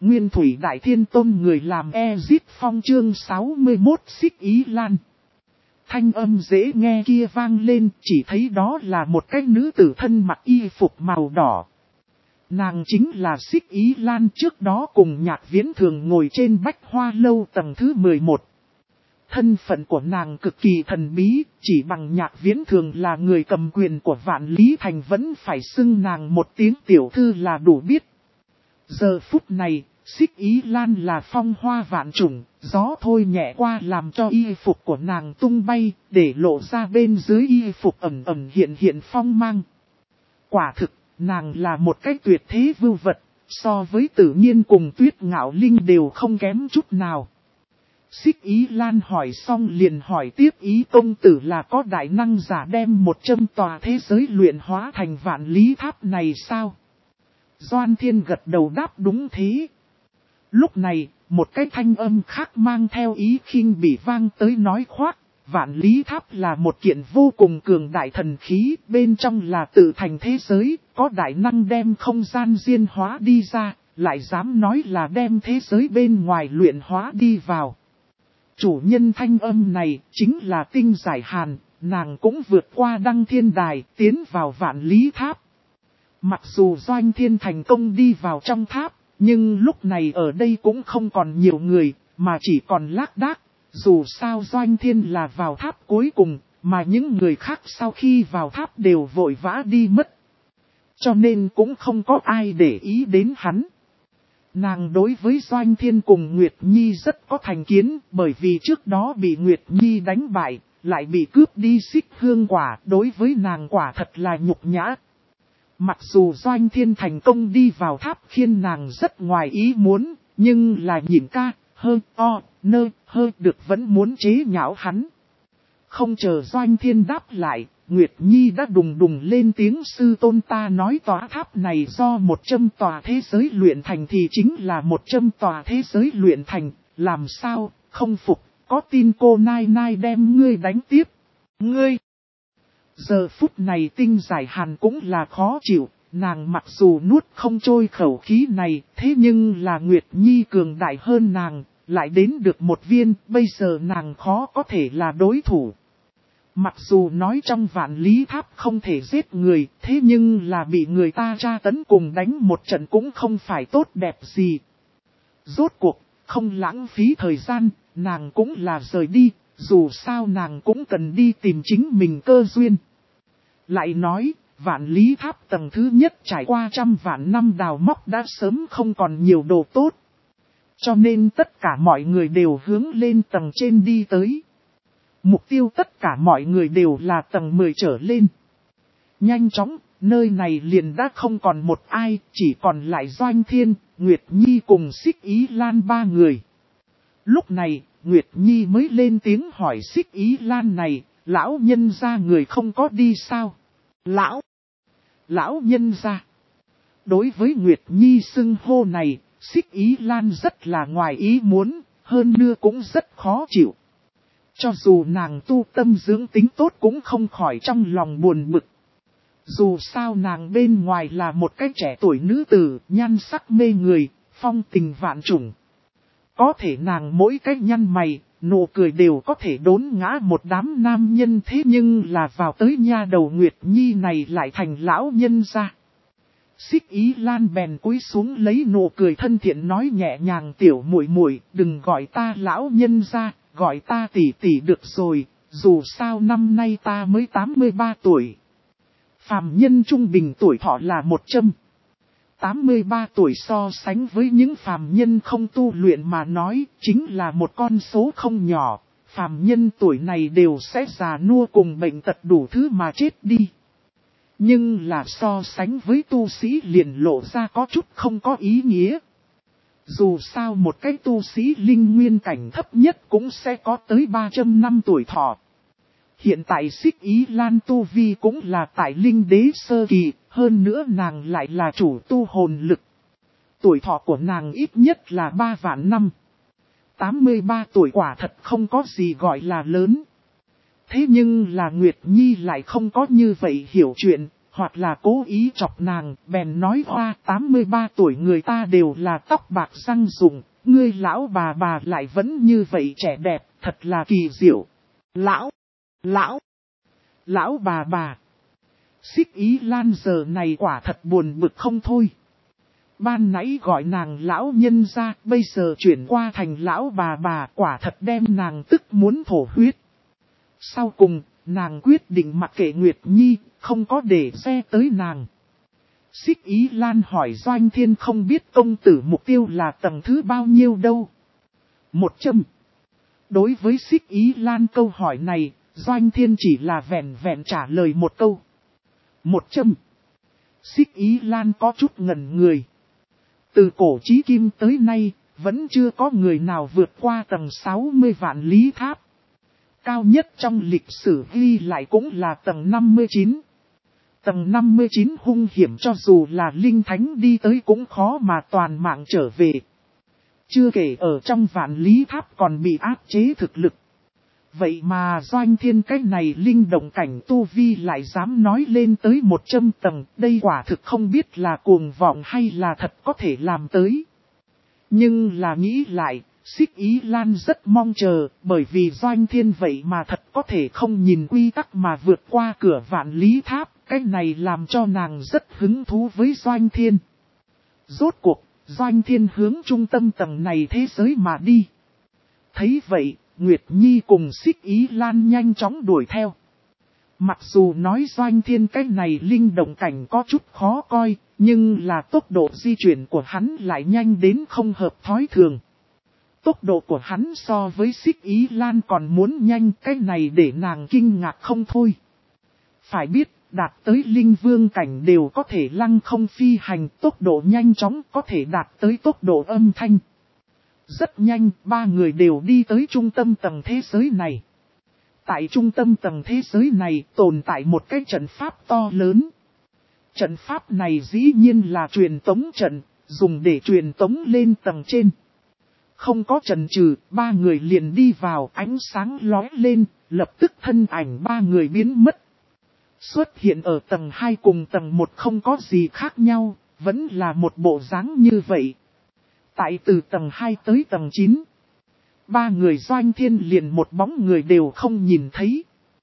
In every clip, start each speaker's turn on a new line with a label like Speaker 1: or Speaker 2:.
Speaker 1: Nguyên Thủy Đại Thiên Tôn người làm Ezit Phong chương 61 Xích Ý Lan. Thanh âm dễ nghe kia vang lên, chỉ thấy đó là một cái nữ tử thân mặc y phục màu đỏ. Nàng chính là Xích Ý Lan, trước đó cùng Nhạc Viễn thường ngồi trên Bách Hoa Lâu tầng thứ 11. Thân phận của nàng cực kỳ thần bí, chỉ bằng Nhạc Viễn thường là người cầm quyền của Vạn Lý Thành vẫn phải xưng nàng một tiếng tiểu thư là đủ biết. Giờ phút này, Xích Ý Lan là phong hoa vạn trùng, gió thôi nhẹ qua làm cho y phục của nàng tung bay, để lộ ra bên dưới y phục ẩn ẩn hiện hiện phong mang. Quả thực, nàng là một cái tuyệt thế vưu vật, so với tự nhiên cùng Tuyết Ngạo Linh đều không kém chút nào. Xích Ý Lan hỏi xong liền hỏi tiếp, ý công tử là có đại năng giả đem 100 tòa thế giới luyện hóa thành Vạn Lý Tháp này sao? Doan Thiên gật đầu đáp đúng thế. Lúc này, một cái thanh âm khác mang theo ý khinh bỉ vang tới nói khoác, Vạn Lý Tháp là một kiện vô cùng cường đại thần khí, bên trong là tự thành thế giới, có đại năng đem không gian diên hóa đi ra, lại dám nói là đem thế giới bên ngoài luyện hóa đi vào. Chủ nhân thanh âm này chính là Tinh Giải Hàn, nàng cũng vượt qua Đăng Thiên Đài, tiến vào Vạn Lý Tháp. Mặc dù Doanh Thiên thành công đi vào trong tháp, nhưng lúc này ở đây cũng không còn nhiều người, mà chỉ còn lác đác. Dù sao Doanh Thiên là vào tháp cuối cùng, mà những người khác sau khi vào tháp đều vội vã đi mất. Cho nên cũng không có ai để ý đến hắn. Nàng đối với Doanh Thiên cùng Nguyệt Nhi rất có thành kiến, bởi vì trước đó bị Nguyệt Nhi đánh bại, lại bị cướp đi Xích Hương Quả, đối với nàng quả thật là nhục nhã. Mặc dù Doanh Thiên thành công đi vào tháp khiến nàng rất ngoài ý muốn, nhưng là nhìn ca, được vẫn muốn chế nhạo hắn. Không chờ Doanh Thiên đáp lại, Nguyệt Nhi đã đùng đùng lên tiếng, sư tôn ta nói tòa tháp này do 100 tòa thế giới luyện thành thì chính là 100 tòa thế giới luyện thành, làm sao, không phục, có tin cô Nai Nai đem ngươi đánh tiếp, ngươi. Giờ phút này Tinh Giải Hàn cũng là khó chịu, nàng mặc dù nuốt không trôi khẩu khí này, thế nhưng là Nguyệt Nhi cường đại hơn nàng, lại đến được một viên, bây giờ nàng khó có thể là đối thủ. Mặc dù nói trong Vạn Lý Tháp không thể giết người, thế nhưng là bị người ta tra tấn cùng đánh một trận cũng không phải tốt đẹp gì. Rốt cuộc, không lãng phí thời gian, nàng cũng là rời đi, dù sao nàng cũng cần đi tìm chính mình cơ duyên. Lại nói, Vạn Lý Tháp tầng thứ nhất trải qua 100 vạn năm đào móc đã sớm không còn nhiều đồ tốt. Cho nên tất cả mọi người đều hướng lên tầng trên đi tới. Mục tiêu tất cả mọi người đều là tầng 10 trở lên. Nhanh chóng, nơi này liền đã không còn một ai, chỉ còn lại Doanh Thiên, Nguyệt Nhi cùng Xích Ý Lan ba người. Lúc này, Nguyệt Nhi mới lên tiếng hỏi Xích Ý Lan này, lão nhân gia người không có đi sao? Lão nhân gia. Đối với Nguyệt Nhi xưng hô này, Xích Ý Lan rất là ngoài ý muốn, hơn nữa cũng rất khó chịu. Cho dù nàng tu tâm dưỡng tính tốt cũng không khỏi trong lòng buồn bực. Dù sao nàng bên ngoài là một cái trẻ tuổi nữ tử, nhan sắc mê người, phong tình vạn trùng. Có thể nàng mỗi cái nhăn mày, nụ cười đều có thể đốn ngã một đám nam nhân, thế nhưng là vào tới nha đầu Nguyệt Nhi này lại thành lão nhân ra. Xích Ý Lan bèn cúi xuống lấy nụ cười thân thiện nói nhẹ nhàng, tiểu muội muội, đừng gọi ta lão nhân ra, gọi ta tỷ tỷ được rồi, dù sao năm nay ta mới 83 tuổi. Phàm nhân trung bình tuổi thọ là 100. 83 tuổi so sánh với những phàm nhân không tu luyện mà nói, chính là một con số không nhỏ. Phàm nhân tuổi này đều sẽ già nua cùng bệnh tật đủ thứ mà chết đi. Nhưng là so sánh với tu sĩ liền lộ ra có chút không có ý nghĩa. Dù sao một cái tu sĩ linh nguyên cảnh thấp nhất cũng sẽ có tới 300 năm tuổi thọ. Hiện tại Xích Ý Lan tu vi cũng là tại linh đế sơ kỳ, hơn nữa nàng lại là chủ tu hồn lực. Tuổi thọ của nàng ít nhất là 3 vạn năm. 83 tuổi quả thật không có gì gọi là lớn. Thế nhưng là Nguyệt Nhi lại không có như vậy hiểu chuyện, hoặc là cố ý chọc nàng, bèn nói hoa 83 tuổi người ta đều là tóc bạc răng rụng, ngươi lão bà lại vẫn như vậy trẻ đẹp, thật là kỳ diệu. Lão bà. Xích Ý Lan giờ này quả thật buồn bực không thôi. Ban nãy gọi nàng lão nhân ra, bây giờ chuyển qua thành lão bà quả thật đem nàng tức muốn thổ huyết. Sau cùng, nàng quyết định mặc kệ Nguyệt Nhi, không có để xe tới nàng. Xích Ý Lan hỏi Doanh Thiên không biết công tử mục tiêu là tầng thứ bao nhiêu đâu. 100. Đối với Xích Ý Lan câu hỏi này, Doanh Thiên chỉ là vẹn trả lời một câu. 100. Xích Ý Lan có chút ngẩn người. Từ cổ chí kim tới nay, vẫn chưa có người nào vượt qua tầng 60 vạn lý tháp. Cao nhất trong lịch sử ghi lại cũng là tầng 59. Tầng 59 hung hiểm cho dù là linh thánh đi tới cũng khó mà toàn mạng trở về. Chưa kể ở trong vạn lý tháp còn bị áp chế thực lực. Vậy mà Doanh Thiên cái này linh động cảnh tu vi lại dám nói lên tới 100 tầng, đây quả thực không biết là cuồng vọng hay là thật có thể làm tới. Nhưng là nghĩ lại, Xích Ý Lan rất mong chờ, bởi vì Doanh Thiên vậy mà thật có thể không nhìn quy tắc mà vượt qua cửa vạn lý tháp, cái này làm cho nàng rất hứng thú với Doanh Thiên. Rốt cuộc, Doanh Thiên hướng trung tâm tầng này thế giới mà đi. Thấy vậy, Nguyệt Nhi cùng Xích Ý Lan nhanh chóng đuổi theo. Mặc dù nói Doanh Thiên cái này linh động cảnh có chút khó coi, nhưng là tốc độ di chuyển của hắn lại nhanh đến không hợp thói thường. Tốc độ của hắn so với Xích Ý Lan còn muốn nhanh, cái này để nàng kinh ngạc không thôi. Phải biết, đạt tới linh vương cảnh đều có thể lăng không phi hành, tốc độ nhanh chóng có thể đạt tới tốc độ âm thanh. Rất nhanh, ba người đều đi tới trung tâm tầng thế giới này. Tại trung tâm tầng thế giới này tồn tại một cái trận pháp to lớn. Trận pháp này dĩ nhiên là truyền tống trận, dùng để truyền tống lên tầng trên. Không có chần chừ, ba người liền đi vào, ánh sáng lóe lên, lập tức thân ảnh ba người biến mất. Xuất hiện ở tầng 2 cùng tầng 1 không có gì khác nhau, vẫn là một bộ dáng như vậy. Tại từ tầng 2 tới tầng 9, ba người Doanh Thiên liền một bóng người đều không nhìn thấy.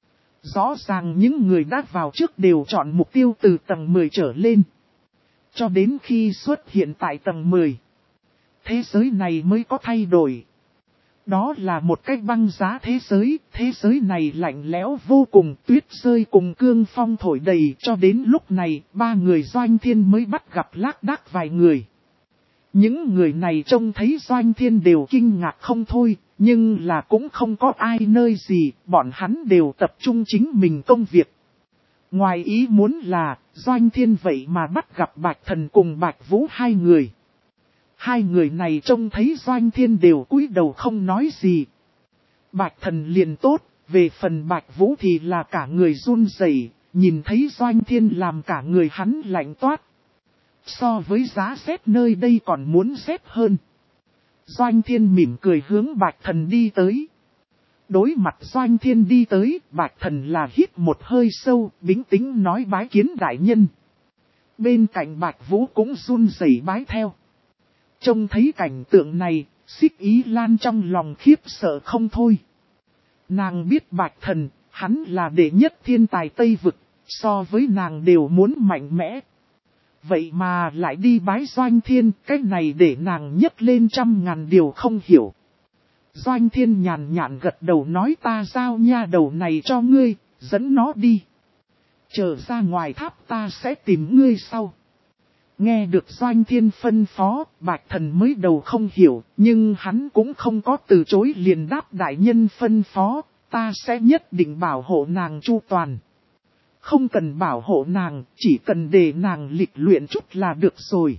Speaker 1: Rõ ràng những người đã vào trước đều chọn mục tiêu từ tầng 10 trở lên. Cho đến khi xuất hiện tại tầng 10, thế giới này mới có thay đổi. Đó là một cái băng giá thế giới này lạnh lẽo vô cùng, tuyết rơi cùng cương phong thổi đầy, cho đến lúc này, ba người Doanh Thiên mới bắt gặp lác đác vài người. Những người này trông thấy Doanh Thiên đều kinh ngạc không thôi, nhưng là cũng không có ai nơi gì, bọn hắn đều tập trung chính mình công việc. Ngoài ý muốn là, Doanh Thiên vậy mà bắt gặp Bạch Thần cùng Bạch Vũ hai người. Hai người này trông thấy Doanh Thiên đều cúi đầu không nói gì. Bạch Thần liền tốt, về phần Bạch Vũ thì là cả người run rẩy, nhìn thấy Doanh Thiên làm cả người hắn lạnh toát. So với giá sét nơi đây còn muốn sét hơn. Doanh Thiên mỉm cười hướng Bạch Thần đi tới. Đối mặt Doanh Thiên đi tới, Bạch Thần là hít một hơi sâu, bính tính nói bái kiến đại nhân. Bên cạnh Bạch Vũ cũng run rẩy bái theo. Trông thấy cảnh tượng này, Xích Ý Lan trong lòng khiếp sợ không thôi. Nàng biết Bạch Thần, hắn là đệ nhất thiên tài Tây Vực, so với nàng đều muốn mạnh mẽ. Vậy mà lại đi bái Doanh Thiên, cái này để nàng nhấc lên 100.000 điều không hiểu. Doanh Thiên nhàn nhạt gật đầu nói ta giao nha đầu này cho ngươi, dẫn nó đi. Chờ ra ngoài tháp ta sẽ tìm ngươi sau. Nghe được Doanh Thiên phân phó, Bạch Thần mới đầu không hiểu, nhưng hắn cũng không có từ chối liền đáp đại nhân phân phó, ta sẽ nhất định bảo hộ nàng chu toàn. Không cần bảo hộ nàng, chỉ cần để nàng lịch luyện chút là được rồi.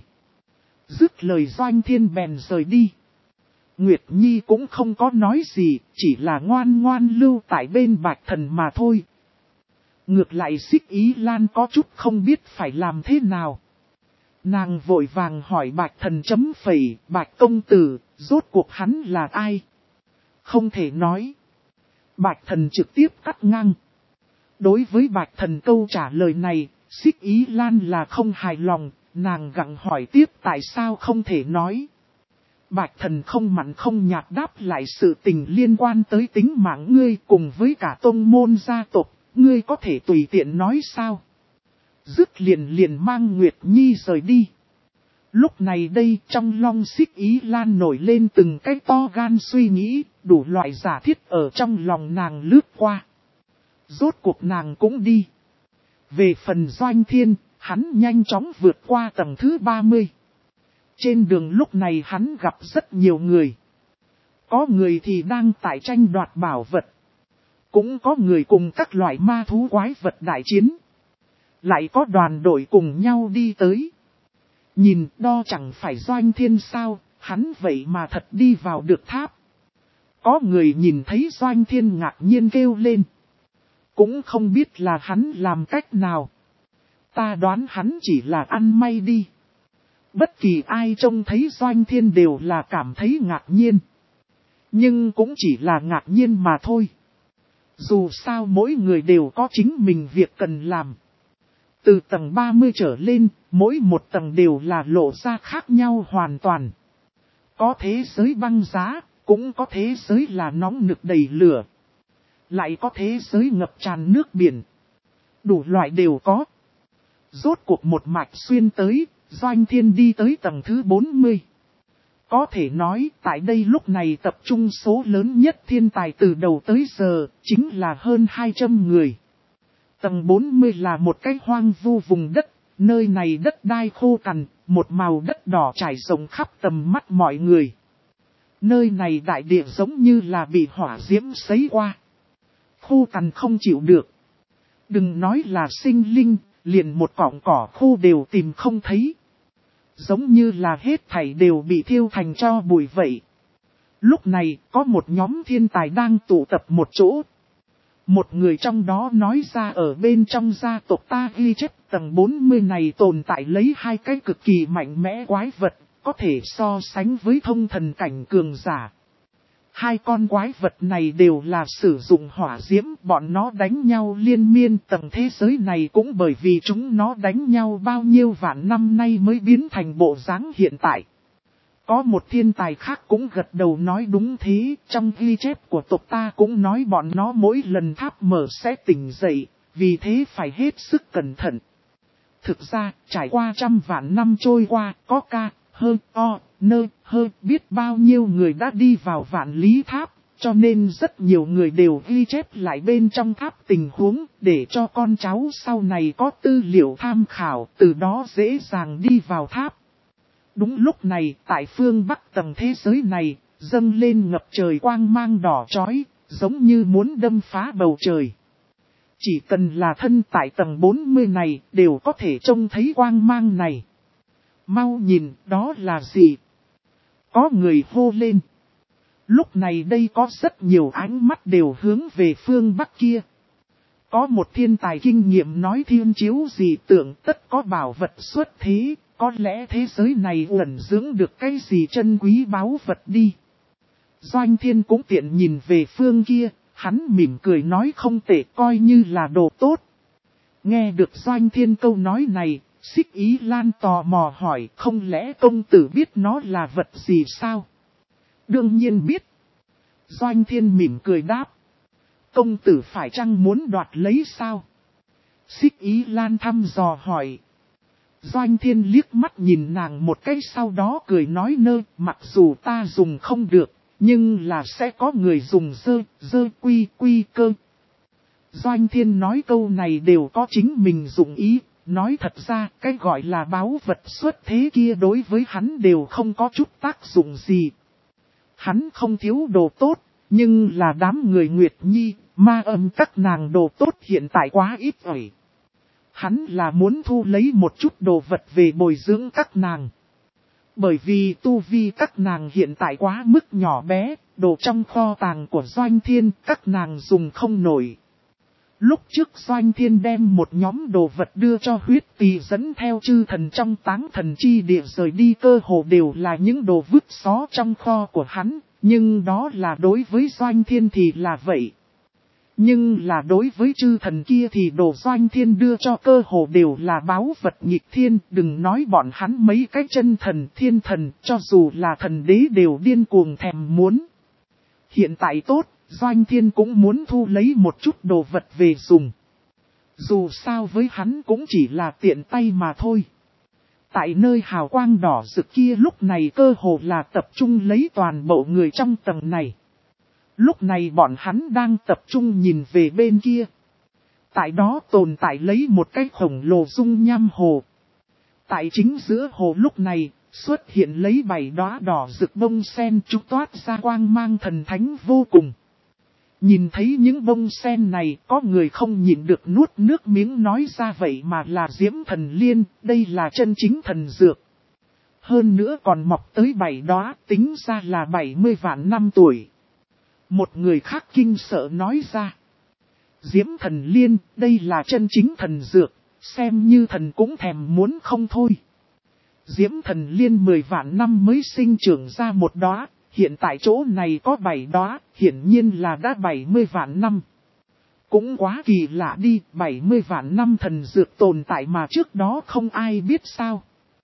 Speaker 1: Dứt lời Doanh Thiên bèn rời đi. Nguyệt Nhi cũng không có nói gì, chỉ là ngoan ngoan lưu tại bên Bạch Thần mà thôi. Ngược lại Xích Ý Lan có chút không biết phải làm thế nào. Nàng vội vàng hỏi Bạch Thần chấm phẩy, Bạch công tử, rốt cuộc hắn là ai? Không thể nói. Bạch Thần trực tiếp cắt ngang. Đối với Bạch Thần câu trả lời này, Xích Ý Lan là không hài lòng, nàng gặng hỏi tiếp tại sao không thể nói. Bạch Thần không mặn không nhạt đáp lại sự tình liên quan tới tính mạng ngươi cùng với cả tông môn gia tộc, ngươi có thể tùy tiện nói sao. Dứt liền mang Nguyệt Nhi rời đi. Lúc này đây trong lòng Xích Ý Lan nổi lên từng cái to gan suy nghĩ, đủ loại giả thiết ở trong lòng nàng lướt qua. Rốt cuộc nàng cũng đi. Về phần Doanh Thiên, hắn nhanh chóng vượt qua tầng thứ 30. Trên đường lúc này hắn gặp rất nhiều người. Có người thì đang tại tranh đoạt bảo vật. Cũng có người cùng các loại ma thú quái vật đại chiến. Lại có đoàn đội cùng nhau đi tới. Nhìn đo chẳng phải Doanh Thiên sao, hắn vậy mà thật đi vào được tháp. Có người nhìn thấy Doanh Thiên ngạc nhiên kêu lên. Cũng không biết là hắn làm cách nào. Ta đoán hắn chỉ là ăn may đi. Bất kỳ ai trông thấy Doanh Thiên đều là cảm thấy ngạc nhiên. Nhưng cũng chỉ là ngạc nhiên mà thôi. Dù sao mỗi người đều có chính mình việc cần làm. Từ tầng 30 trở lên, mỗi một tầng đều là lộ ra khác nhau hoàn toàn. Có thế giới băng giá, cũng có thế giới là nóng nực đầy lửa. Lại có thế giới ngập tràn nước biển. Đủ loại đều có. Rốt cuộc một mạch xuyên tới, Doanh Thiên đi tới tầng thứ 40. Có thể nói, tại đây lúc này tập trung số lớn nhất thiên tài từ đầu tới giờ, chính là hơn 200 người. Tầng 40 là một cái hoang vu vùng đất, nơi này đất đai khô cằn, một màu đất đỏ trải rộng khắp tầm mắt mọi người. Nơi này đại địa giống như là bị hỏa diễm sấy qua. Khô cằn không chịu được. Đừng nói là sinh linh, liền một cọng cỏ khô đều tìm không thấy. Giống như là hết thảy đều bị thiêu thành tro bụi vậy. Lúc này, có một nhóm thiên tài đang tụ tập một chỗ. Một người trong đó nói ra ở bên trong gia tộc ta ghi chép tầng 40 này tồn tại lấy hai cái cực kỳ mạnh mẽ quái vật, có thể so sánh với thông thần cảnh cường giả. Hai con quái vật này đều là sử dụng hỏa diễm, bọn nó đánh nhau liên miên, tầng thế giới này cũng bởi vì chúng nó đánh nhau bao nhiêu vạn năm nay mới biến thành bộ dáng hiện tại. Có một thiên tài khác cũng gật đầu nói đúng thế, trong ghi chép của tộc ta cũng nói bọn nó mỗi lần tháp mở sẽ tỉnh dậy, vì thế phải hết sức cẩn thận. Thực ra, trải qua trăm vạn năm trôi qua, có ca, hơ, o, nơ, hơ, biết bao nhiêu người đã đi vào vạn lý tháp, cho nên rất nhiều người đều ghi chép lại bên trong tháp tình huống, để cho con cháu sau này có tư liệu tham khảo, từ đó dễ dàng đi vào tháp. Đúng lúc này, tại phương Bắc tầng thế giới này, dâng lên ngập trời quang mang đỏ chói, giống như muốn đâm phá bầu trời. Chỉ cần là thân tại tầng 40 này, đều có thể trông thấy quang mang này. Mau nhìn, đó là gì? Có người hô lên. Lúc này đây có rất nhiều ánh mắt đều hướng về phương Bắc kia. Có một thiên tài kinh nghiệm nói thiên chiếu gì tưởng tất có bảo vật xuất thế, có lẽ thế giới này ẩn dưỡng được cái gì chân quý báu vật đi. Doanh Thiên cũng tiện nhìn về phương kia, hắn mỉm cười nói không tệ coi như là đồ tốt. Nghe được Doanh Thiên câu nói này, Xích Ý Lan tò mò hỏi không lẽ công tử biết nó là vật gì sao? Đương nhiên biết. Doanh Thiên mỉm cười đáp. Công tử phải chăng muốn đoạt lấy sao? Xích Ý Lan thăm dò hỏi. Doanh Thiên liếc mắt nhìn nàng một cái sau đó cười nói mặc dù ta dùng không được, nhưng là sẽ có người dùng dơ quy cơ. Doanh Thiên nói câu này đều có chính mình dụng ý, nói thật ra cái gọi là báu vật xuất thế kia đối với hắn đều không có chút tác dụng gì. Hắn không thiếu đồ tốt, nhưng là đám người Nguyệt Nhi, ma âm các nàng đồ tốt hiện tại quá ít ỏi. Hắn là muốn thu lấy một chút đồ vật về bồi dưỡng các nàng. Bởi vì tu vi các nàng hiện tại quá mức nhỏ bé, đồ trong kho tàng của Doanh Thiên các nàng dùng không nổi. Lúc trước Doanh Thiên đem một nhóm đồ vật đưa cho huyết tỳ dẫn theo chư thần trong táng thần chi địa rời đi cơ hồ đều là những đồ vứt xó trong kho của hắn, nhưng đó là đối với Doanh Thiên thì là vậy. Nhưng là đối với chư thần kia thì đồ Doanh Thiên đưa cho cơ hồ đều là báu vật nghịch thiên, đừng nói bọn hắn mấy cái chân thần thiên thần, cho dù là thần đế đều điên cuồng thèm muốn. Hiện tại tốt, Doanh Thiên cũng muốn thu lấy một chút đồ vật về dùng. Dù sao với hắn cũng chỉ là tiện tay mà thôi. Tại nơi hào quang đỏ rực kia lúc này cơ hồ là tập trung lấy toàn bộ người trong tầng này. Lúc này bọn hắn đang tập trung nhìn về bên kia. Tại đó tồn tại lấy một cái khổng lồ dung nham hồ. Tại chính giữa hồ lúc này, xuất hiện lấy 7 đóa đỏ rực bông sen trúc toát ra quang mang thần thánh vô cùng. Nhìn thấy những bông sen này, có người không nhịn được nuốt nước miếng nói ra vậy mà là diễm thần liên, đây là chân chính thần dược. Hơn nữa còn mọc tới 7 đóa, tính ra là 70 vạn năm tuổi. Một người khác kinh sợ nói ra. Diễm thần liên, đây là chân chính thần dược, xem như thần cũng thèm muốn không thôi. Diễm thần liên 10 vạn năm mới sinh trưởng ra một đóa, hiện tại chỗ này có 7 đóa, hiển nhiên là đã 70 vạn năm. Cũng quá kỳ lạ đi, 70 vạn năm thần dược tồn tại mà trước đó không ai biết sao.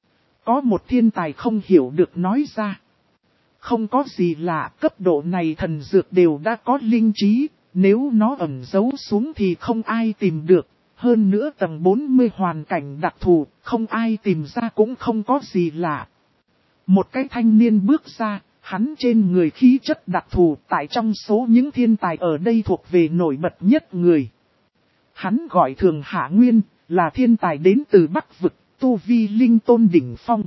Speaker 1: Có một thiên tài không hiểu được nói ra. Không có gì lạ, cấp độ này thần dược đều đã có linh trí, nếu nó ẩn giấu xuống thì không ai tìm được. Hơn nữa tầng 40 hoàn cảnh đặc thù, không ai tìm ra cũng không có gì lạ. Một cái thanh niên bước ra, hắn trên người khí chất đặc thù tại trong số những thiên tài ở đây thuộc về nổi bật nhất người. Hắn gọi Thường Hạ Nguyên, là thiên tài đến từ Bắc Vực, tu vi linh tôn đỉnh phong.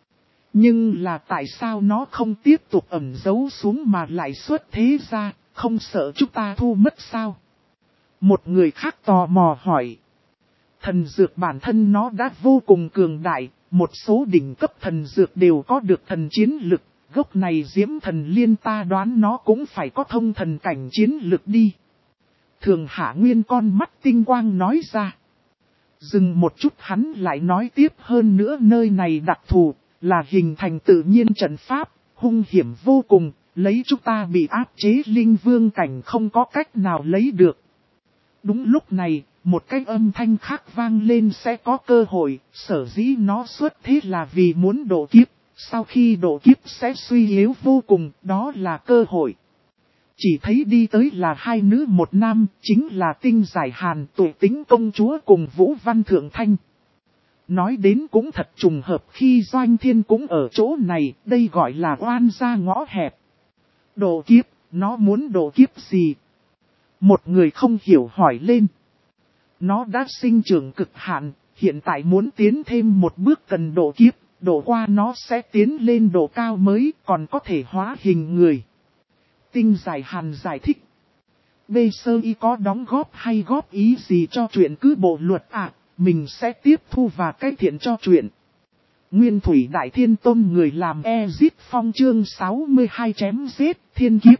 Speaker 1: Nhưng là tại sao nó không tiếp tục ẩn giấu xuống mà lại xuất thế ra, không sợ chúng ta thu mất sao? Một người khác tò mò hỏi. Thần dược bản thân nó đã vô cùng cường đại, một số đỉnh cấp thần dược đều có được thần chiến lực, gốc này diễm thần liên ta đoán nó cũng phải có thông thần cảnh chiến lực đi. Thường Hạ Nguyên con mắt tinh quang nói ra. Dừng một chút hắn lại nói tiếp hơn nữa nơi này đặc thù, là hình thành tự nhiên trận pháp, hung hiểm vô cùng, lấy chúng ta bị áp chế linh vương cảnh không có cách nào lấy được. Đúng lúc này, một cái âm thanh khác vang lên sẽ có cơ hội, sở dĩ nó xuất thế là vì muốn độ kiếp, sau khi độ kiếp sẽ suy yếu vô cùng, đó là cơ hội. Chỉ thấy đi tới là 2 nữ 1 nam, chính là Tinh Giải Hàn Tuổi Tính công chúa cùng Vũ Văn Thượng Thanh. Nói đến cũng thật trùng hợp khi Doanh Thiên cũng ở chỗ này, đây gọi là oan gia ngõ hẹp. Độ kiếp, nó muốn độ kiếp gì? Một người không hiểu hỏi lên. Nó đã sinh trưởng cực hạn, hiện tại muốn tiến thêm một bước cần độ kiếp, độ qua nó sẽ tiến lên độ cao mới, còn có thể hóa hình người. Tinh Giải Hàn giải thích. Bê sơ y có đóng góp hay góp ý gì cho chuyện cứ bộ luật ạ, mình sẽ tiếp thu và cải thiện cho chuyện. Nguyên Thủy Đại Thiên Tôn người làm Ezit Phong chương 62 chém giết thiên kiếp.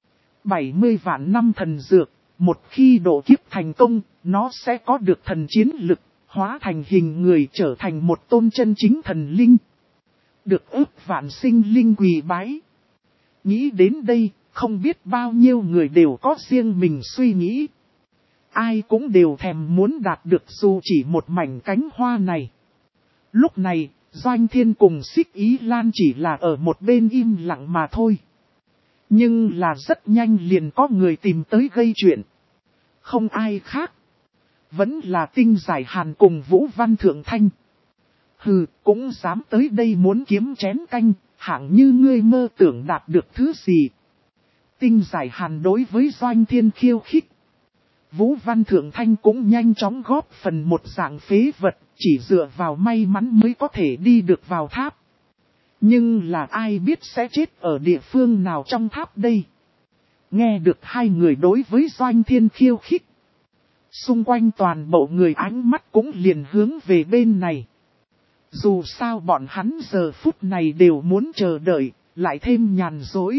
Speaker 1: 70 vạn năm thần dược, một khi độ kiếp thành công, nó sẽ có được thần chiến lực, hóa thành hình người trở thành một tôn chân chính thần linh. Được ước vạn sinh linh quỳ bái. Nghĩ đến đây, không biết bao nhiêu người đều có riêng mình suy nghĩ. Ai cũng đều thèm muốn đạt được dù chỉ một mảnh cánh hoa này. Lúc này, Doanh Thiên cùng Xích Ý Lan chỉ là ở một bên im lặng mà thôi. Nhưng là rất nhanh liền có người tìm tới gây chuyện. Không ai khác. Vẫn là Tinh Giải Hàn cùng Vũ Văn Thượng Thanh. Hừ, cũng dám tới đây muốn kiếm chén canh, hạng như ngươi mơ tưởng đạt được thứ gì. Tinh Giải Hàn đối với Doanh Thiên khiêu khích. Vũ Văn Thượng Thanh cũng nhanh chóng góp phần một dạng phế vật, chỉ dựa vào may mắn mới có thể đi được vào tháp. Nhưng là ai biết sẽ chết ở địa phương nào trong tháp đây? Nghe được hai người đối với Doanh Thiên khiêu khích. Xung quanh toàn bộ người ánh mắt cũng liền hướng về bên này. Dù sao bọn hắn giờ phút này đều muốn chờ đợi, lại thêm nhàn dối.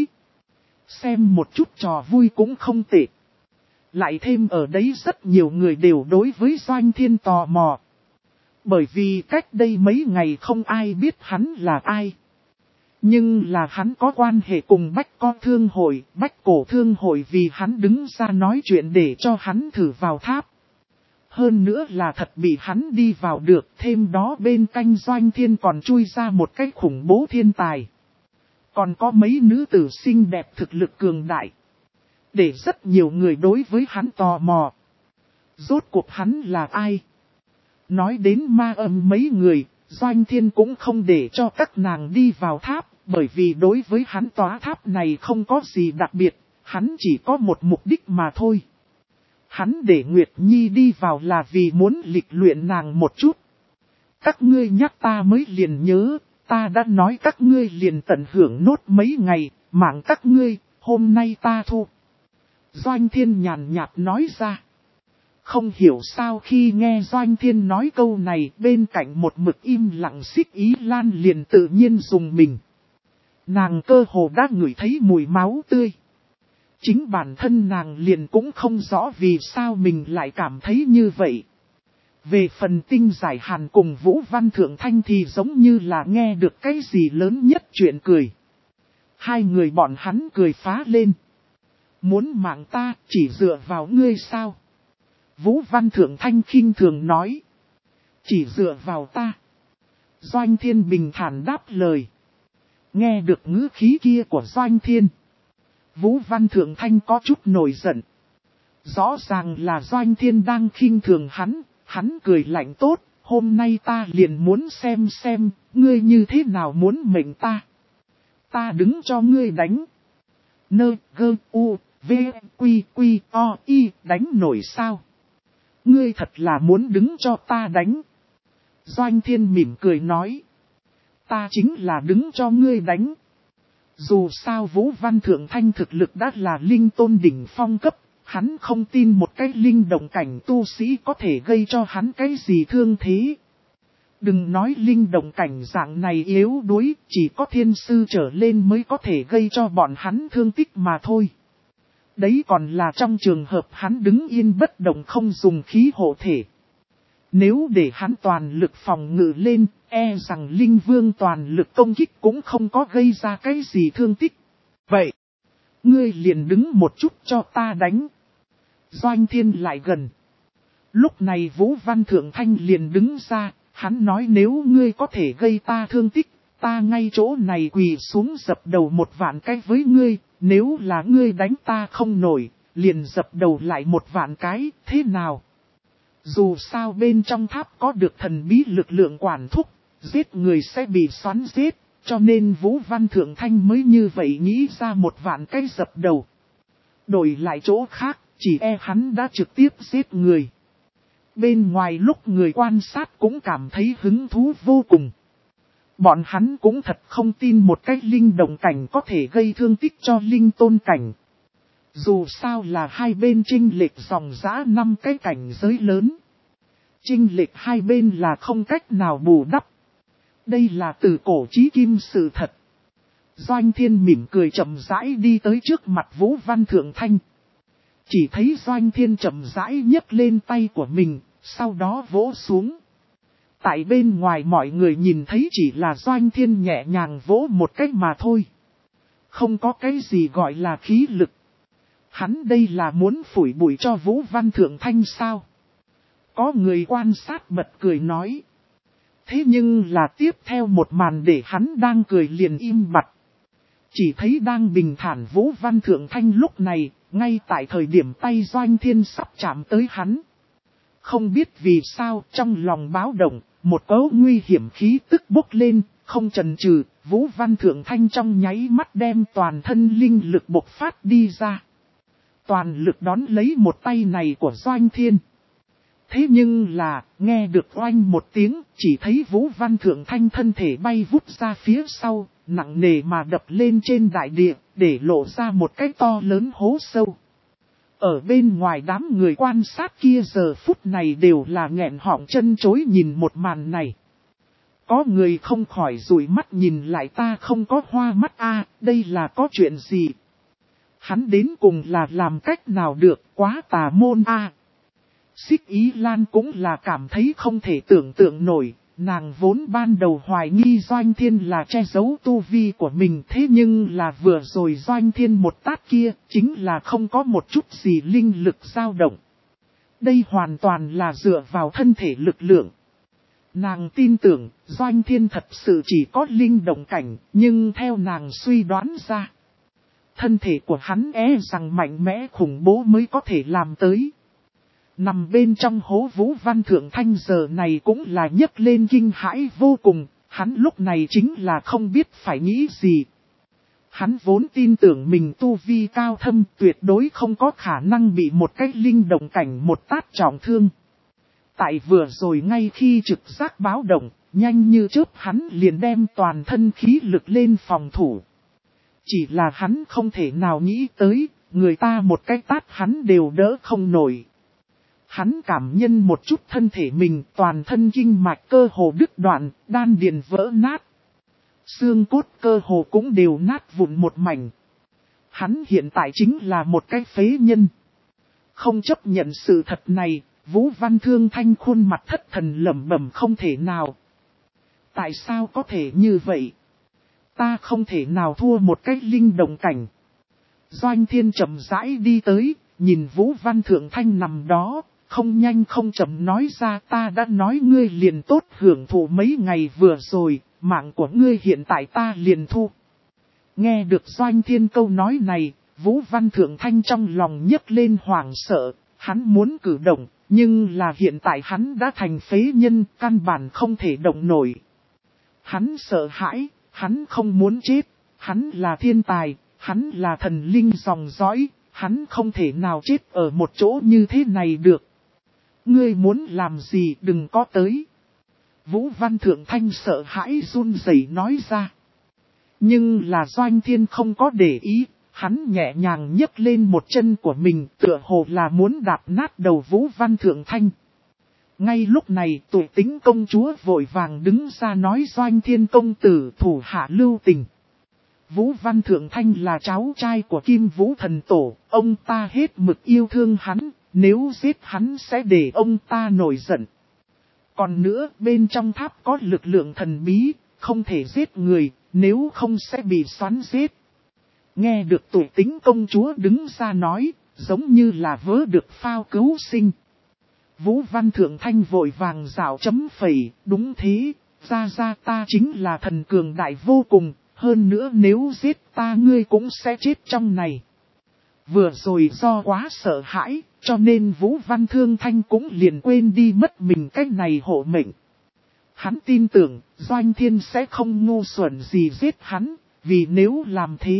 Speaker 1: Xem một chút trò vui cũng không tệ. Lại thêm ở đấy rất nhiều người đều đối với Doanh Thiên tò mò. Bởi vì cách đây mấy ngày không ai biết hắn là ai. Nhưng là hắn có quan hệ cùng Bách Co Thương Hội, Bách Cổ Thương Hội vì hắn đứng ra nói chuyện để cho hắn thử vào tháp. Hơn nữa là thật bị hắn đi vào được, thêm đó bên cạnh Doanh Thiên còn chui ra một cái khủng bố thiên tài. Còn có mấy nữ tử xinh đẹp thực lực cường đại. Để rất nhiều người đối với hắn tò mò. Rốt cuộc hắn là ai? Nói đến ma âm mấy người, Doanh Thiên cũng không để cho các nàng đi vào tháp, bởi vì đối với hắn tòa tháp này không có gì đặc biệt, hắn chỉ có một mục đích mà thôi. Hắn để Nguyệt Nhi đi vào là vì muốn lịch luyện nàng một chút. Các ngươi nhắc ta mới liền nhớ, ta đã nói các ngươi liền tận hưởng nốt mấy ngày, mạng các ngươi, hôm nay ta thu. Doanh Thiên nhàn nhạt nói ra. Không hiểu sao khi nghe Doanh Thiên nói câu này, bên cạnh một mực im lặng Xích Ý Lan liền tự nhiên dùng mình. Nàng cơ hồ đã ngửi thấy mùi máu tươi. Chính bản thân nàng liền cũng không rõ vì sao mình lại cảm thấy như vậy. Về phần Tinh Giải Hàn cùng Vũ Văn Thượng Thanh thì giống như là nghe được cái gì lớn nhất chuyện cười. Hai người bọn hắn cười phá lên. Muốn mạng ta chỉ dựa vào ngươi sao? Vũ Văn Thượng Thanh khinh thường nói. Chỉ dựa vào ta. Doanh Thiên bình thản đáp lời. Nghe được ngữ khí kia của Doanh Thiên. Vũ Văn Thượng Thanh có chút nổi giận. Rõ ràng là Doanh Thiên đang khinh thường hắn cười lạnh tốt, hôm nay ta liền muốn xem, ngươi như thế nào muốn mệnh ta. Ta đứng cho ngươi đánh. Nơ, gơ, u, v, quy, quy, o, y, đánh nổi sao? Ngươi thật là muốn đứng cho ta đánh. Doanh Thiên mỉm cười nói. Ta chính là đứng cho ngươi đánh. Dù sao Vũ Văn Thượng Thanh thực lực đã là linh tôn đỉnh phong cấp, hắn không tin một cái linh động cảnh tu sĩ có thể gây cho hắn cái gì thương thế. Đừng nói linh động cảnh dạng này yếu đuối, chỉ có thiên sư trở lên mới có thể gây cho bọn hắn thương tích mà thôi. Đấy còn là trong trường hợp hắn đứng yên bất động không dùng khí hộ thể. Nếu để hắn toàn lực phòng ngự lên, e rằng Linh Vương toàn lực công kích cũng không có gây ra cái gì thương tích. Vậy, ngươi liền đứng một chút cho ta đánh. Doanh Thiên lại gần. Lúc này Vũ Văn Thượng Thanh liền đứng ra, hắn nói nếu ngươi có thể gây ta thương tích, ta ngay chỗ này quỳ xuống dập đầu 1.000 cái với ngươi, nếu là ngươi đánh ta không nổi, liền dập đầu lại 1.000 cái, thế nào? Dù sao bên trong tháp có được thần bí lực lượng quản thúc, giết người sẽ bị xoắn giết, cho nên Vũ Văn Thượng Thanh mới như vậy nghĩ ra 1.000 cái dập đầu. Đổi lại chỗ khác, chỉ e hắn đã trực tiếp giết người. Bên ngoài lúc người quan sát cũng cảm thấy hứng thú vô cùng. Bọn hắn cũng thật không tin một cái linh động cảnh có thể gây thương tích cho linh tôn cảnh. Dù sao là hai bên chênh lệch dòng dã 5 cái cảnh giới lớn. Chênh lệch hai bên là không cách nào bù đắp. Đây là từ cổ chí kim sự thật. Doanh Thiên mỉm cười chậm rãi đi tới trước mặt Vũ Văn Thượng Thanh. Chỉ thấy Doanh Thiên chậm rãi nhấc lên tay của mình, sau đó vỗ xuống. Tại bên ngoài mọi người nhìn thấy chỉ là Doanh Thiên nhẹ nhàng vỗ một cách mà thôi. Không có cái gì gọi là khí lực. Hắn đây là muốn phủi bụi cho Vũ Văn Thượng Thanh sao? Có người quan sát bật cười nói. Thế nhưng là tiếp theo một màn để hắn đang cười liền im bặt. Chỉ thấy đang bình thản Vũ Văn Thượng Thanh lúc này, ngay tại thời điểm tay Doanh Thiên sắp chạm tới hắn. Không biết vì sao trong lòng báo động, một cấu nguy hiểm khí tức bốc lên, không chần chừ, Vũ Văn Thượng Thanh trong nháy mắt đem toàn thân linh lực bộc phát đi ra. Toàn lực đón lấy một tay này của Doanh Thiên. Thế nhưng là, nghe được oanh một tiếng, chỉ thấy Vũ Văn Thượng Thanh thân thể bay vút ra phía sau, nặng nề mà đập lên trên đại địa, để lộ ra một cái to lớn hố sâu. Ở bên ngoài đám người quan sát kia giờ phút này đều là nghẹn họng chân chối nhìn một màn này. Có người không khỏi dụi mắt nhìn lại ta không có hoa mắt a, đây là có chuyện gì? Hắn đến cùng là làm cách nào được, quá tà môn a. Xích Ý Lan cũng là cảm thấy không thể tưởng tượng nổi, nàng vốn ban đầu hoài nghi Doanh Thiên là che giấu tu vi của mình, thế nhưng là vừa rồi Doanh Thiên một tát kia, chính là không có một chút gì linh lực dao động. Đây hoàn toàn là dựa vào thân thể lực lượng. Nàng tin tưởng, Doanh Thiên thật sự chỉ có linh động cảnh, nhưng theo nàng suy đoán ra, thân thể của hắn rằng mạnh mẽ khủng bố mới có thể làm tới. Nằm bên trong hố Vũ Văn Thượng Thanh giờ này cũng là nhấc lên kinh hãi vô cùng, hắn lúc này chính là không biết phải nghĩ gì. Hắn vốn tin tưởng mình tu vi cao thâm tuyệt đối không có khả năng bị một cái linh động cảnh một tát trọng thương. Tại vừa rồi ngay khi trực giác báo động, nhanh như chớp hắn liền đem toàn thân khí lực lên phòng thủ. Chỉ là hắn không thể nào nghĩ tới, người ta một cái tát hắn đều đỡ không nổi. Hắn cảm nhận một chút thân thể mình, toàn thân kinh mạch cơ hồ đứt đoạn, đan điền vỡ nát. Xương cốt cơ hồ cũng đều nát vụn một mảnh. Hắn hiện tại chính là một cái phế nhân. Không chấp nhận sự thật này, Vũ Văn Thương Thanh khuôn mặt thất thần lẩm bẩm không thể nào. Tại sao có thể như vậy? Ta không thể nào thua một cái linh động cảnh. Doanh Thiên chậm rãi đi tới, nhìn Vũ Văn Thượng Thanh nằm đó, không nhanh không chậm nói ra, ta đã nói ngươi liền tốt hưởng thụ mấy ngày vừa rồi, mạng của ngươi hiện tại ta liền thu. Nghe được Doanh Thiên câu nói này, Vũ Văn Thượng Thanh trong lòng nhấc lên hoảng sợ, hắn muốn cử động, nhưng là hiện tại hắn đã thành phế nhân, căn bản không thể động nổi. Hắn sợ hãi, hắn không muốn chết, hắn là thiên tài, hắn là thần linh dòng dõi, hắn không thể nào chết ở một chỗ như thế này được. Ngươi muốn làm gì đừng có tới. Vũ Văn Thượng Thanh sợ hãi run rẩy nói ra. Nhưng là Doanh Thiên không có để ý, hắn nhẹ nhàng nhấc lên một chân của mình tựa hồ là muốn đạp nát đầu Vũ Văn Thượng Thanh. Ngay lúc này Tuệ Tĩnh công chúa vội vàng đứng ra nói Doanh Thiên công tử thủ hạ lưu tình. Vũ Văn Thượng Thanh là cháu trai của Kim Vũ Thần Tổ, ông ta hết mực yêu thương hắn, nếu giết hắn sẽ để ông ta nổi giận. Còn nữa bên trong tháp có lực lượng thần bí, không thể giết người, nếu không sẽ bị xoắn giết. Nghe được Tuệ Tĩnh công chúa đứng ra nói, giống như là vớ được phao cứu sinh. Vũ Văn Thượng Thanh vội vàng rảo chấm phẩy, đúng thế, ra ta chính là thần cường đại vô cùng, hơn nữa nếu giết ta ngươi cũng sẽ chết trong này. Vừa rồi do quá sợ hãi, cho nên Vũ Văn Thương Thanh cũng liền quên đi mất mình cách này hộ mệnh. Hắn tin tưởng, Doanh Thiên sẽ không ngu xuẩn gì giết hắn, vì nếu làm thế,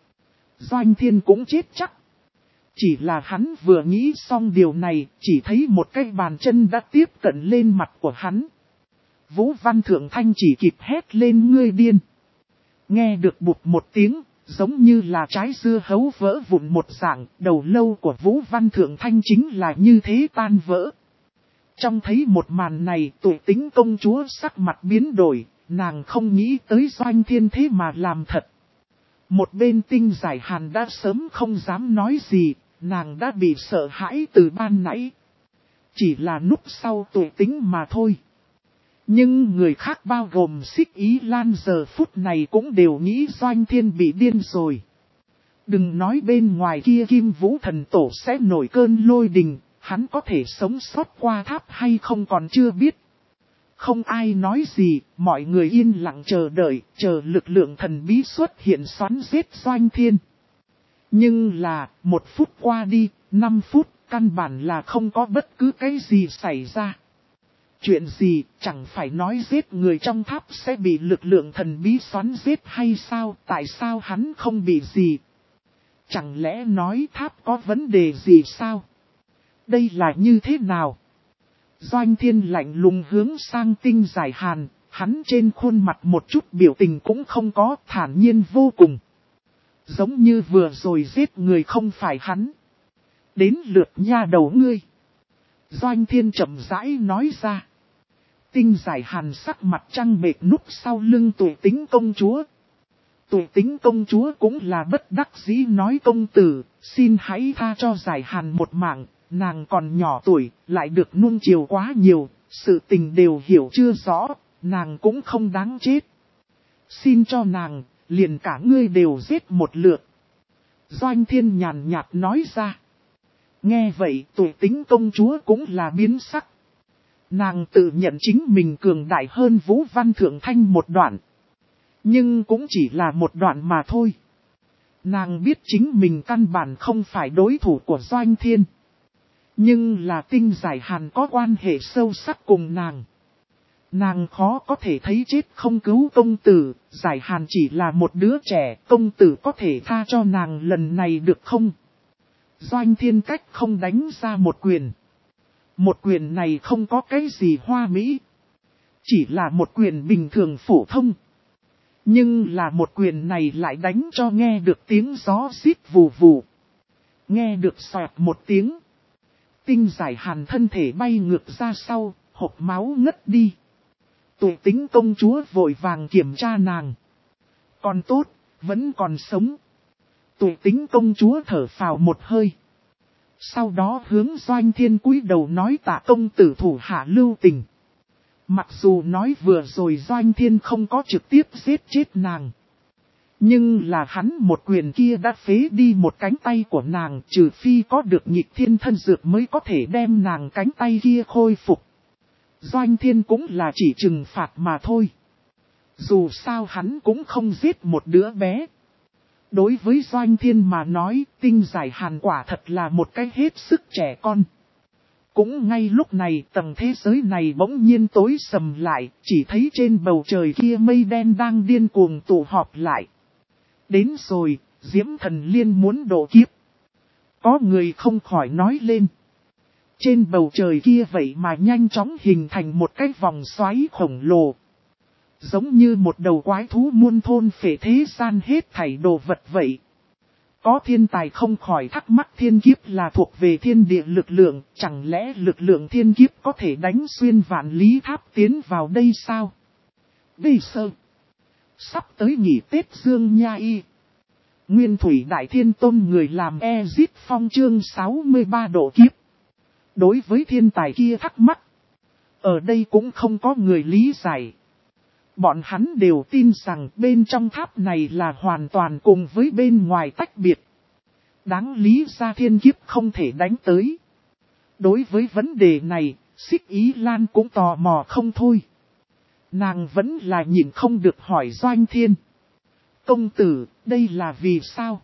Speaker 1: Doanh Thiên cũng chết chắc. Chỉ là hắn vừa nghĩ xong điều này, chỉ thấy một cái bàn chân đã tiếp cận lên mặt của hắn. Vũ Văn Thượng Thanh chỉ kịp hét lên ngươi điên. Nghe được bụp một tiếng, giống như là trái dưa hấu vỡ vụn một dạng, đầu lâu của Vũ Văn Thượng Thanh chính là như thế tan vỡ. Trong thấy một màn này, Tuệ Tĩnh công chúa sắc mặt biến đổi, nàng không nghĩ tới Doanh Thiên thế mà làm thật. Một bên Tinh Giải Hàn đã sớm không dám nói gì, nàng đã bị sợ hãi từ ban nãy. Chỉ là núp sau Tuệ Tĩnh mà thôi. Nhưng người khác bao gồm Xích Ý Lan giờ phút này cũng đều nghĩ Doanh Thiên bị điên rồi. Đừng nói bên ngoài kia Kim Vũ Thần Tổ sẽ nổi cơn lôi đình, hắn có thể sống sót qua tháp hay không còn chưa biết. Không ai nói gì, mọi người yên lặng chờ đợi, chờ lực lượng thần bí xuất hiện xoắn giết Doanh Thiên. Nhưng là, 1 phút qua đi, 5 phút, căn bản là không có bất cứ cái gì xảy ra. Chuyện gì, chẳng phải nói giết người trong tháp sẽ bị lực lượng thần bí xoắn giết hay sao, tại sao hắn không bị gì? Chẳng lẽ nói tháp có vấn đề gì sao? Đây là như thế nào? Doanh Thiên lạnh lùng hướng sang Tinh Giải Hàn, hắn trên khuôn mặt một chút biểu tình cũng không có, thản nhiên vô cùng. Giống như vừa rồi giết người không phải hắn. Đến lượt nha đầu ngươi. Doanh Thiên chậm rãi nói ra. Tinh Giải Hàn sắc mặt trăng bệch núp sau lưng Tuệ Tĩnh công chúa. Tuệ Tĩnh công chúa cũng là bất đắc dĩ nói công tử, xin hãy tha cho Giải Hàn một mạng, nàng còn nhỏ tuổi, lại được nuông chiều quá nhiều, sự tình đều hiểu chưa rõ, nàng cũng không đáng chết. Xin cho nàng, liền cả ngươi đều giết một lượt. Doanh Thiên nhàn nhạt nói ra. Nghe vậy Tuệ Tĩnh công chúa cũng là biến sắc. Nàng tự nhận chính mình cường đại hơn Vũ Văn Thượng Thanh một đoạn. Nhưng cũng chỉ là một đoạn mà thôi. Nàng biết chính mình căn bản không phải đối thủ của Doanh Thiên. Nhưng là Tinh Giải Hàn có quan hệ sâu sắc cùng nàng. Nàng khó có thể thấy chết không cứu công tử, Giải Hàn chỉ là một đứa trẻ, công tử có thể tha cho nàng lần này được không? Doanh Thiên cách không đánh ra một quyền. Một quyền này không có cái gì hoa mỹ. Chỉ là một quyền bình thường phổ thông. Nhưng là một quyền này lại đánh cho nghe được tiếng gió xít vù vù. Nghe được xoẹt một tiếng. Tinh Giải Hàn thân thể bay ngược ra sau, hộc máu ngất đi. Tuệ Tĩnh công chúa vội vàng kiểm tra nàng. Còn tốt, vẫn còn sống. Tuệ Tĩnh công chúa thở phào một hơi. Sau đó hướng Doanh Thiên cúi đầu nói tạ công tử thủ hạ lưu tình. Mặc dù nói vừa rồi Doanh Thiên không có trực tiếp giết chết nàng. Nhưng là hắn một quyền kia đã phế đi một cánh tay của nàng, trừ phi có được nghịch thiên thân dược mới có thể đem nàng cánh tay kia khôi phục. Doanh Thiên cũng là chỉ trừng phạt mà thôi. Dù sao hắn cũng không giết một đứa bé. Đối với Doanh Thiên mà nói, Tinh Giải Hàn quả thật là một cái hết sức trẻ con. Cũng ngay lúc này tầng thế giới này bỗng nhiên tối sầm lại, chỉ thấy trên bầu trời kia mây đen đang điên cuồng tụ họp lại. Đến rồi, Diễm Thần Liên muốn độ kiếp. Có người không khỏi nói lên. Trên bầu trời kia vậy mà nhanh chóng hình thành một cái vòng xoáy khổng lồ. Giống như một đầu quái thú muôn thôn phệ thế gian hết thảy đồ vật vậy. Có thiên tài không khỏi thắc mắc thiên kiếp là thuộc về thiên địa lực lượng, chẳng lẽ lực lượng thiên kiếp có thể đánh xuyên vạn lý tháp tiến vào đây sao? Bây giờ, sắp tới nghỉ Tết Dương Nha Y. Nguyên Thủy Đại Thiên Tôn người làm Ezit Phong chương 63 độ kiếp. Đối với thiên tài kia thắc mắc, ở đây cũng không có người lý giải. Bọn hắn đều tin rằng bên trong tháp này là hoàn toàn cùng với bên ngoài tách biệt. Đáng lý ra thiên kiếp không thể đánh tới. Đối với vấn đề này, Xích Ý Lan cũng tò mò không thôi. Nàng vẫn là nhịn không được hỏi Doanh Thiên. Công tử, đây là vì sao?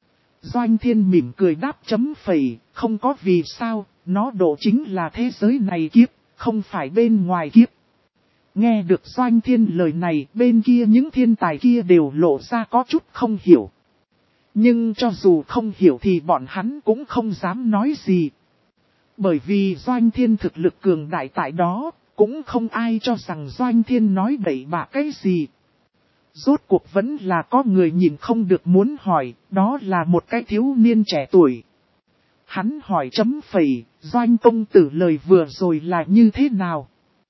Speaker 1: Doanh Thiên mỉm cười đáp chấm phẩy, không có vì sao, nó độ chính là thế giới này kiếp, không phải bên ngoài kiếp. Nghe được Doanh Thiên lời này, bên kia những thiên tài kia đều lộ ra có chút không hiểu. Nhưng cho dù không hiểu thì bọn hắn cũng không dám nói gì. Bởi vì Doanh Thiên thực lực cường đại tại đó, cũng không ai cho rằng Doanh Thiên nói bậy bạ cái gì. Rốt cuộc vẫn là có người nhìn không được muốn hỏi, đó là một cái thiếu niên trẻ tuổi. Hắn hỏi chấm phẩy, Doanh công tử lời vừa rồi là như thế nào?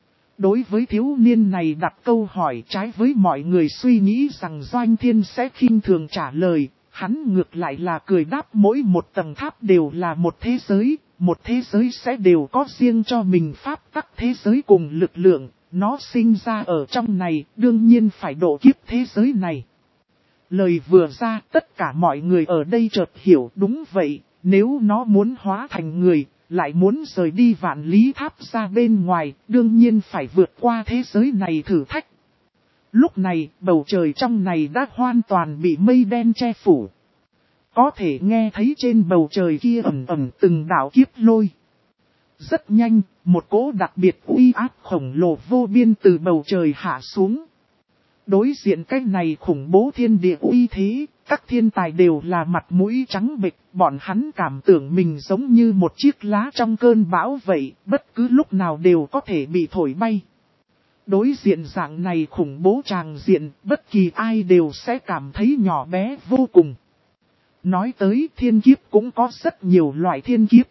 Speaker 1: Đối với thiếu niên này đặt câu hỏi trái với mọi người suy nghĩ rằng Doanh Thiên sẽ khinh thường trả lời, hắn ngược lại là cười đáp mỗi một tầng tháp đều là một thế giới sẽ đều có riêng cho mình pháp tắc thế giới cùng lực lượng, nó sinh ra ở trong này, đương nhiên phải độ kiếp thế giới này. Lời vừa ra tất cả mọi người ở đây chợt hiểu đúng vậy, nếu nó muốn hóa thành người, lại muốn rời đi vạn lý tháp ra bên ngoài, đương nhiên phải vượt qua thế giới này thử thách. Lúc này, bầu trời trong này đã hoàn toàn bị mây đen che phủ. Có thể nghe thấy trên bầu trời kia ẩn ẩn từng đạo kiếp lôi. Rất nhanh, một cỗ đặc biệt uy áp khổng lồ vô biên từ bầu trời hạ xuống. Đối diện cái này khủng bố thiên địa uy thế, các thiên tài đều là mặt mũi trắng bệch, bọn hắn cảm tưởng mình giống như một chiếc lá trong cơn bão vậy, bất cứ lúc nào đều có thể bị thổi bay. Đối diện dạng này khủng bố tràng diện, bất kỳ ai đều sẽ cảm thấy nhỏ bé vô cùng. Nói tới thiên kiếp cũng có rất nhiều loại thiên kiếp.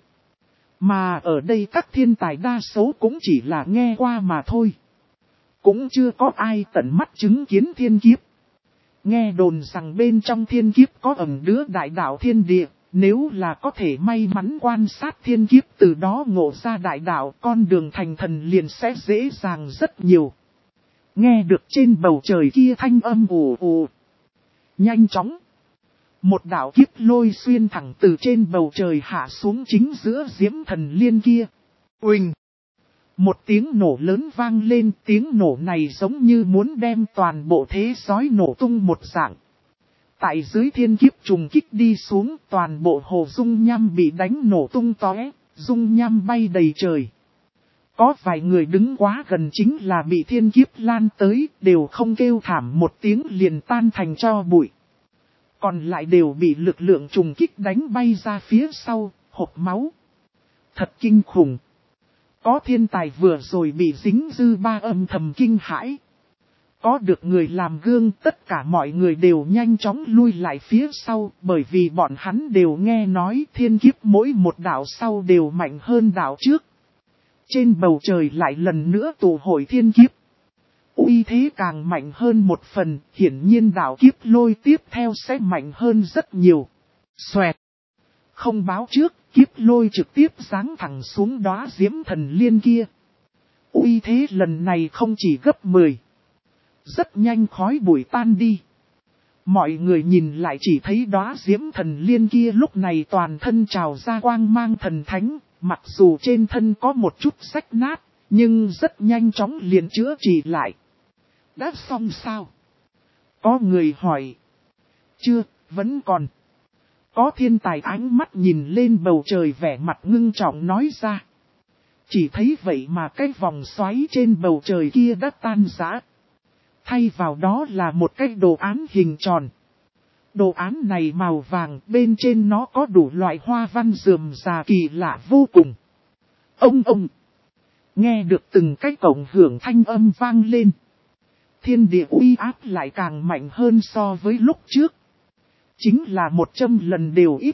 Speaker 1: Mà ở đây các thiên tài đa số cũng chỉ là nghe qua mà thôi. Cũng chưa có ai tận mắt chứng kiến thiên kiếp. Nghe đồn rằng bên trong thiên kiếp có ẩn đứa đại đạo thiên địa, nếu là có thể may mắn quan sát thiên kiếp từ đó ngộ ra đại đạo, con đường thành thần liền sẽ dễ dàng rất nhiều. Nghe được trên bầu trời kia thanh âm ù ù. Nhanh chóng. Một đạo kiếp lôi xuyên thẳng từ trên bầu trời hạ xuống chính giữa diễm thần liên kia. Uỳnh. Một tiếng nổ lớn vang lên, tiếng nổ này giống như muốn đem toàn bộ thế giới nổ tung một dạng. Tại dưới thiên kiếp trùng kích đi xuống, toàn bộ hồ dung nham bị đánh nổ tung tóe, dung nham bay đầy trời. Có vài người đứng quá gần chính là bị thiên kiếp lan tới, đều không kêu thảm một tiếng liền tan thành tro bụi. Còn lại đều bị lực lượng trùng kích đánh bay ra phía sau, hộc máu. Thật kinh khủng. Có thiên tài vừa rồi bị dính dư ba âm thầm kinh hãi. Có được người làm gương, tất cả mọi người đều nhanh chóng lui lại phía sau, bởi vì bọn hắn đều nghe nói thiên kiếp mỗi một đạo sau đều mạnh hơn đạo trước. Trên bầu trời lại lần nữa tụ hội thiên kiếp. Uy thế càng mạnh hơn một phần, hiển nhiên đạo kiếp lôi tiếp theo sẽ mạnh hơn rất nhiều. Xoẹt. Không báo trước, kiếp lôi trực tiếp giáng thẳng xuống đóa diễm thần liên kia. Uy thế lần này không chỉ gấp 10. Rất nhanh khói bụi tan đi. Mọi người nhìn lại chỉ thấy đóa diễm thần liên kia lúc này toàn thân trào ra quang mang thần thánh, mặc dù trên thân có một chút rách nát, nhưng rất nhanh chóng liền chữa trị lại. Đã xong sao? Có người hỏi. Chưa, vẫn còn. Có thiên tài ánh mắt nhìn lên bầu trời vẻ mặt ngưng trọng nói ra. Chỉ thấy vậy mà cái vòng xoáy trên bầu trời kia đã tan rã. Thay vào đó là một cái đồ án hình tròn. Đồ án này màu vàng, bên trên nó có đủ loại hoa văn rườm rà kỳ lạ vô cùng. Ông! Nghe được từng cái cộng hưởng thanh âm vang lên. Thiên địa uy áp lại càng mạnh hơn so với lúc trước. Chính là 100 lần đều ít.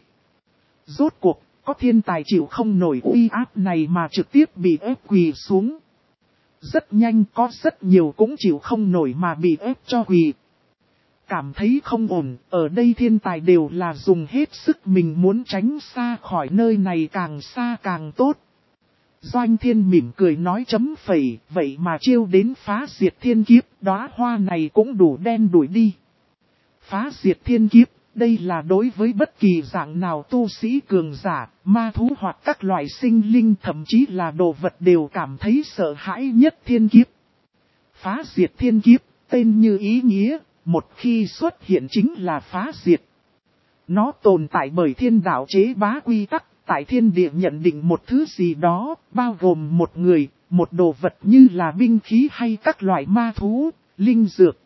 Speaker 1: Rốt cuộc, có thiên tài chịu không nổi uy áp này mà trực tiếp bị ép quỳ xuống. Rất nhanh có rất nhiều cũng chịu không nổi mà bị ép cho quỳ. Cảm thấy không ổn, ở đây thiên tài đều là dùng hết sức mình muốn tránh xa khỏi nơi này càng xa càng tốt. Doanh Thiên mỉm cười nói chấm phẩy, vậy mà chiêu đến phá diệt thiên kiếp, đóa hoa này cũng đủ đen đuổi đi. Phá diệt thiên kiếp, đây là đối với bất kỳ dạng nào tu sĩ cường giả, ma thú hoặc các loại sinh linh thậm chí là đồ vật đều cảm thấy sợ hãi nhất thiên kiếp. Phá diệt thiên kiếp, tên như ý nghĩa, một khi xuất hiện chính là phá diệt. Nó tồn tại bởi thiên đạo chế bá quy tắc. Tại thiên địa nhận định một thứ gì đó, bao gồm một người, một đồ vật như là binh khí hay các loại ma thú, linh dược.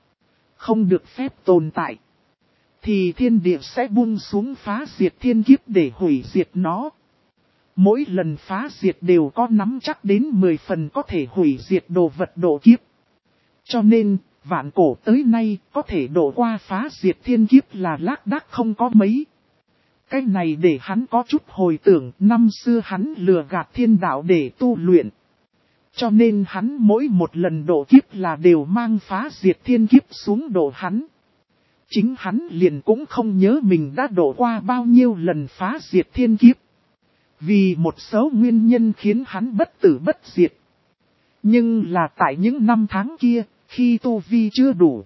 Speaker 1: Không được phép tồn tại. Thì thiên địa sẽ buông xuống phá diệt thiên kiếp để hủy diệt nó. Mỗi lần phá diệt đều có nắm chắc đến 10 phần có thể hủy diệt đồ vật độ kiếp. Cho nên, vạn cổ tới nay có thể độ qua phá diệt thiên kiếp là lác đác không có mấy. Cái này để hắn có chút hồi tưởng năm xưa hắn lừa gạt thiên đạo để tu luyện. Cho nên hắn mỗi một lần độ kiếp là đều mang phá diệt thiên kiếp xuống độ hắn. Chính hắn liền cũng không nhớ mình đã độ qua bao nhiêu lần phá diệt thiên kiếp. Vì một số nguyên nhân khiến hắn bất tử bất diệt. Nhưng là tại những năm tháng kia, khi tu vi chưa đủ,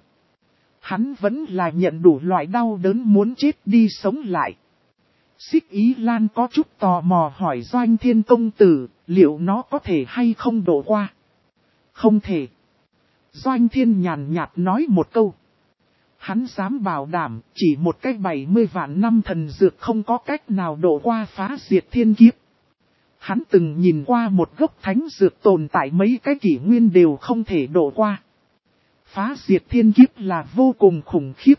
Speaker 1: hắn vẫn là nhận đủ loại đau đớn muốn chết đi sống lại. Xích Ý Lan có chút tò mò hỏi Doanh Thiên công tử, liệu nó có thể hay không độ qua? Không thể. Doanh Thiên nhàn nhạt nói một câu. Hắn dám bảo đảm, chỉ một cái 70 vạn năm thần dược không có cách nào độ qua phá diệt thiên kiếp. Hắn từng nhìn qua một gốc thánh dược tồn tại mấy cái kỷ nguyên đều không thể độ qua. Phá diệt thiên kiếp là vô cùng khủng khiếp.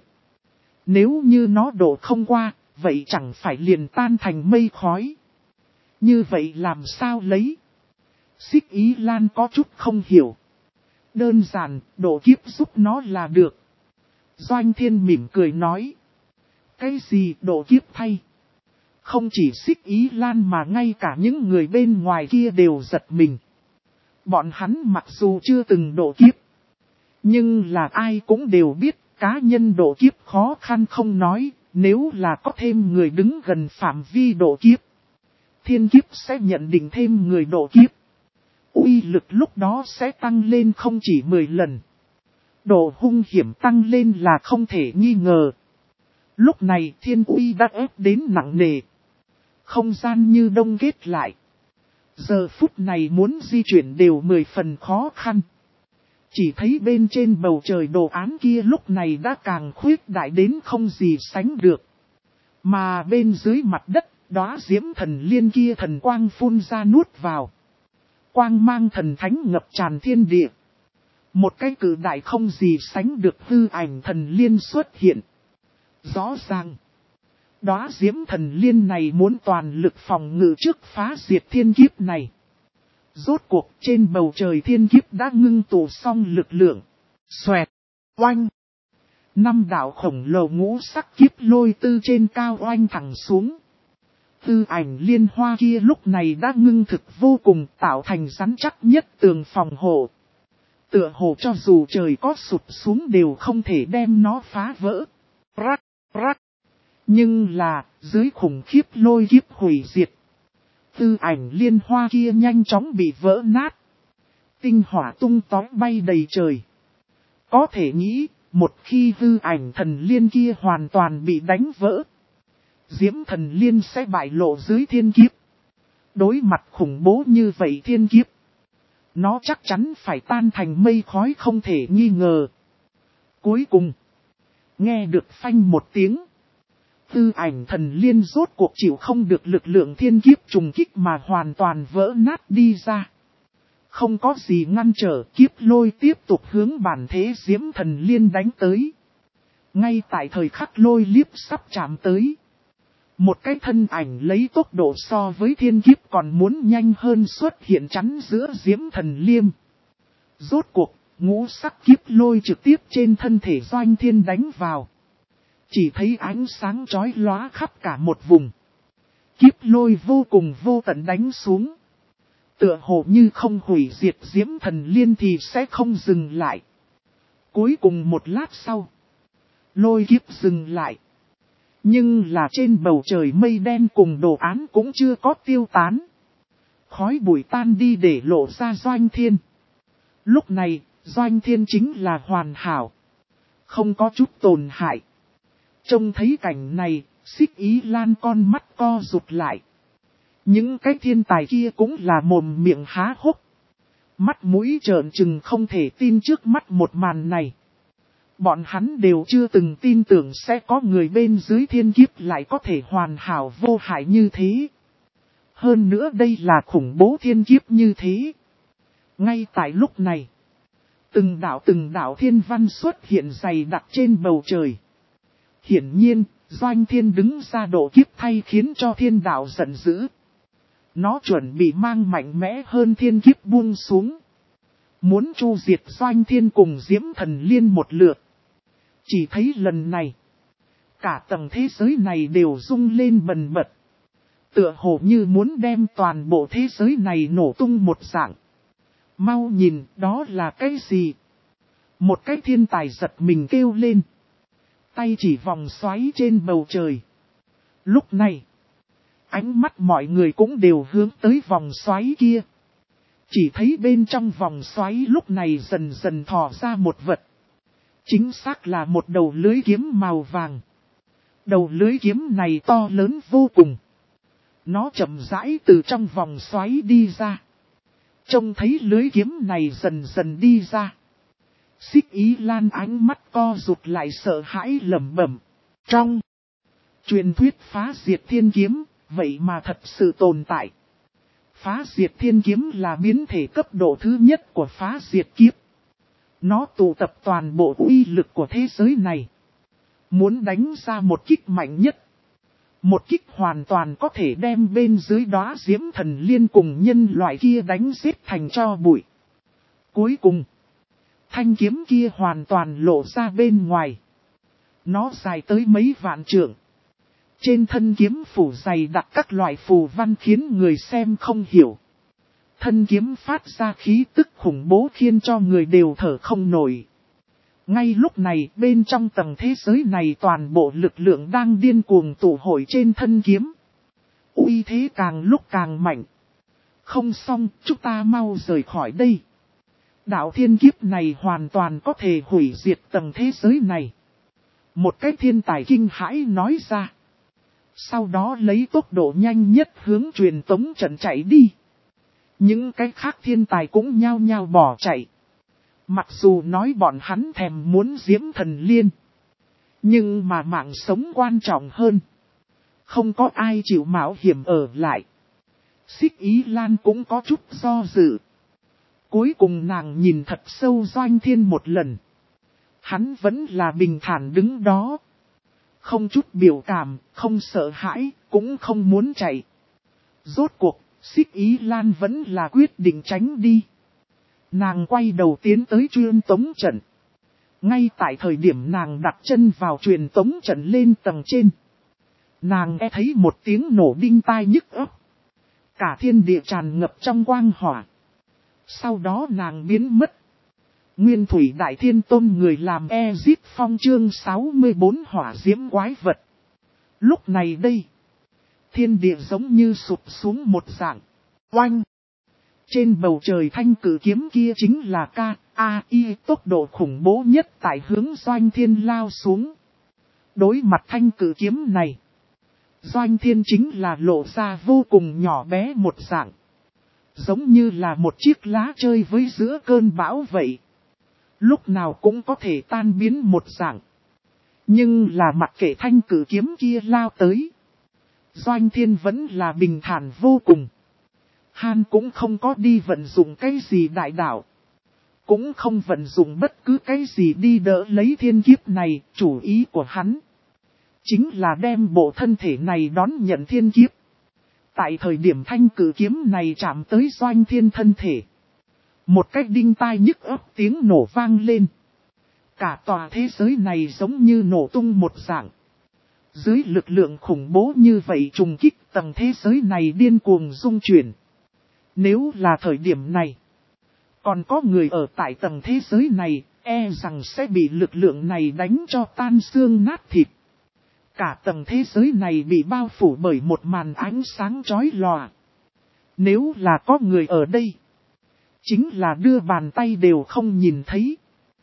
Speaker 1: Nếu như nó độ không qua, vậy chẳng phải liền tan thành mây khói. Như vậy làm sao lấy? Xích Ý Lan có chút không hiểu. Đơn giản, độ kiếp giúp nó là được. Doanh Thiên mỉm cười nói. Cái gì độ kiếp thay? Không chỉ Xích Ý Lan mà ngay cả những người bên ngoài kia đều giật mình. Bọn hắn mặc dù chưa từng độ kiếp, nhưng là ai cũng đều biết cá nhân độ kiếp khó khăn không nói. Nếu là có thêm người đứng gần phạm vi độ kiếp, thiên kiếp sẽ nhận định thêm người độ kiếp. Uy lực lúc đó sẽ tăng lên không chỉ 10 lần. Độ hung hiểm tăng lên là không thể nghi ngờ. Lúc này thiên uy đã ép đến nặng nề. Không gian như đông kết lại. Giờ phút này muốn di chuyển đều 10 phần khó khăn. Chỉ thấy bên trên bầu trời đồ án kia lúc này đã càng khuyết đại đến không gì sánh được. Mà bên dưới mặt đất, đóa diễm thần liên kia thần quang phun ra nuốt vào. Quang mang thần thánh ngập tràn thiên địa. Một cái cử đại không gì sánh được hư ảnh thần liên xuất hiện. Rõ ràng, đóa diễm thần liên này muốn toàn lực phòng ngự trước phá diệt thiên kiếp này. Rốt cuộc trên bầu trời thiên kiếp đã ngưng tụ xong lực lượng. Xoẹt, oanh. 5 đạo khổng lồ ngũ sắc kiếp lôi từ trên cao oanh thẳng xuống. Tư ảnh liên hoa kia lúc này đã ngưng thực vô cùng tạo thành rắn chắc nhất tường phòng hộ. Tựa hồ cho dù trời có sụp xuống đều không thể đem nó phá vỡ. Rắc, rắc. Nhưng là, dưới khủng khiếp lôi kiếp hủy diệt. Tư ảnh liên hoa kia nhanh chóng bị vỡ nát. Tinh hỏa tung tói bay đầy trời. Có thể nghĩ, một khi tư ảnh thần liên kia hoàn toàn bị đánh vỡ. Diễm thần liên sẽ bại lộ dưới thiên kiếp. Đối mặt khủng bố như vậy thiên kiếp. Nó chắc chắn phải tan thành mây khói không thể nghi ngờ. Cuối cùng, nghe được phanh một tiếng. Tư ảnh thần liên rốt cuộc chịu không được lực lượng thiên kiếp trùng kích mà hoàn toàn vỡ nát đi ra. Không có gì ngăn trở, kiếp lôi tiếp tục hướng bản thế diễm thần liên đánh tới. Ngay tại thời khắc lôi liếp sắp chạm tới. Một cái thân ảnh lấy tốc độ so với thiên kiếp còn muốn nhanh hơn xuất hiện chắn giữa diễm thần liêm. Rốt cuộc, ngũ sắc kiếp lôi trực tiếp trên thân thể Doanh Thiên đánh vào. Chỉ thấy ánh sáng chói lóa khắp cả một vùng. Kiếp lôi vô cùng vô tận đánh xuống. Tựa hồ như không hủy diệt diễm thần liên thì sẽ không dừng lại. Cuối cùng một lát sau, lôi kiếp dừng lại. Nhưng là trên bầu trời mây đen cùng đồ án cũng chưa có tiêu tán. Khói bụi tan đi để lộ ra Doanh Thiên. Lúc này, Doanh Thiên chính là hoàn hảo. Không có chút tổn hại. Trông thấy cảnh này, Xích Ý Lan con mắt co rụt lại. Những cái thiên tài kia cũng là mồm miệng há hốc. Mắt mũi trợn trừng không thể tin trước mắt một màn này. Bọn hắn đều chưa từng tin tưởng sẽ có người bên dưới thiên kiếp lại có thể hoàn hảo vô hại như thế. Hơn nữa đây là khủng bố thiên kiếp như thế. Ngay tại lúc này, từng đạo thiên văn xuất hiện dày đặc trên bầu trời. Hiển nhiên, Doanh Thiên đứng ra độ kiếp thay khiến cho thiên đạo giận dữ. Nó chuẩn bị mang mạnh mẽ hơn thiên kiếp buông xuống. Muốn chu diệt Doanh Thiên cùng Diễm Thần Liên một lượt. Chỉ thấy lần này, cả tầng thế giới này đều rung lên bần bật. Tựa hồ như muốn đem toàn bộ thế giới này nổ tung một dạng. Mau nhìn, đó là cái gì? Một cái thiên tài giật mình kêu lên. Tay chỉ vòng xoáy trên bầu trời. Lúc này, ánh mắt mọi người cũng đều hướng tới vòng xoáy kia. Chỉ thấy bên trong vòng xoáy lúc này dần dần thò ra một vật. Chính xác là một đầu lưới kiếm màu vàng. Đầu lưới kiếm này to lớn vô cùng. Nó chậm rãi từ trong vòng xoáy đi ra. Trông thấy lưới kiếm này dần dần đi ra. Xích Ý Lan ánh mắt co rụt lại sợ hãi lẩm bẩm. Trong truyền thuyết phá diệt thiên kiếm, vậy mà thật sự tồn tại. Phá diệt thiên kiếm là biến thể cấp độ thứ nhất của phá diệt kiếp. Nó tụ tập toàn bộ uy lực của thế giới này. Muốn đánh ra một kích mạnh nhất. Một kích hoàn toàn có thể đem bên dưới đóa Diễm Thần Liên cùng nhân loại kia đánh giết thành tro bụi. Cuối cùng, thanh kiếm kia hoàn toàn lộ ra bên ngoài. Nó dài tới mấy vạn trượng. Trên thân kiếm phủ dày đặc các loại phù văn khiến người xem không hiểu. Thân kiếm phát ra khí tức khủng bố khiến cho người đều thở không nổi. Ngay lúc này bên trong tầng thế giới này toàn bộ lực lượng đang điên cuồng tụ hội trên thân kiếm. Uy thế càng lúc càng mạnh. Không xong, chúng ta mau rời khỏi đây. Đạo thiên kiếp này hoàn toàn có thể hủy diệt tầng thế giới này. Một cái thiên tài kinh hãi nói ra. Sau đó lấy tốc độ nhanh nhất hướng truyền tống trận chạy đi. Những cái khác thiên tài cũng nhao nhao bỏ chạy. Mặc dù nói bọn hắn thèm muốn diễm thần liên. Nhưng mà mạng sống quan trọng hơn. Không có ai chịu mạo hiểm ở lại. Xích Ý Lan cũng có chút do dự. Cuối cùng nàng nhìn thật sâu Doanh Thiên một lần. Hắn vẫn là bình thản đứng đó. Không chút biểu cảm, không sợ hãi, cũng không muốn chạy. Rốt cuộc, Xích Ý Lan vẫn là quyết định tránh đi. Nàng quay đầu tiến tới truyền tống trận. Ngay tại thời điểm nàng đặt chân vào truyền tống trận lên tầng trên. Nàng nghe thấy một tiếng nổ đinh tai nhức óc. Cả thiên địa tràn ngập trong quang hỏa. Sau đó nàng biến mất. Nguyên Thủy Đại Thiên Tôn người làm Ezip Phong chương 64 hỏa diễm quái vật. Lúc này đây, thiên địa giống như sụp xuống một dạng. Oanh! Trên bầu trời thanh cử kiếm kia chính là K.A.I. tốc độ khủng bố nhất tại hướng Doanh Thiên lao xuống. Đối mặt thanh cử kiếm này, Doanh Thiên chính là lộ ra vô cùng nhỏ bé một dạng. Giống như là một chiếc lá chơi với giữa cơn bão vậy. Lúc nào cũng có thể tan biến một dạng. Nhưng là mặc kệ thanh cử kiếm kia lao tới. Doanh Thiên vẫn là bình thản vô cùng. Han cũng không có đi vận dụng cái gì đại đạo. Cũng không vận dụng bất cứ cái gì đi đỡ lấy thiên kiếp này, chủ ý của hắn. Chính là đem bộ thân thể này đón nhận thiên kiếp. Tại thời điểm thanh cử kiếm này chạm tới Doanh Thiên thân thể. Một cách đinh tai nhức óc tiếng nổ vang lên. Cả tòa thế giới này giống như nổ tung một dạng. Dưới lực lượng khủng bố như vậy trùng kích tầng thế giới này điên cuồng rung chuyển. Nếu là thời điểm này, còn có người ở tại tầng thế giới này, e rằng sẽ bị lực lượng này đánh cho tan xương nát thịt. Cả tầng thế giới này bị bao phủ bởi một màn ánh sáng chói lòa. Nếu là có người ở đây, chính là đưa bàn tay đều không nhìn thấy.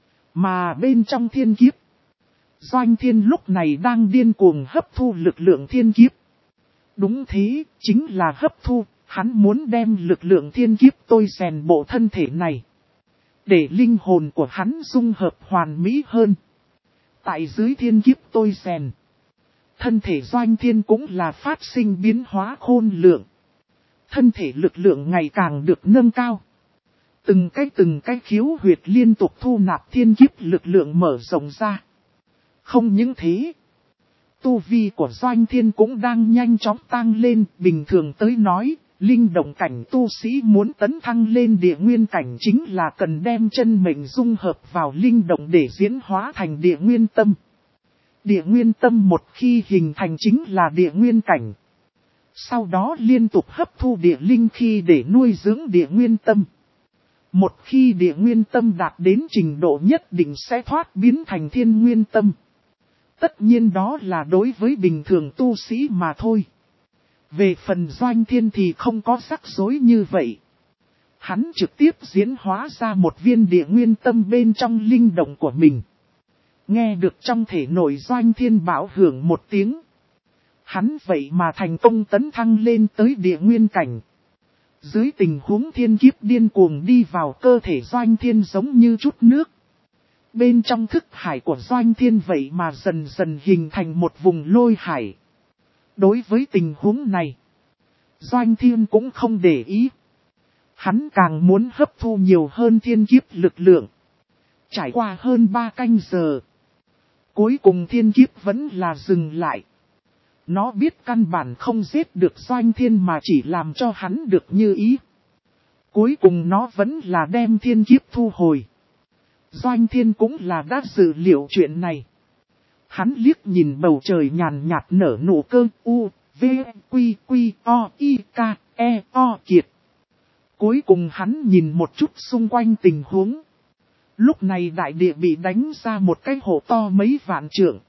Speaker 1: Mà bên trong thiên kiếp, Doanh Thiên lúc này đang điên cuồng hấp thu lực lượng thiên kiếp. Đúng thế, chính là hấp thu, hắn muốn đem lực lượng thiên kiếp tôi rèn bộ thân thể này. Để linh hồn của hắn dung hợp hoàn mỹ hơn. Tại dưới thiên kiếp tôi rèn, thân thể Doanh Thiên cũng là phát sinh biến hóa khôn lượng. Thân thể lực lượng ngày càng được nâng cao. Từng cái khiếu huyệt liên tục thu nạp thiên kiếp lực lượng mở rộng ra. Không những thế, tu vi của Doanh Thiên cũng đang nhanh chóng tăng lên. Bình thường tới nói, linh động cảnh tu sĩ muốn tấn thăng lên địa nguyên cảnh chính là cần đem chân mệnh dung hợp vào linh động để diễn hóa thành địa nguyên tâm. Địa nguyên tâm một khi hình thành chính là địa nguyên cảnh. Sau đó liên tục hấp thu địa linh khí để nuôi dưỡng địa nguyên tâm. Một khi địa nguyên tâm đạt đến trình độ nhất định sẽ thoát biến thành thiên nguyên tâm. Tất nhiên đó là đối với bình thường tu sĩ mà thôi. Về phần Doanh Thiên thì không có rắc rối như vậy. Hắn trực tiếp diễn hóa ra một viên địa nguyên tâm bên trong linh động của mình. Nghe được trong thể nội Doanh Thiên bảo hưởng một tiếng. Hắn vậy mà thành công tấn thăng lên tới địa nguyên cảnh. Dưới tình huống thiên kiếp điên cuồng đi vào cơ thể Doanh Thiên giống như chút nước. Bên trong thức hải của Doanh Thiên vậy mà dần dần hình thành một vùng lôi hải. Đối với tình huống này, Doanh Thiên cũng không để ý. Hắn càng muốn hấp thu nhiều hơn thiên kiếp lực lượng. Trải qua hơn 3 canh giờ. Cuối cùng thiên kiếp vẫn là dừng lại. Nó biết căn bản không giết được Doanh Thiên mà chỉ làm cho hắn được như ý. Cuối cùng nó vẫn là đem thiên kiếp thu hồi. Doanh Thiên cũng là đã dự liệu chuyện này. Hắn liếc nhìn bầu trời nhàn nhạt nở nụ cơ u, v, quy, quy, o, i, k, e, o kiệt. Cuối cùng hắn nhìn một chút xung quanh tình huống. Lúc này đại địa bị đánh ra một cái hố to mấy vạn trượng.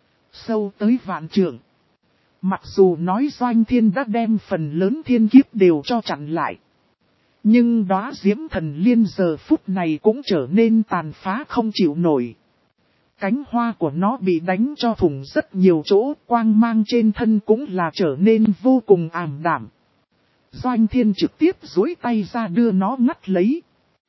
Speaker 1: Sâu tới vạn trượng. Mặc dù nói Doanh Thiên đã đem phần lớn thiên kiếp đều cho chặn lại. Nhưng đóa diễm thần liên giờ phút này cũng trở nên tàn phá không chịu nổi. Cánh hoa của nó bị đánh cho thủng rất nhiều chỗ, quang mang trên thân cũng là trở nên vô cùng ảm đạm. Doanh Thiên trực tiếp duỗi tay ra đưa nó ngắt lấy.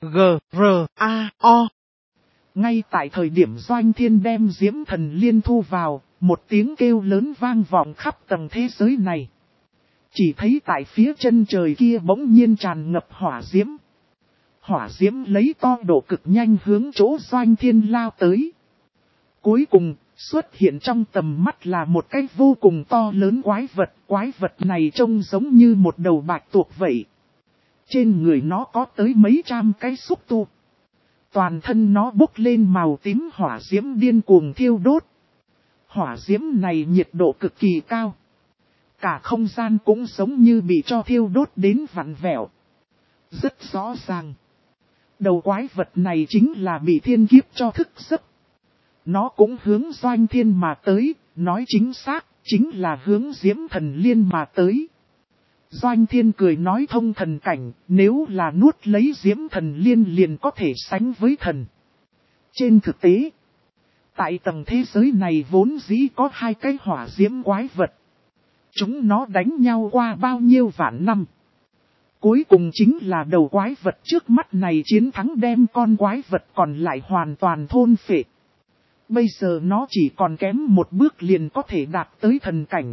Speaker 1: G-R-A-O. Ngay tại thời điểm Doanh Thiên đem diễm thần liên thu vào, một tiếng kêu lớn vang vọng khắp tầng thế giới này. Chỉ thấy tại phía chân trời kia bỗng nhiên tràn ngập hỏa diễm. Hỏa diễm lấy to độ cực nhanh hướng chỗ Doanh Thiên lao tới. Cuối cùng, xuất hiện trong tầm mắt là một cái vô cùng to lớn quái vật này trông giống như một đầu bạch tuộc vậy. Trên người nó có tới mấy trăm cái xúc tu. Toàn thân nó bốc lên màu tím hỏa diễm điên cuồng thiêu đốt. Hỏa diễm này nhiệt độ cực kỳ cao. Cả không gian cũng giống như bị cho thiêu đốt đến vặn vẹo. Rất rõ ràng. Đầu quái vật này chính là bị thiên kiếp cho thức giấc. Nó cũng hướng Doanh Thiên mà tới, nói chính xác, chính là hướng diễm thần liên mà tới. Doanh Thiên cười nói thông thần cảnh, nếu là nuốt lấy diễm thần liên liền có thể sánh với thần. Trên thực tế, tại tầng thế giới này vốn dĩ có hai cái hỏa diễm quái vật. Chúng nó đánh nhau qua bao nhiêu vạn năm. Cuối cùng chính là đầu quái vật trước mắt này chiến thắng đem con quái vật còn lại hoàn toàn thôn phệ. Bây giờ nó chỉ còn kém một bước liền có thể đạt tới thần cảnh.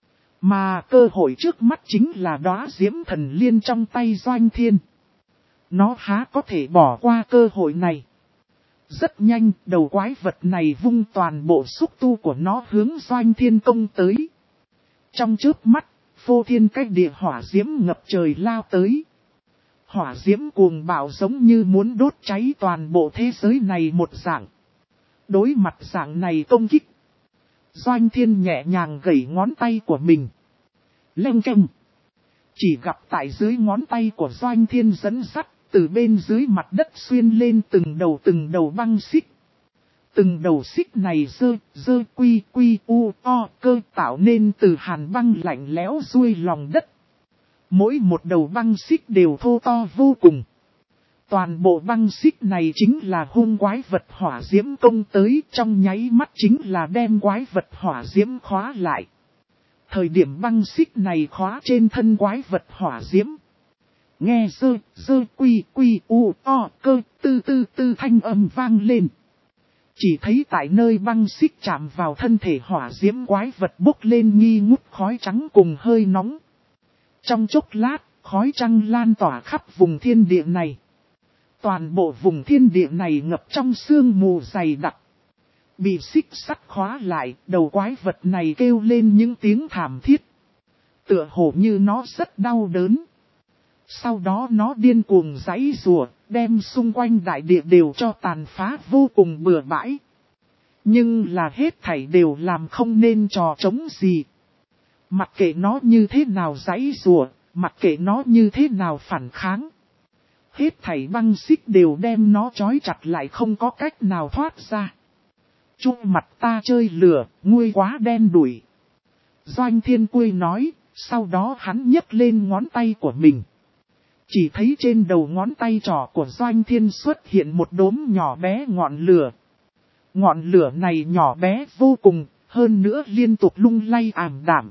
Speaker 1: Mà cơ hội trước mắt chính là đóa diễm thần liên trong tay Doanh Thiên. Nó há có thể bỏ qua cơ hội này. Rất nhanh, đầu quái vật này vung toàn bộ xúc tu của nó hướng Doanh Thiên công tới. Trong chớp mắt, phô thiên cách địa hỏa diễm ngập trời lao tới. Hỏa diễm cuồng bạo giống như muốn đốt cháy toàn bộ thế giới này một dạng. Đối mặt dạng này công kích. Doanh Thiên nhẹ nhàng gẩy ngón tay của mình. Leng keng. Chỉ gặp tại dưới ngón tay của Doanh Thiên dẫn sắt, từ bên dưới mặt đất xuyên lên từng đầu băng xích. Từng đầu xích này dơ quy o cơ tạo nên từ hàn băng lạnh lẽo xuôi lòng đất. Mỗi một đầu băng xích đều thô to vô cùng. Toàn bộ băng xích này chính là hung quái vật hỏa diễm công tới, trong nháy mắt chính là đem quái vật hỏa diễm khóa lại. Thời điểm băng xích này khóa trên thân quái vật hỏa diễm. Nghe dơ quy o cơ tư thanh âm vang lên. Chỉ thấy tại nơi băng xích chạm vào thân thể hỏa diễm quái vật bốc lên nghi ngút khói trắng cùng hơi nóng. Trong chốc lát, khói trắng lan tỏa khắp vùng thiên địa này. Toàn bộ vùng thiên địa này ngập trong sương mù dày đặc. Bị xích sắt khóa lại, đầu quái vật này kêu lên những tiếng thảm thiết. Tựa hồ như nó rất đau đớn. Sau đó nó điên cuồng giãy giụa, đem xung quanh đại địa đều cho tàn phá vô cùng bừa bãi. Nhưng là hết thảy đều làm không nên trò trống gì. Mặc kệ nó như thế nào giãy giụa, mặc kệ nó như thế nào phản kháng. Hết thảy băng xích đều đem nó trói chặt lại không có cách nào thoát ra. Chung mặt ta chơi lửa, nguôi quá đen đủi. Doanh Thiên Quy nói, sau đó hắn nhấc lên ngón tay của mình. Chỉ thấy trên đầu ngón tay trỏ của Doanh Thiên xuất hiện một đốm nhỏ bé ngọn lửa. Ngọn lửa này nhỏ bé vô cùng, hơn nữa liên tục lung lay ảm đạm.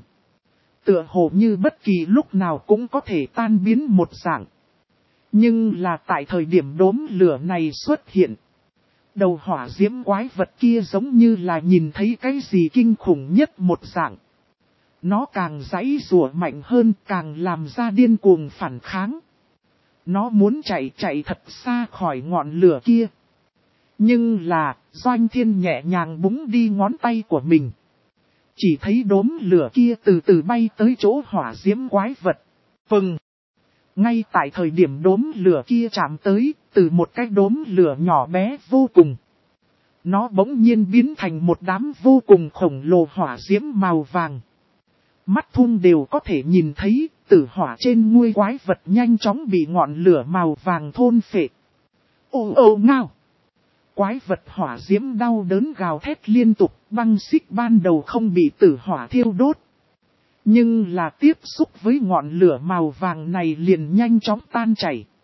Speaker 1: Tựa hồ như bất kỳ lúc nào cũng có thể tan biến một dạng. Nhưng là tại thời điểm đốm lửa này xuất hiện. Đầu hỏa diễm quái vật kia giống như là nhìn thấy cái gì kinh khủng nhất một dạng. Nó càng giãy giụa mạnh hơn, càng làm ra điên cuồng phản kháng. Nó muốn chạy thật xa khỏi ngọn lửa kia. Nhưng là, Doanh Thiên nhẹ nhàng búng đi ngón tay của mình. Chỉ thấy đốm lửa kia từ từ bay tới chỗ hỏa diễm quái vật. Phừng! Ngay tại thời điểm đốm lửa kia chạm tới, từ một cái đốm lửa nhỏ bé vô cùng. Nó bỗng nhiên biến thành một đám vô cùng khổng lồ hỏa diễm màu vàng. Mắt thun đều có thể nhìn thấy, tử hỏa trên nguôi quái vật nhanh chóng bị ngọn lửa màu vàng thôn phệ. Ô ngao! Quái vật hỏa diễm đau đớn gào thét liên tục, băng xích ban đầu không bị tử hỏa thiêu đốt. Nhưng là tiếp xúc với ngọn lửa màu vàng này liền nhanh chóng tan chảy.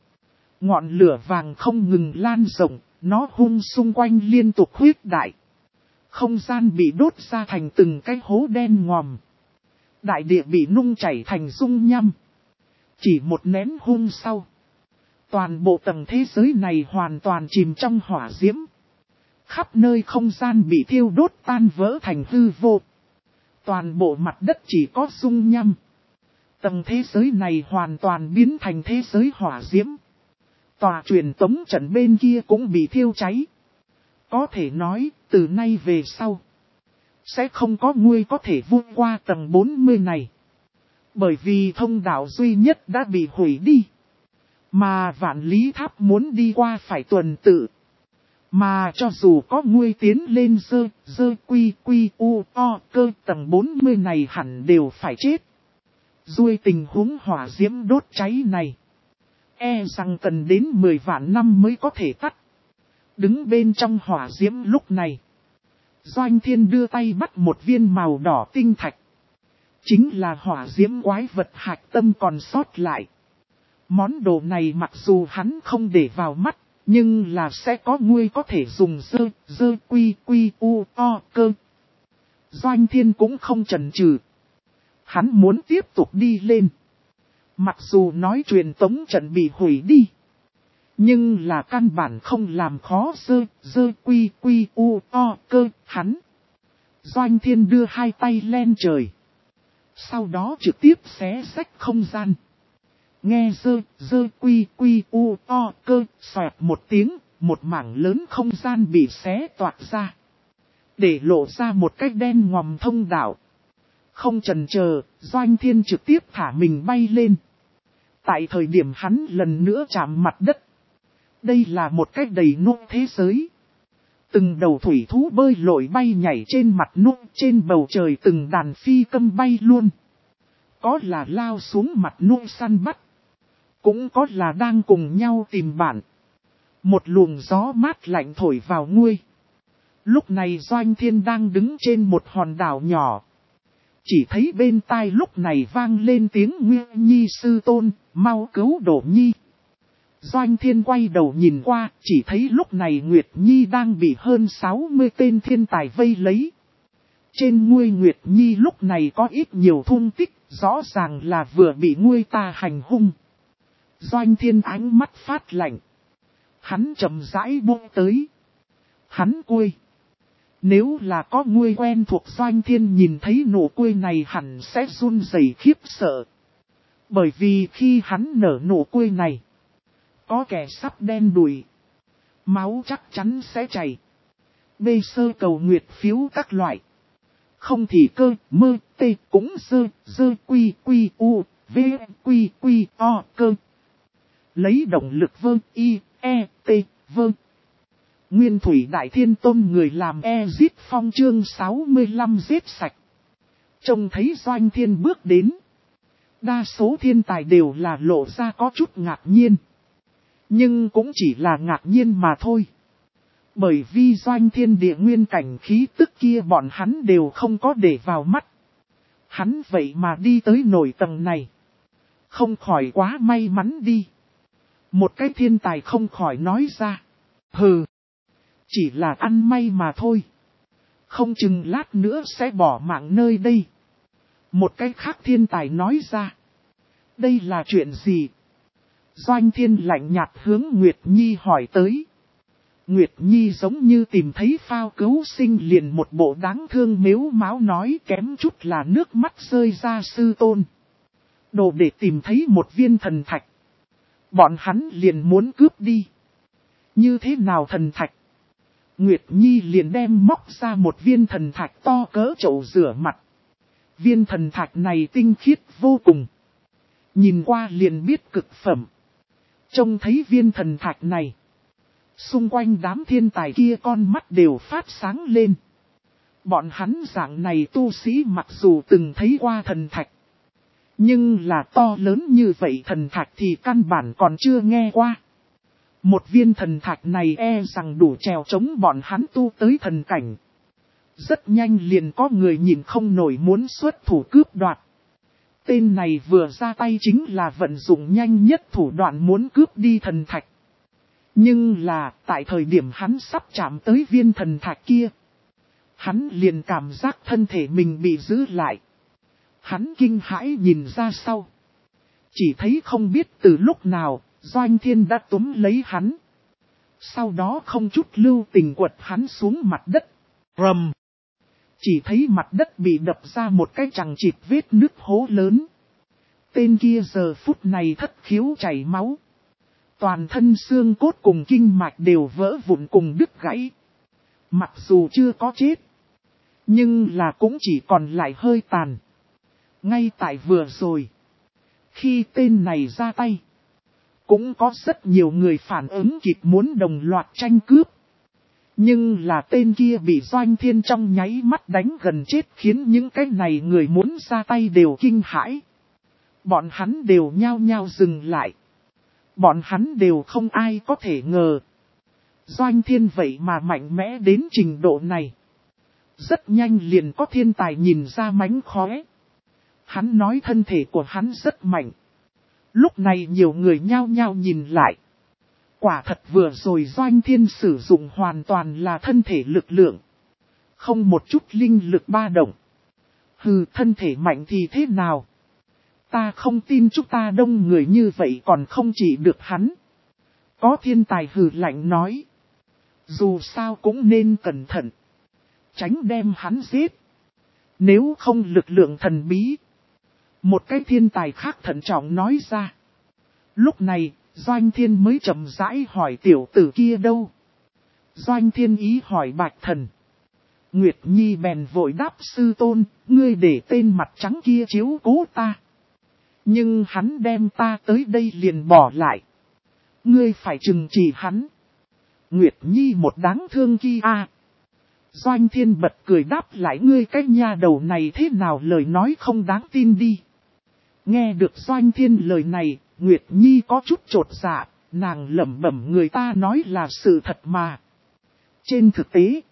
Speaker 1: Ngọn lửa vàng không ngừng lan rộng, nó hung xung quanh liên tục huyết đại. Không gian bị đốt ra thành từng cái hố đen ngòm. Đại địa bị nung chảy thành dung nhăm. Chỉ một nén hung sau, toàn bộ tầng thế giới này hoàn toàn chìm trong hỏa diễm. Khắp nơi không gian bị thiêu đốt tan vỡ thành hư vô. Toàn bộ mặt đất chỉ có dung nhăm. Tầng thế giới này hoàn toàn biến thành thế giới hỏa diễm. Tòa truyền tống trận bên kia cũng bị thiêu cháy. Có thể nói, từ nay về sau, sẽ không có người có thể vượt qua tầng 40 này. Bởi vì thông đạo duy nhất đã bị hủy đi. Mà vạn lý tháp muốn đi qua phải tuần tự. Mà cho dù có người tiến lên cơ tầng 40 này hẳn đều phải chết. Duy tình huống hỏa diễm đốt cháy này, e rằng cần đến 10 vạn năm mới có thể tắt. Đứng bên trong hỏa diễm lúc này, Doanh Thiên đưa tay bắt một viên màu đỏ tinh thạch. Chính là hỏa diễm quái vật hạch tâm còn sót lại. Món đồ này mặc dù hắn không để vào mắt, nhưng là sẽ có người có thể dùng cơ. Doanh Thiên cũng không chần chừ. Hắn muốn tiếp tục đi lên. Mặc dù nói truyền tống trận bị hủy đi, nhưng là căn bản không làm khó cơ hắn. Doanh Thiên đưa hai tay lên trời. Sau đó trực tiếp xé rách không gian. Nghe cơ xoẹt một tiếng, một mảng lớn không gian bị xé toạc ra. Để lộ ra một cái đen ngòm thông đạo. Không chần chờ, Doanh Thiên trực tiếp thả mình bay lên. Tại thời điểm hắn lần nữa chạm mặt đất. Đây là một cái đầy nung thế giới. Từng đầu thủy thú bơi lội bay nhảy trên mặt nung, trên bầu trời từng đàn phi câm bay luôn. Có là lao xuống mặt nung săn bắt. Cũng có là đang cùng nhau tìm bạn. Một luồng gió mát lạnh thổi vào nguôi. Lúc này Doanh Thiên đang đứng trên một hòn đảo nhỏ. Chỉ thấy bên tai lúc này vang lên tiếng Nguyên Nhi sư tôn, mau cứu Đỗ Nhi. Doanh Thiên quay đầu nhìn qua, chỉ thấy lúc này Nguyệt Nhi đang bị hơn 60 tên thiên tài vây lấy. Trên nguôi Nguyệt Nhi lúc này có ít nhiều thương tích, rõ ràng là vừa bị nguôi ta hành hung. Doanh Thiên ánh mắt phát lạnh. Hắn chậm rãi buông tới. Hắn cui. Nếu là có người quen thuộc Doanh Thiên nhìn thấy nụ cười này hẳn sẽ run rẩy khiếp sợ. Bởi vì khi hắn nở nụ cười này, có kẻ sắp đen đùi. Máu chắc chắn sẽ chảy. Bê sơ cầu nguyệt phiếu các loại. Không thì cơ, mơ, tê cũng cơ. Lấy động lực vơ. Nguyên thủy đại thiên tôn người làm giết phong chương 65 giết sạch. Trông thấy Doanh Thiên bước đến. Đa số thiên tài đều là lộ ra có chút ngạc nhiên. Nhưng cũng chỉ là ngạc nhiên mà thôi. Bởi vì Doanh Thiên địa nguyên cảnh khí tức kia bọn hắn đều không có để vào mắt. Hắn vậy mà đi tới nổi tầng này. Không khỏi quá may mắn đi. Một cái thiên tài không khỏi nói ra. Hừ. Chỉ là ăn may mà thôi. Không chừng lát nữa sẽ bỏ mạng nơi đây. Một cái khác thiên tài nói ra. Đây là chuyện gì? Doanh Thiên lạnh nhạt hướng Nguyệt Nhi hỏi tới. Nguyệt Nhi giống như tìm thấy phao cứu sinh liền một bộ đáng thương mếu máo nói kém chút là nước mắt rơi ra sư tôn. Đồ để tìm thấy một viên thần thạch. Bọn hắn liền muốn cướp đi. Như thế nào thần thạch? Nguyệt Nhi liền đem móc ra một viên thần thạch to cỡ chậu rửa mặt. Viên thần thạch này tinh khiết vô cùng. Nhìn qua liền biết cực phẩm. Trông thấy viên thần thạch này. Xung quanh đám thiên tài kia con mắt đều phát sáng lên. Bọn hắn dạng này tu sĩ mặc dù từng thấy qua thần thạch. Nhưng là to lớn như vậy thần thạch thì căn bản còn chưa nghe qua. Một viên thần thạch này e rằng đủ trèo chống bọn hắn tu tới thần cảnh. Rất nhanh liền có người nhìn không nổi muốn xuất thủ cướp đoạt. Tên này vừa ra tay chính là vận dụng nhanh nhất thủ đoạn muốn cướp đi thần thạch. Nhưng là, tại thời điểm hắn sắp chạm tới viên thần thạch kia, hắn liền cảm giác thân thể mình bị giữ lại. Hắn kinh hãi nhìn ra sau. Chỉ thấy không biết từ lúc nào, Doanh Thiên đã túm lấy hắn. Sau đó không chút lưu tình quật hắn xuống mặt đất. Rầm! Chỉ thấy mặt đất bị đập ra một cái chằng chịt vết nứt hố lớn. Tên kia giờ phút này thất khiếu chảy máu. Toàn thân xương cốt cùng kinh mạch đều vỡ vụn cùng đứt gãy. Mặc dù chưa có chết, nhưng là cũng chỉ còn lại hơi tàn. Ngay tại vừa rồi, khi tên này ra tay, cũng có rất nhiều người phản ứng kịp muốn đồng loạt tranh cướp. Nhưng là tên kia bị Doanh Thiên trong nháy mắt đánh gần chết, khiến những cái này người muốn ra tay đều kinh hãi. Bọn hắn đều nhao nhao dừng lại. Bọn hắn đều không ai có thể ngờ. Doanh Thiên vậy mà mạnh mẽ đến trình độ này. Rất nhanh liền có thiên tài nhìn ra mánh khóe. Hắn nói thân thể của hắn rất mạnh. Lúc này nhiều người nhao nhao nhìn lại. Quả thật vừa rồi Doanh Thiên sử dụng hoàn toàn là thân thể lực lượng. Không một chút linh lực ba động. Hừ, thân thể mạnh thì thế nào? Ta không tin chúng ta đông người như vậy còn không chỉ được hắn. Có thiên tài hừ lạnh nói. Dù sao cũng nên cẩn thận. Tránh đem hắn giết. Nếu không lực lượng thần bí. Một cái thiên tài khác thận trọng nói ra. Lúc này, Doanh Thiên mới chậm rãi hỏi tiểu tử kia đâu. Doanh Thiên ý hỏi Bạch Thần. Nguyệt Nhi bèn vội đáp sư tôn, ngươi để tên mặt trắng kia chiếu cố ta. Nhưng hắn đem ta tới đây liền bỏ lại. Ngươi phải trừng trị hắn. Nguyệt Nhi một đáng thương kia à. Doanh Thiên bật cười đáp lại, ngươi cái nha đầu này thế nào lời nói không đáng tin đi. Nghe được Doanh Thiên lời này, Nguyệt Nhi có chút chột dạ, nàng lẩm bẩm người ta nói là sự thật mà. Trên thực tế,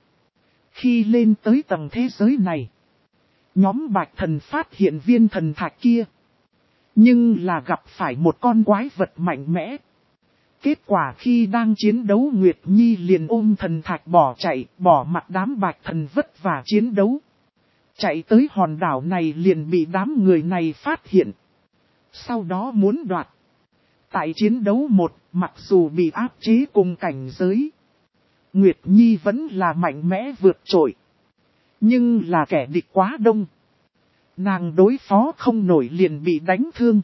Speaker 1: khi lên tới tầng thế giới này, nhóm Bạch Thần phát hiện viên thần thạch kia. Nhưng là gặp phải một con quái vật mạnh mẽ. Kết quả khi đang chiến đấu Nguyệt Nhi liền ôm thần thạch bỏ chạy, bỏ mặt đám Bạch Thần vất vả chiến đấu. Chạy tới hòn đảo này liền bị đám người này phát hiện. Sau đó muốn đoạt. Tại chiến đấu mặc dù bị áp chế cùng cảnh giới, Nguyệt Nhi vẫn là mạnh mẽ vượt trội. Nhưng là kẻ địch quá đông. Nàng đối phó không nổi liền bị đánh thương.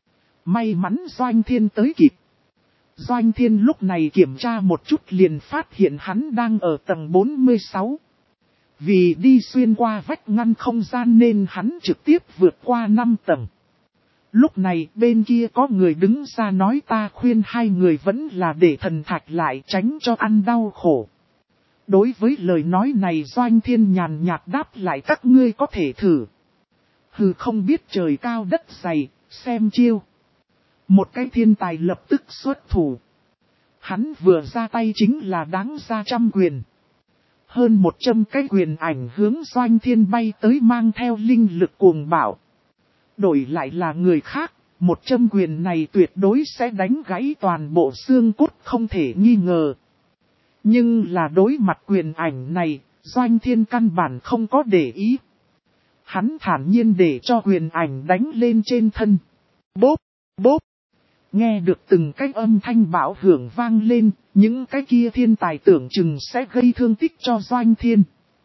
Speaker 1: May mắn Doanh Thiên tới kịp. Doanh Thiên lúc này kiểm tra một chút liền phát hiện hắn đang ở tầng 46. Vì đi xuyên qua vách ngăn không gian nên hắn trực tiếp vượt qua 5 tầng. Lúc này bên kia có người đứng ra nói ta khuyên hai người vẫn là để thần thạch lại tránh cho ăn đau khổ. Đối với lời nói này Doanh Thiên nhàn nhạt đáp lại các ngươi có thể thử. Hừ không biết trời cao đất dày, xem chiêu. Một cái thiên tài lập tức xuất thủ. Hắn vừa ra tay chính là đáng ra 100 quyền. Hơn 100 cái quyền ảnh hướng Doanh Thiên bay tới mang theo linh lực cuồng bạo. Đổi lại là người khác, 100 quyền này tuyệt đối sẽ đánh gãy toàn bộ xương cốt không thể nghi ngờ. Nhưng là đối mặt quyền ảnh này, Doanh Thiên căn bản không có để ý. Hắn thản nhiên để cho quyền ảnh đánh lên trên thân. Bốp, bốp. Nghe được từng cái âm thanh bão hưởng vang lên, những cái kia thiên tài tưởng chừng sẽ gây thương tích cho Doanh Thiên.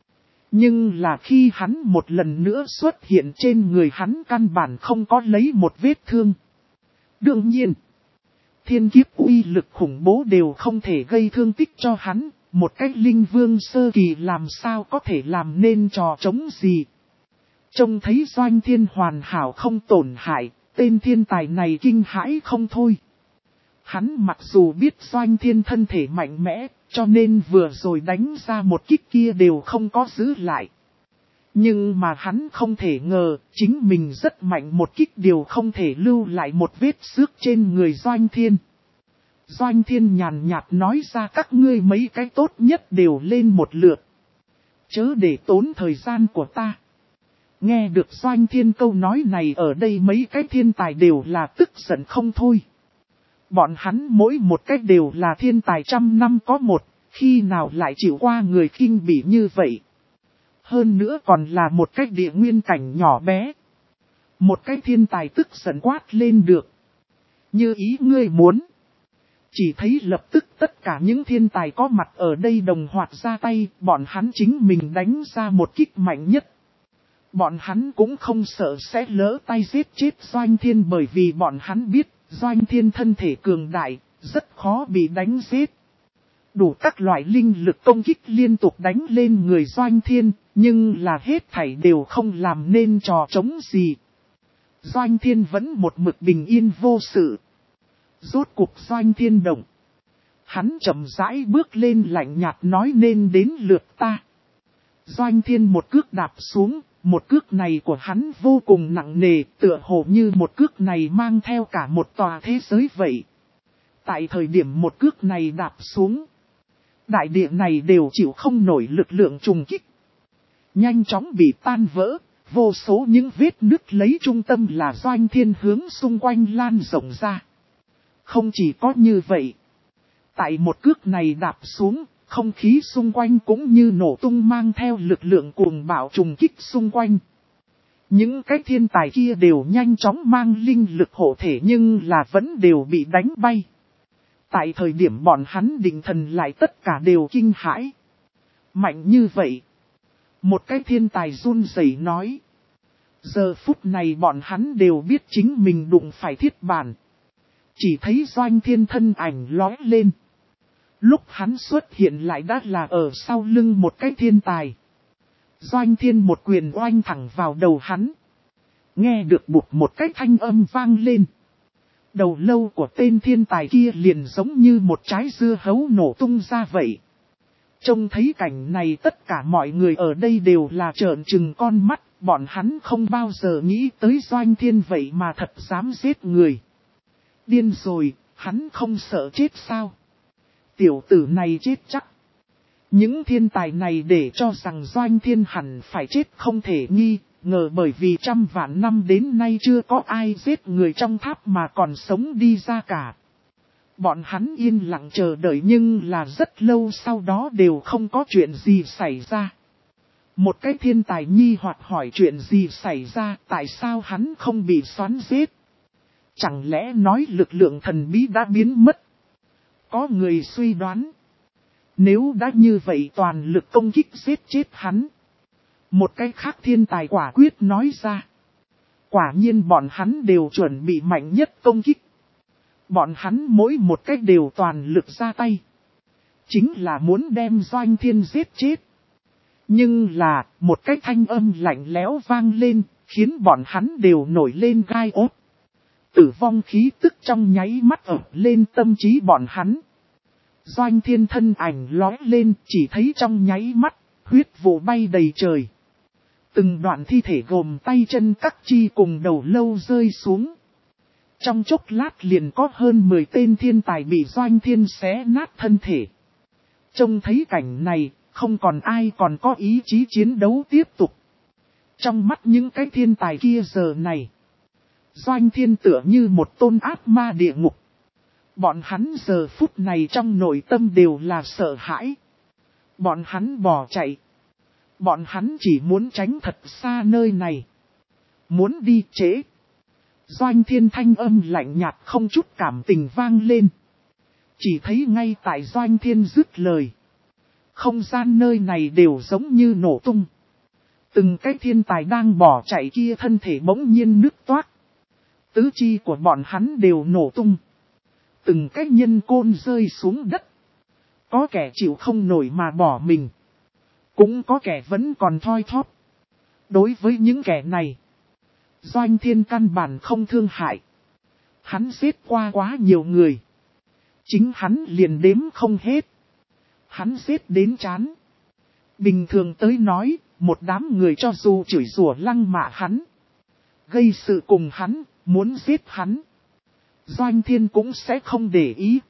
Speaker 1: Nhưng là khi hắn một lần nữa xuất hiện trên người hắn căn bản không có lấy một vết thương. Đương nhiên, thiên kiếp uy lực khủng bố đều không thể gây thương tích cho hắn, một cách linh vương sơ kỳ làm sao có thể làm nên trò trống gì. Trông thấy Doanh Thiên hoàn hảo không tổn hại, tên thiên tài này kinh hãi không thôi. Hắn mặc dù biết Doanh Thiên thân thể mạnh mẽ, cho nên vừa rồi đánh ra một kích kia đều không có giữ lại. Nhưng mà hắn không thể ngờ, chính mình rất mạnh một kích đều không thể lưu lại một vết xước trên người Doanh Thiên. Doanh Thiên nhàn nhạt nói ra các ngươi mấy cái tốt nhất đều lên một lượt. Chớ để tốn thời gian của ta. Nghe được Doanh Thiên câu nói này ở đây mấy cái thiên tài đều là tức giận không thôi. Bọn hắn mỗi một cách đều là thiên tài trăm năm có một, khi nào lại chịu qua người khinh bỉ như vậy. Hơn nữa còn là một cách địa nguyên cảnh nhỏ bé. Một cái thiên tài tức giận quát lên được. Như ý ngươi muốn. Chỉ thấy lập tức tất cả những thiên tài có mặt ở đây đồng loạt ra tay, bọn hắn chính mình đánh ra một kích mạnh nhất. Bọn hắn cũng không sợ sẽ lỡ tay giết chết Doanh Thiên bởi vì bọn hắn biết Doanh Thiên thân thể cường đại, rất khó bị đánh giết. Đủ các loại linh lực công kích liên tục đánh lên người Doanh Thiên, nhưng là hết thảy đều không làm nên trò trống gì. Doanh Thiên vẫn một mực bình yên vô sự. Rốt cuộc Doanh Thiên động. Hắn chậm rãi bước lên lạnh nhạt nói nên đến lượt ta. Doanh Thiên một cước đạp xuống, một cước này của hắn vô cùng nặng nề, tựa hồ như một cước này mang theo cả một tòa thế giới vậy. Tại thời điểm một cước này đạp xuống, đại địa này đều chịu không nổi lực lượng trùng kích. Nhanh chóng bị tan vỡ, vô số những vết nứt lấy trung tâm là Doanh Thiên hướng xung quanh lan rộng ra. Không chỉ có như vậy. Tại một cước này đạp xuống, không khí xung quanh cũng như nổ tung mang theo lực lượng cuồng bạo trùng kích xung quanh. Những cái thiên tài kia đều nhanh chóng mang linh lực hộ thể nhưng là vẫn đều bị đánh bay. Tại thời điểm bọn hắn định thần lại tất cả đều kinh hãi. Mạnh như vậy. Một cái thiên tài run rẩy nói. Giờ phút này bọn hắn đều biết chính mình đụng phải thiết bản. Chỉ thấy Doanh Thiên thân ảnh lóe lên. Lúc hắn xuất hiện lại đã là ở sau lưng một cái thiên tài. Doanh Thiên một quyền oanh thẳng vào đầu hắn. Nghe được bụt một cái thanh âm vang lên. Đầu lâu của tên thiên tài kia liền giống như một trái dưa hấu nổ tung ra vậy. Trông thấy cảnh này tất cả mọi người ở đây đều là trợn trừng con mắt. Bọn hắn không bao giờ nghĩ tới Doanh Thiên vậy mà thật dám giết người. Điên rồi, hắn không sợ chết sao? Tiểu tử này chết chắc. Những thiên tài này để cho rằng Doanh Thiên hẳn phải chết không thể nghi ngờ bởi vì trăm vạn năm đến nay chưa có ai giết người trong tháp mà còn sống đi ra cả. Bọn hắn yên lặng chờ đợi nhưng là rất lâu sau đó đều không có chuyện gì xảy ra. Một cái thiên tài nghi hoặc hỏi chuyện gì xảy ra, tại sao hắn không bị xoắn giết? Chẳng lẽ nói lực lượng thần bí đã biến mất? Có người suy đoán. Nếu đã như vậy toàn lực công kích giết chết hắn. Một cái khác thiên tài quả quyết nói ra. Quả nhiên bọn hắn đều chuẩn bị mạnh nhất công kích. Bọn hắn mỗi một cách đều toàn lực ra tay. Chính là muốn đem Doanh Thiên giết chết. Nhưng là một cái thanh âm lạnh lẽo vang lên, khiến bọn hắn đều nổi lên gai ốt. Tử vong khí tức trong nháy mắt ập lên tâm trí bọn hắn. Doanh Thiên thân ảnh lóe lên, chỉ thấy trong nháy mắt, huyết vụ bay đầy trời. Từng đoạn thi thể gồm tay chân các chi cùng đầu lâu rơi xuống. Trong chốc lát liền có hơn 10 tên thiên tài bị Doanh Thiên xé nát thân thể. Trông thấy cảnh này, không còn ai còn có ý chí chiến đấu tiếp tục. Trong mắt những cái thiên tài kia giờ này, Doanh Thiên tựa như một tôn ác ma địa ngục. Bọn hắn giờ phút này trong nội tâm đều là sợ hãi. Bọn hắn bỏ chạy. Bọn hắn chỉ muốn tránh thật xa nơi này. Muốn đi trễ. Doanh Thiên thanh âm lạnh nhạt không chút cảm tình vang lên. Chỉ thấy ngay tại Doanh Thiên dứt lời. Không gian nơi này đều giống như nổ tung. Từng cái thiên tài đang bỏ chạy kia thân thể bỗng nhiên nứt toác. Tứ chi của bọn hắn đều nổ tung. Từng cái nhân côn rơi xuống đất. Có kẻ chịu không nổi mà bỏ mình. Cũng có kẻ vẫn còn thoi thóp. Đối với những kẻ này, Doanh Thiên căn bản không thương hại. Hắn giết qua quá nhiều người. Chính hắn liền đếm không hết. Hắn giết đến chán. Bình thường tới nói, một đám người cho dù chửi rủa lăng mạ hắn, gây sự cùng hắn, muốn giết hắn, Doanh Thiên cũng sẽ không để ý.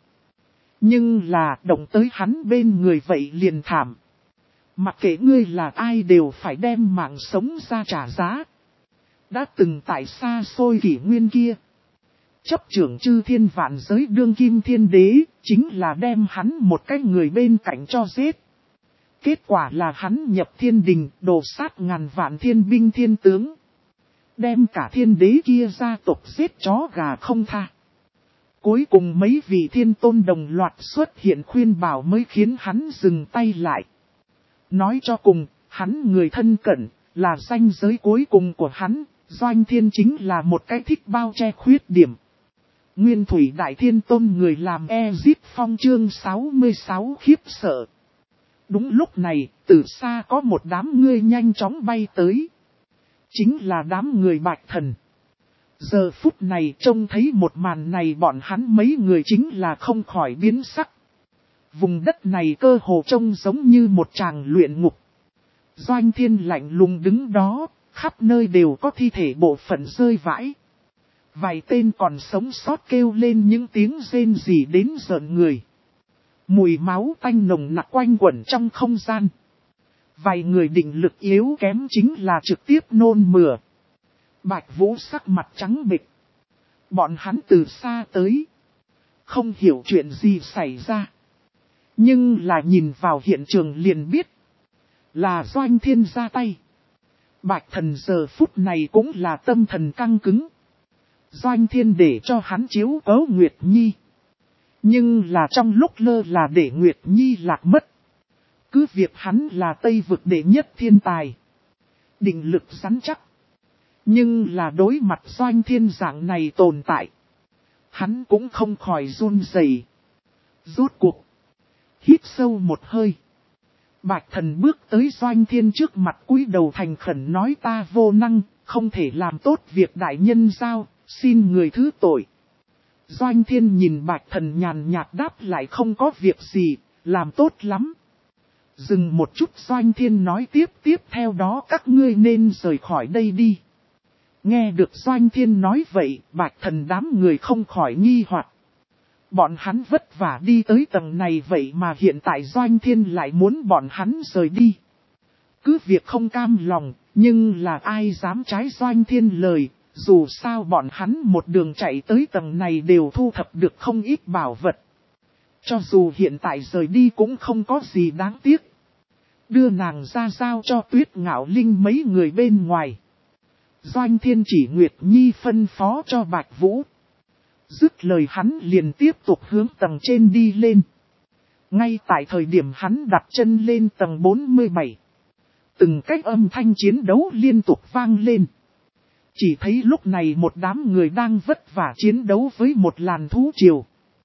Speaker 1: Nhưng là động tới hắn bên người vậy liền thảm. Mặc kệ ngươi là ai đều phải đem mạng sống ra trả giá. Đã từng tại xa xôi kỷ nguyên kia, Chấp trưởng chư thiên vạn giới đương kim thiên đế, chính là đem hắn một cái người bên cạnh cho giết. Kết quả là hắn nhập thiên đình, đổ sát ngàn vạn thiên binh thiên tướng. Đem cả thiên đế kia gia tộc giết chó gà không tha. Cuối cùng mấy vị thiên tôn đồng loạt xuất hiện khuyên bảo mới khiến hắn dừng tay lại. Nói cho cùng, hắn người thân cận, là ranh giới cuối cùng của hắn, Doanh Thiên chính là một cái thích bao che khuyết điểm. Nguyên Thủy Đại Thiên Tôn người làm Ezip Phong chương 66 khiếp sợ. Đúng lúc này, từ xa có một đám người nhanh chóng bay tới. Chính là đám người Bạch Thần. Giờ phút này trông thấy một màn này bọn hắn mấy người chính là không khỏi biến sắc. Vùng đất này cơ hồ trông giống như một tràng luyện ngục. Doanh Thiên lạnh lùng đứng đó, khắp nơi đều có thi thể bộ phận rơi vãi. Vài tên còn sống sót kêu lên những tiếng rên rỉ đến rợn người. Mùi máu tanh nồng nặc quanh quẩn trong không gian. Vài người định lực yếu kém chính là trực tiếp nôn mửa. Bạch Vũ sắc mặt trắng bệch. Bọn hắn từ xa tới. Không hiểu chuyện gì xảy ra. Nhưng là nhìn vào hiện trường liền biết. Là Doanh Thiên ra tay. Bạch Thần giờ phút này cũng là tâm thần căng cứng. Doanh Thiên để cho hắn chiếu cố Nguyệt Nhi. Nhưng là trong lúc lơ là để Nguyệt Nhi lạc mất. Cứ việc hắn là Tây vực đệ nhất thiên tài. Định lực rắn chắc. Nhưng là đối mặt Doanh Thiên dạng này tồn tại. Hắn cũng không khỏi run rẩy. Rốt cuộc. Hít sâu một hơi. Bạch Thần bước tới Doanh Thiên trước mặt cúi đầu thành khẩn nói ta vô năng, không thể làm tốt việc đại nhân giao, xin người thứ tội. Doanh Thiên nhìn Bạch Thần nhàn nhạt đáp lại không có việc gì, làm tốt lắm. Dừng một chút Doanh Thiên nói tiếp theo đó các ngươi nên rời khỏi đây đi. Nghe được Doanh Thiên nói vậy, Bạch Thần đám người không khỏi nghi hoặc. Bọn hắn vất vả đi tới tầng này vậy mà hiện tại Doanh Thiên lại muốn bọn hắn rời đi. Cứ việc không cam lòng, nhưng là ai dám trái Doanh Thiên lời, dù sao bọn hắn một đường chạy tới tầng này đều thu thập được không ít bảo vật. Cho dù hiện tại rời đi cũng không có gì đáng tiếc. Đưa nàng ra giao cho Tuyết Ngạo Linh mấy người bên ngoài. Doanh Thiên chỉ Nguyệt Nhi phân phó cho Bạch Vũ. Dứt lời hắn liền tiếp tục hướng tầng trên đi lên. Ngay tại thời điểm hắn đặt chân lên tầng 47. Từng cách âm thanh chiến đấu liên tục vang lên. Chỉ thấy lúc này một đám người đang vất vả chiến đấu với một làn thú triều.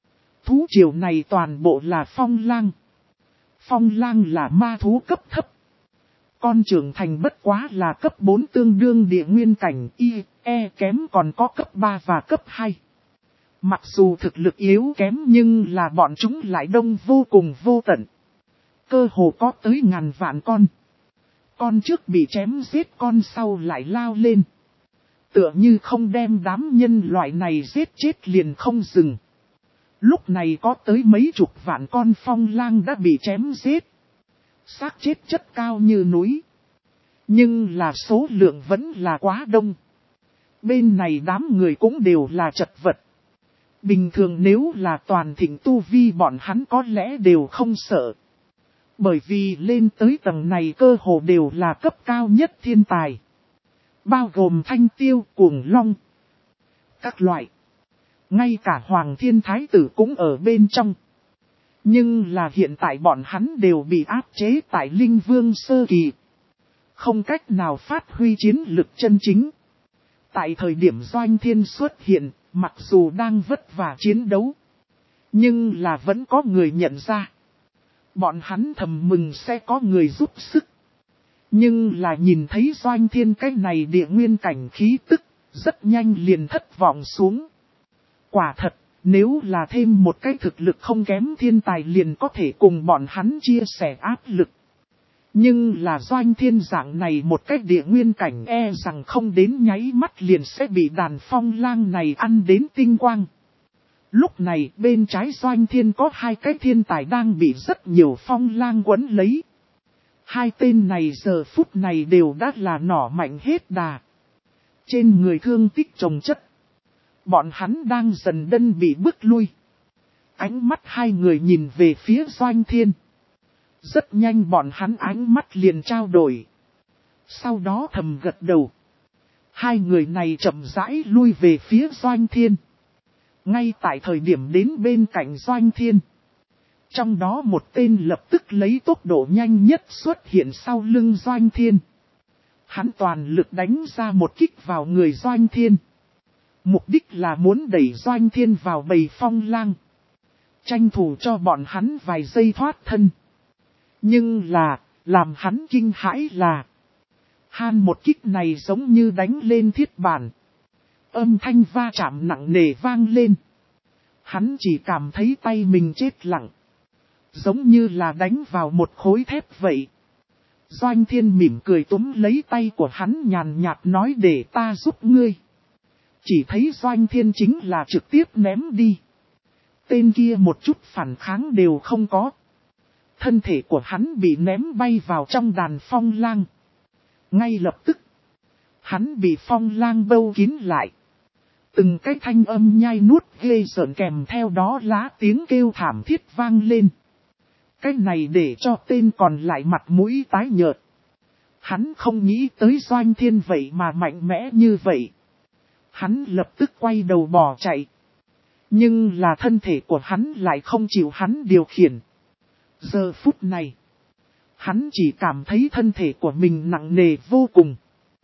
Speaker 1: Thú triều này toàn bộ là phong lang. Phong lang là ma thú cấp thấp. Con trưởng thành bất quá là cấp 4 tương đương địa nguyên cảnh y, e kém còn có cấp 3 và cấp 2. Mặc dù thực lực yếu kém nhưng là bọn chúng lại đông vô cùng vô tận. Cơ hồ có tới ngàn vạn con. Con trước bị chém giết con sau lại lao lên. Tựa như không đem đám nhân loại này giết chết liền không dừng. Lúc này có tới mấy chục vạn con phong lang đã bị chém giết. Xác chết chất cao như núi. Nhưng là số lượng vẫn là quá đông. Bên này đám người cũng đều là chật vật. Bình thường nếu là toàn thịnh tu vi bọn hắn có lẽ đều không sợ. Bởi vì lên tới tầng này cơ hồ đều là cấp cao nhất thiên tài. Bao gồm Thanh Tiêu, Cuồng Long. Các loại. Ngay cả Hoàng Thiên Thái Tử cũng ở bên trong. Nhưng là hiện tại bọn hắn đều bị áp chế tại Linh Vương Sơ Kỳ. Không cách nào phát huy chiến lực chân chính. Tại thời điểm Doanh Thiên xuất hiện, mặc dù đang vất vả chiến đấu. Nhưng là vẫn có người nhận ra. Bọn hắn thầm mừng sẽ có người giúp sức. Nhưng là nhìn thấy Doanh Thiên cái này địa nguyên cảnh khí tức, rất nhanh liền thất vọng xuống. Quả thật, nếu là thêm một cái thực lực không kém thiên tài liền có thể cùng bọn hắn chia sẻ áp lực. Nhưng là Doanh Thiên dạng này một cách địa nguyên cảnh e rằng không đến nháy mắt liền sẽ bị đàn phong lang này ăn đến tinh quang. Lúc này bên trái Doanh Thiên có hai cái thiên tài đang bị rất nhiều phong lang quấn lấy. Hai tên này giờ phút này đều đã là nỏ mạnh hết đà. Trên người thương tích chồng chất. Bọn hắn đang dần đân bị bước lui. Ánh mắt hai người nhìn về phía Doanh Thiên. Rất nhanh bọn hắn ánh mắt liền trao đổi. Sau đó thầm gật đầu. Hai người này chậm rãi lui về phía Doanh Thiên. Ngay tại thời điểm đến bên cạnh Doanh Thiên. Trong đó một tên lập tức lấy tốc độ nhanh nhất xuất hiện sau lưng Doanh Thiên. Hắn toàn lực đánh ra một kích vào người Doanh Thiên. Mục đích là muốn đẩy Doanh Thiên vào bầy phong lang. Tranh thủ cho bọn hắn vài giây thoát thân. Nhưng là, làm hắn kinh hãi là. Han một kích này giống như đánh lên thiết bản. Âm thanh va chạm nặng nề vang lên. Hắn chỉ cảm thấy tay mình chết lặng. Giống như là đánh vào một khối thép vậy. Doanh Thiên mỉm cười túm lấy tay của hắn nhàn nhạt nói để ta giúp ngươi. Chỉ thấy Doanh Thiên chính là trực tiếp ném đi. Tên kia một chút phản kháng đều không có. Thân thể của hắn bị ném bay vào trong đàn phong lang. Ngay lập tức, hắn bị phong lang bâu kín lại. Từng cái thanh âm nhai nuốt ghê rợn kèm theo đó lá tiếng kêu thảm thiết vang lên. Cái này để cho tên còn lại mặt mũi tái nhợt. Hắn không nghĩ tới Doanh Thiên vậy mà mạnh mẽ như vậy. Hắn lập tức quay đầu bỏ chạy. Nhưng là thân thể của hắn lại không chịu hắn điều khiển. Giờ phút này, hắn chỉ cảm thấy thân thể của mình nặng nề vô cùng.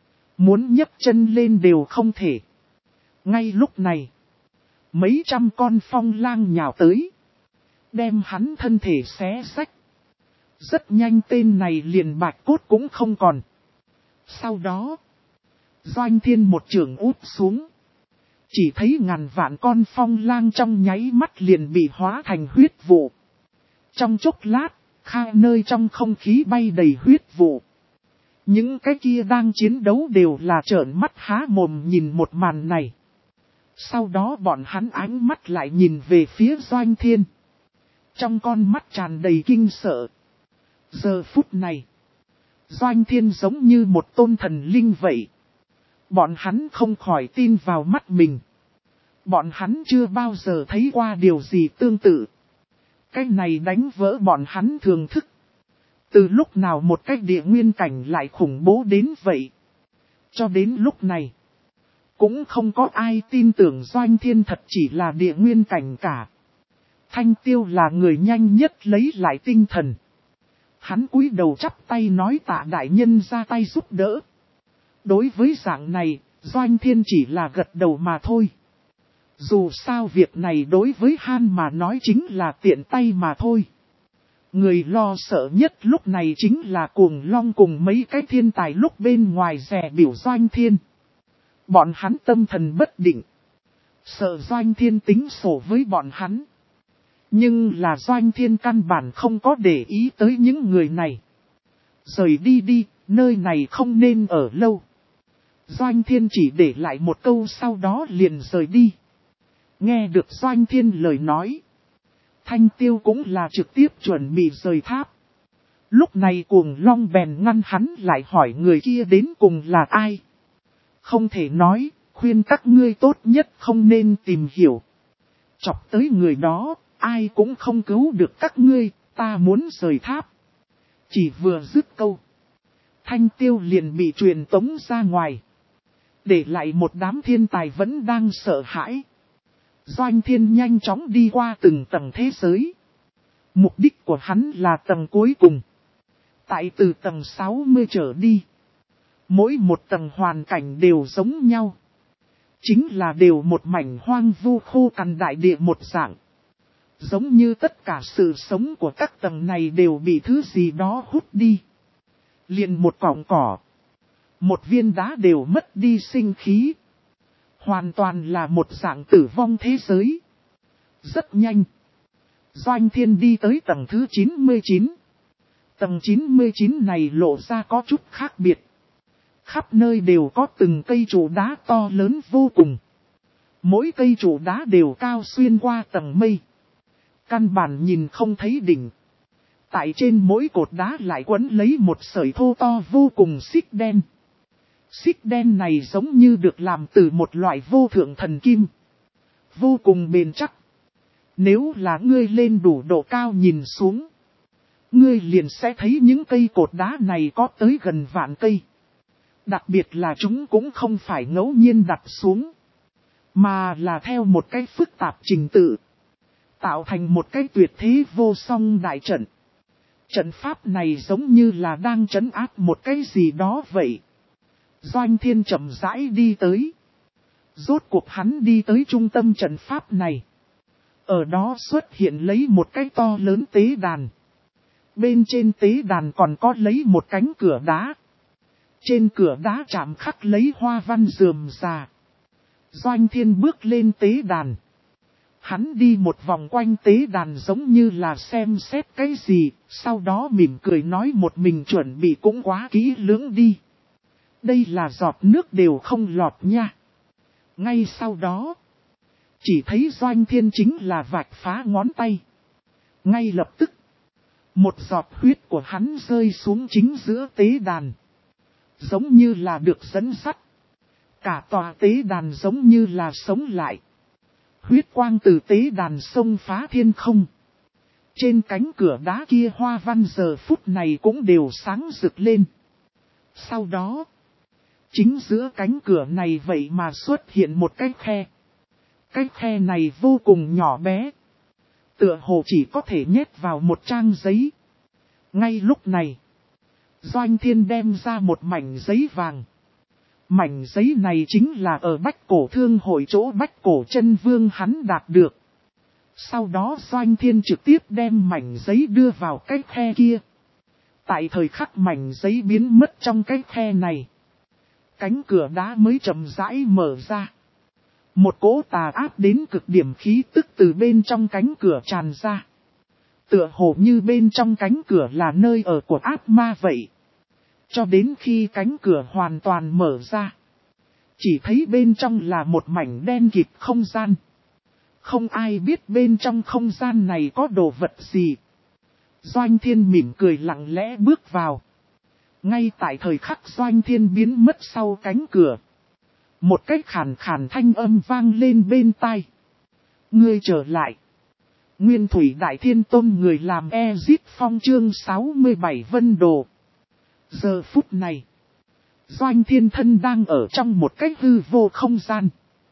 Speaker 1: Muốn nhấc chân lên đều không thể. Ngay lúc này, mấy trăm con phong lang nhào tới. Đem hắn thân thể xé xách. Rất nhanh tên này liền bạch cốt cũng không còn. Sau đó, Doanh Thiên một chưởng úp xuống. Chỉ thấy ngàn vạn con phong lang trong nháy mắt liền bị hóa thành huyết vụ. Trong chốc lát, khai nơi trong không khí bay đầy huyết vụ. Những cái kia đang chiến đấu đều là trợn mắt há mồm nhìn một màn này. Sau đó bọn hắn ánh mắt lại nhìn về phía Doanh Thiên. Trong con mắt tràn đầy kinh sợ. Giờ phút này, Doanh Thiên giống như một tôn thần linh vậy. Bọn hắn không khỏi tin vào mắt mình. Bọn hắn chưa bao giờ thấy qua điều gì tương tự. Cái này đánh vỡ bọn hắn thường thức. Từ lúc nào một cái địa nguyên cảnh lại khủng bố đến vậy. Cho đến lúc này, cũng không có ai tin tưởng Doanh Thiên thật chỉ là địa nguyên cảnh cả. Thanh Tiêu là người nhanh nhất lấy lại tinh thần. Hắn cúi đầu chắp tay nói tạ đại nhân ra tay giúp đỡ. Đối với dạng này, Doanh Thiên chỉ là gật đầu mà thôi. Dù sao việc này đối với Han mà nói chính là tiện tay mà thôi. Người lo sợ nhất lúc này chính là Cuồng Long cùng mấy cái thiên tài lúc bên ngoài rè biểu Doanh Thiên. Bọn hắn tâm thần bất định. Sợ Doanh Thiên tính sổ với bọn hắn. Nhưng là Doanh Thiên căn bản không có để ý tới những người này. Rời đi đi, nơi này không nên ở lâu. Doanh Thiên chỉ để lại một câu sau đó liền rời đi. Nghe được Doanh Thiên lời nói. Thanh Tiêu cũng là trực tiếp chuẩn bị rời tháp. Lúc này Cuồng Long bèn ngăn hắn lại hỏi người kia đến cùng là ai. Không thể nói, khuyên các ngươi tốt nhất không nên tìm hiểu. Chọc tới người đó, ai cũng không cứu được các ngươi, ta muốn rời tháp. Chỉ vừa dứt câu. Thanh Tiêu liền bị truyền tống ra ngoài. Để lại một đám thiên tài vẫn đang sợ hãi. Doanh Thiên nhanh chóng đi qua từng tầng thế giới. Mục đích của hắn là tầng cuối cùng. Tại từ tầng 60 trở đi. Mỗi một tầng hoàn cảnh đều giống nhau. Chính là đều một mảnh hoang vu khô cằn đại địa một dạng. Giống như tất cả sự sống của các tầng này đều bị thứ gì đó hút đi. Liền một cọng cỏ. Một viên đá đều mất đi sinh khí. Hoàn toàn là một dạng tử vong thế giới. Rất nhanh. Doanh Thiên đi tới tầng thứ 99. Tầng 99 này lộ ra có chút khác biệt. Khắp nơi đều có từng cây trụ đá to lớn vô cùng. Mỗi cây trụ đá đều cao xuyên qua tầng mây. Căn bản nhìn không thấy đỉnh. Tại trên mỗi cột đá lại quấn lấy một sợi thô to vô cùng xích đen. Xích đen này giống như được làm từ một loại vô thượng thần kim. vô cùng bền chắc. Nếu là ngươi lên đủ độ cao nhìn xuống, ngươi liền sẽ thấy những cây cột đá này có tới gần vạn cây. Đặc biệt là chúng cũng không phải ngẫu nhiên đặt xuống, mà là theo một cái phức tạp trình tự, tạo thành một cái tuyệt thế vô song đại trận. Trận pháp này giống như là đang trấn áp một cái gì đó vậy. Doanh Thiên chậm rãi đi tới. Rốt cuộc hắn đi tới trung tâm trận pháp này. Ở đó xuất hiện lấy một cái to lớn tế đàn. Bên trên tế đàn còn có lấy một cánh cửa đá. Trên cửa đá chạm khắc lấy hoa văn rườm rà. Doanh Thiên bước lên tế đàn. Hắn đi một vòng quanh tế đàn giống như là xem xét cái gì, sau đó mỉm cười nói một mình chuẩn bị cũng quá kỹ lưỡng đi. Đây là giọt nước đều không lọt nha. Ngay sau đó, chỉ thấy Doanh Thiên chính là vạch phá ngón tay. Ngay lập tức, một giọt huyết của hắn rơi xuống chính giữa tế đàn. Giống như là được dẫn dắt. Cả tòa tế đàn giống như là sống lại. Huyết quang từ tế đàn xông phá thiên không. Trên cánh cửa đá kia hoa văn giờ phút này cũng đều sáng rực lên. Sau đó, chính giữa cánh cửa này vậy mà xuất hiện một cái khe. Cái khe này vô cùng nhỏ bé. Tựa hồ chỉ có thể nhét vào một trang giấy. Ngay lúc này, Doanh Thiên đem ra một mảnh giấy vàng. Mảnh giấy này chính là ở Bách Cổ Thương Hội chỗ Bách Cổ Chân Vương hắn đạt được. Sau đó Doanh Thiên trực tiếp đem mảnh giấy đưa vào cái khe kia. Tại thời khắc mảnh giấy biến mất trong cái khe này, cánh cửa đá mới chậm rãi mở ra. Một cỗ tà áp đến cực điểm khí tức từ bên trong cánh cửa tràn ra. Tựa hồ như bên trong cánh cửa là nơi ở của ác ma vậy. Cho đến khi cánh cửa hoàn toàn mở ra, chỉ thấy bên trong là một mảnh đen kịt không gian. Không ai biết bên trong không gian này có đồ vật gì. Doanh Thiên mỉm cười lặng lẽ bước vào. Ngay tại thời khắc Doanh Thiên biến mất sau cánh cửa, một cái khàn khàn thanh âm vang lên bên tai. Ngươi trở lại. Nguyên Thủy Đại Thiên Tôn người làm Ezit Phong chương 67 Vân Đồ. Giờ phút này, Doanh Thiên thân đang ở trong một cái hư vô không gian.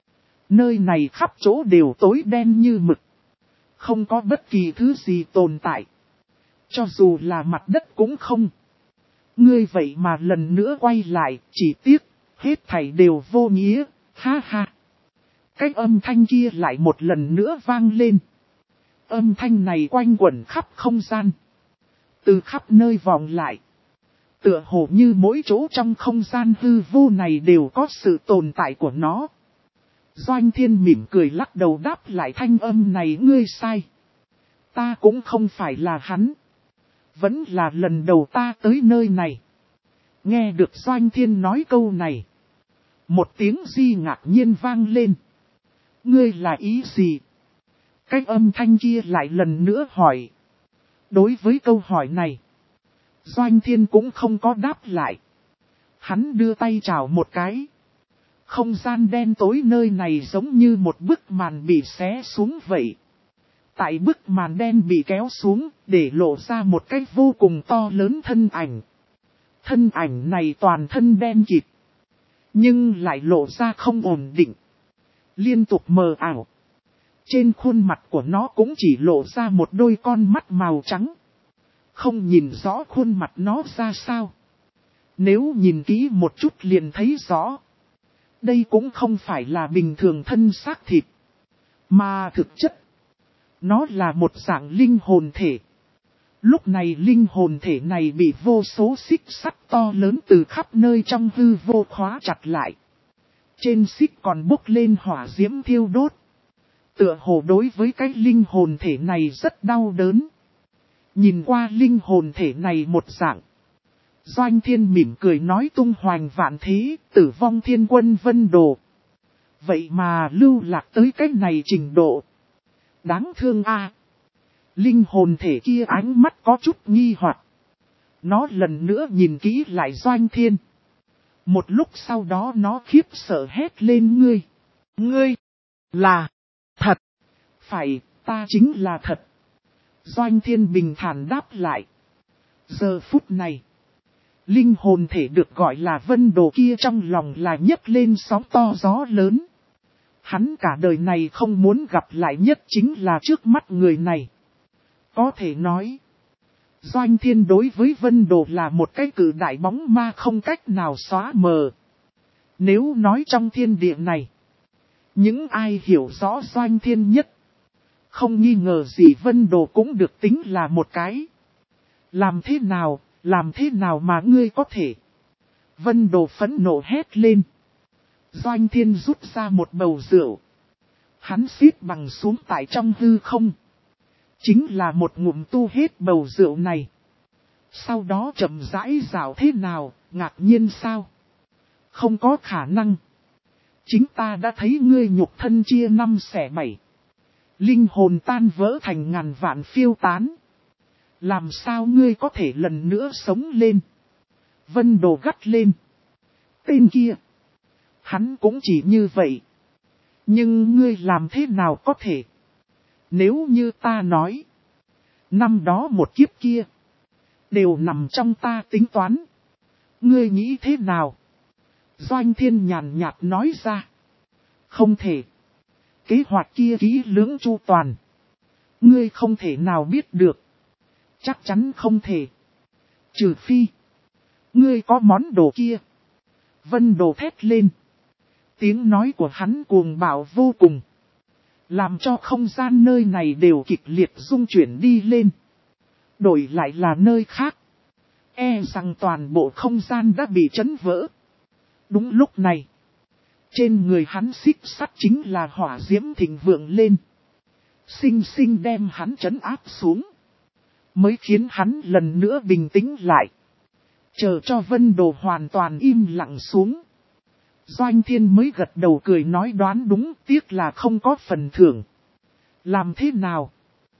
Speaker 1: Nơi này khắp chỗ đều tối đen như mực. Không có bất kỳ thứ gì tồn tại. Cho dù là mặt đất cũng không. Ngươi vậy mà lần nữa quay lại, chỉ tiếc, hết thảy đều vô nghĩa, ha ha. Cái âm thanh kia lại một lần nữa vang lên. Âm thanh này quanh quẩn khắp không gian. Từ khắp nơi vọng lại. Tựa hồ như mỗi chỗ trong không gian hư vô này đều có sự tồn tại của nó. Doanh Thiên mỉm cười lắc đầu đáp lại thanh âm này ngươi sai. Ta cũng không phải là hắn. Vẫn là lần đầu ta tới nơi này. Nghe được Doanh Thiên nói câu này. Một tiếng di ngạc nhiên vang lên. Ngươi là ý gì? Cái âm thanh kia lại lần nữa hỏi. Đối với câu hỏi này, Doanh Thiên cũng không có đáp lại. Hắn đưa tay chào một cái. Không gian đen tối nơi này giống như một bức màn bị xé xuống vậy. Tại bức màn đen bị kéo xuống để lộ ra một cái vô cùng to lớn thân ảnh. Thân ảnh này toàn thân đen kịt. Nhưng lại lộ ra không ổn định. Liên tục mờ ảo. Trên khuôn mặt của nó cũng chỉ lộ ra một đôi con mắt màu trắng. Không nhìn rõ khuôn mặt nó ra sao. Nếu nhìn kỹ một chút liền thấy rõ. Đây cũng không phải là bình thường thân xác thịt. Mà thực chất, nó là một dạng linh hồn thể. Lúc này linh hồn thể này bị vô số xích sắt to lớn từ khắp nơi trong hư vô khóa chặt lại. Trên xích còn bốc lên hỏa diễm thiêu đốt. Tựa hồ đối với cái linh hồn thể này rất đau đớn. Nhìn qua linh hồn thể này một dạng. Doanh Thiên mỉm cười nói tung hoành vạn thế, tử vong thiên quân Vân Đồ. Vậy mà lưu lạc tới cái này trình độ. Đáng thương a. Linh hồn thể kia ánh mắt có chút nghi hoặc. Nó lần nữa nhìn kỹ lại Doanh Thiên. Một lúc sau đó nó khiếp sợ hét lên ngươi. Ngươi, là, Thật. Phải, ta chính là thật. Doanh Thiên bình thản đáp lại. Giờ phút này, linh hồn thể được gọi là Vân Đồ kia trong lòng là nhấc lên sóng to gió lớn. Hắn cả đời này không muốn gặp lại nhất chính là trước mắt người này. Có thể nói, Doanh Thiên đối với Vân Đồ là một cái cự đại bóng ma không cách nào xóa mờ. Nếu nói trong thiên địa này, những ai hiểu rõ Doanh Thiên nhất, không nghi ngờ gì Vân Đồ cũng được tính là một cái. Làm thế nào mà ngươi có thể? Vân Đồ phẫn nộ hét lên. Doanh Thiên rút ra một bầu rượu. Hắn xít bằng xuống tại trong hư không. Chính là một ngụm tu hết bầu rượu này. Sau đó chậm rãi rào thế nào, ngạc nhiên sao? Không có khả năng. Chính ta đã thấy ngươi nhục thân chia 5/7. Linh hồn tan vỡ thành ngàn vạn phiêu tán. Làm sao ngươi có thể lần nữa sống lên? Vân Đồ gắt lên. Tên kia. Hắn cũng chỉ như vậy. Nhưng ngươi làm thế nào có thể? Nếu như ta nói. Năm đó một kiếp kia. Đều nằm trong ta tính toán. Ngươi nghĩ thế nào? Doanh Thiên nhàn nhạt nói ra. Không thể. Kế hoạch kia kỹ lưỡng chu toàn. Ngươi không thể nào biết được. Chắc chắn không thể. Trừ phi. Ngươi có món đồ kia. Vân Đồ thét lên. Tiếng nói của hắn cuồng bạo vô cùng. Làm cho không gian nơi này đều kịch liệt rung chuyển đi lên. Đổi lại là nơi khác. E rằng toàn bộ không gian đã bị chấn vỡ. Đúng lúc này. Trên người hắn xích sắt chính là hỏa diễm thịnh vượng lên. Sinh sinh đem hắn trấn áp xuống. Mới khiến hắn lần nữa bình tĩnh lại. Chờ cho Vân Đồ hoàn toàn im lặng xuống. Doanh Thiên mới gật đầu cười nói đoán đúng, tiếc là không có phần thưởng. Làm thế nào?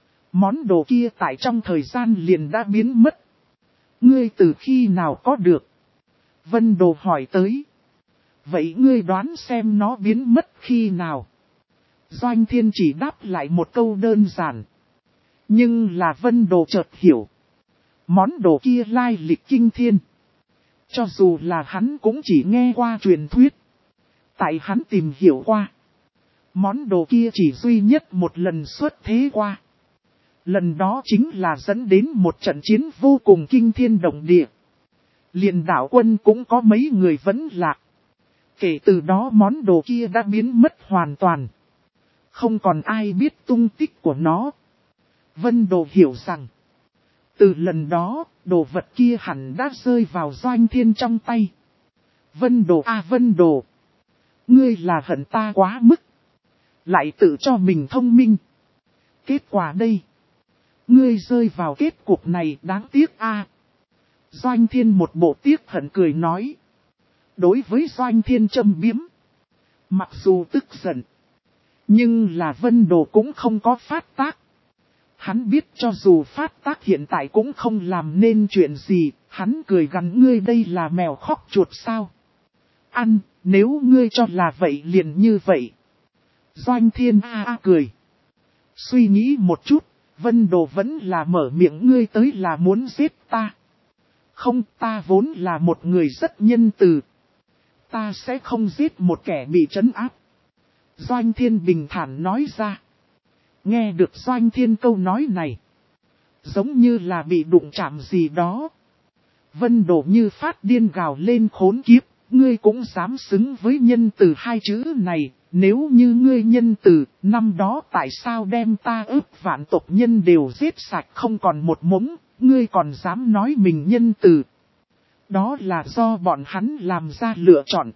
Speaker 1: Món đồ kia tại trong thời gian liền đã biến mất. Ngươi từ khi nào có được? Vân Đồ hỏi tới. Vậy ngươi đoán xem nó biến mất khi nào? Doanh Thiên chỉ đáp lại một câu đơn giản. Nhưng là Vân Đồ chợt hiểu. Món đồ kia lai lịch kinh thiên. Cho dù là hắn cũng chỉ nghe qua truyền thuyết. Tại hắn tìm hiểu qua. Món đồ kia chỉ duy nhất một lần xuất thế qua. Lần đó chính là dẫn đến một trận chiến vô cùng kinh thiên động địa. Liền đảo quân cũng có mấy người vẫn lạc. Kể từ đó món đồ kia đã biến mất hoàn toàn. Không còn ai biết tung tích của nó. Vân Đồ hiểu rằng. Từ lần đó, đồ vật kia hẳn đã rơi vào Doanh Thiên trong tay. Vân Đồ à Vân Đồ. Ngươi là hận ta quá mức. Lại tự cho mình thông minh. Kết quả đây. Ngươi rơi vào kết cục này đáng tiếc a. Doanh Thiên một bộ tiếc hận cười nói. Đối với Doanh Thiên châm biếm. Mặc dù tức giận. Nhưng là Vân Đồ cũng không có phát tác. Hắn biết cho dù phát tác hiện tại cũng không làm nên chuyện gì. Hắn cười gắn ngươi đây là mèo khóc chuột sao. Ăn, nếu ngươi cho là vậy liền như vậy. Doanh Thiên cười. Suy nghĩ một chút, Vân Đồ vẫn là mở miệng ngươi tới là muốn giết ta. Không, ta vốn là một người rất nhân từ. Ta sẽ không giết một kẻ bị trấn áp. Doanh Thiên bình thản nói ra. Nghe được Doanh Thiên câu nói này. Giống như là bị đụng chạm gì đó. Vân Đồ như phát điên gào lên khốn kiếp. Ngươi cũng dám xứng với nhân từ hai chữ này. Nếu như ngươi nhân từ, năm đó tại sao đem ta ức vạn tộc nhân đều giết sạch không còn một mống. Ngươi còn dám nói mình nhân từ. Đó là do bọn hắn làm ra lựa chọn.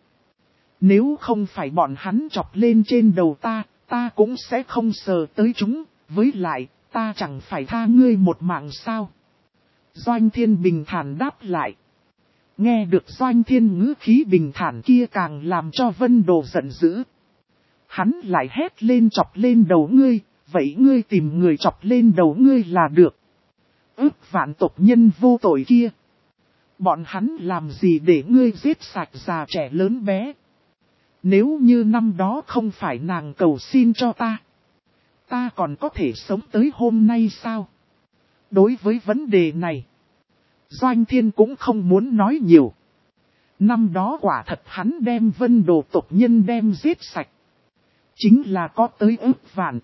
Speaker 1: Nếu không phải bọn hắn chọc lên trên đầu ta cũng sẽ không sờ tới chúng. Với lại, ta chẳng phải tha ngươi một mạng sao. Doanh Thiên bình thản đáp lại. Nghe được Doanh Thiên ngữ khí bình thản kia càng làm cho Vân Đồ giận dữ. Hắn lại hét lên chọc lên đầu ngươi, vậy ngươi tìm người chọc lên đầu ngươi là được. Ước vạn tộc nhân vô tội kia. Bọn hắn làm gì để ngươi giết sạch già trẻ lớn bé. Nếu như năm đó không phải nàng cầu xin cho ta. ta còn có thể sống tới hôm nay sao? Đối với vấn đề này, Doanh Thiên cũng không muốn nói nhiều. Năm đó quả thật hắn đem Vân Đồ tộc nhân đem giết sạch. Chính là có tới ước vạn.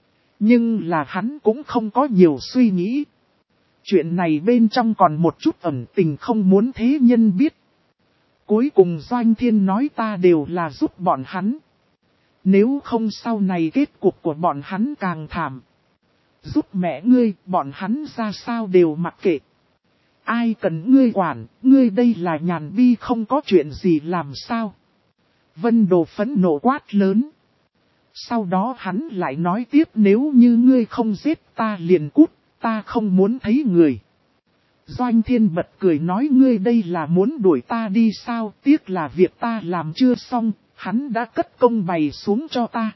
Speaker 1: Nhưng là hắn cũng không có nhiều suy nghĩ. Chuyện này bên trong còn một chút ẩn tình không muốn thế nhân biết. Cuối cùng Doanh Thiên nói ta đều là giúp bọn hắn. Nếu không sau này kết cục của bọn hắn càng thảm. Giúp mẹ ngươi, bọn hắn ra sao đều mặc kệ. Ai cần ngươi quản, ngươi đây là nhàn bi không có chuyện gì làm sao. Vân Đồ phẫn nộ quát lớn. Sau đó hắn lại nói tiếp nếu như ngươi không giết ta liền cút, ta không muốn thấy người. Doanh Thiên bật cười nói ngươi đây là muốn đuổi ta đi sao, tiếc là việc ta làm chưa xong, hắn đã cất công bày xuống cho ta.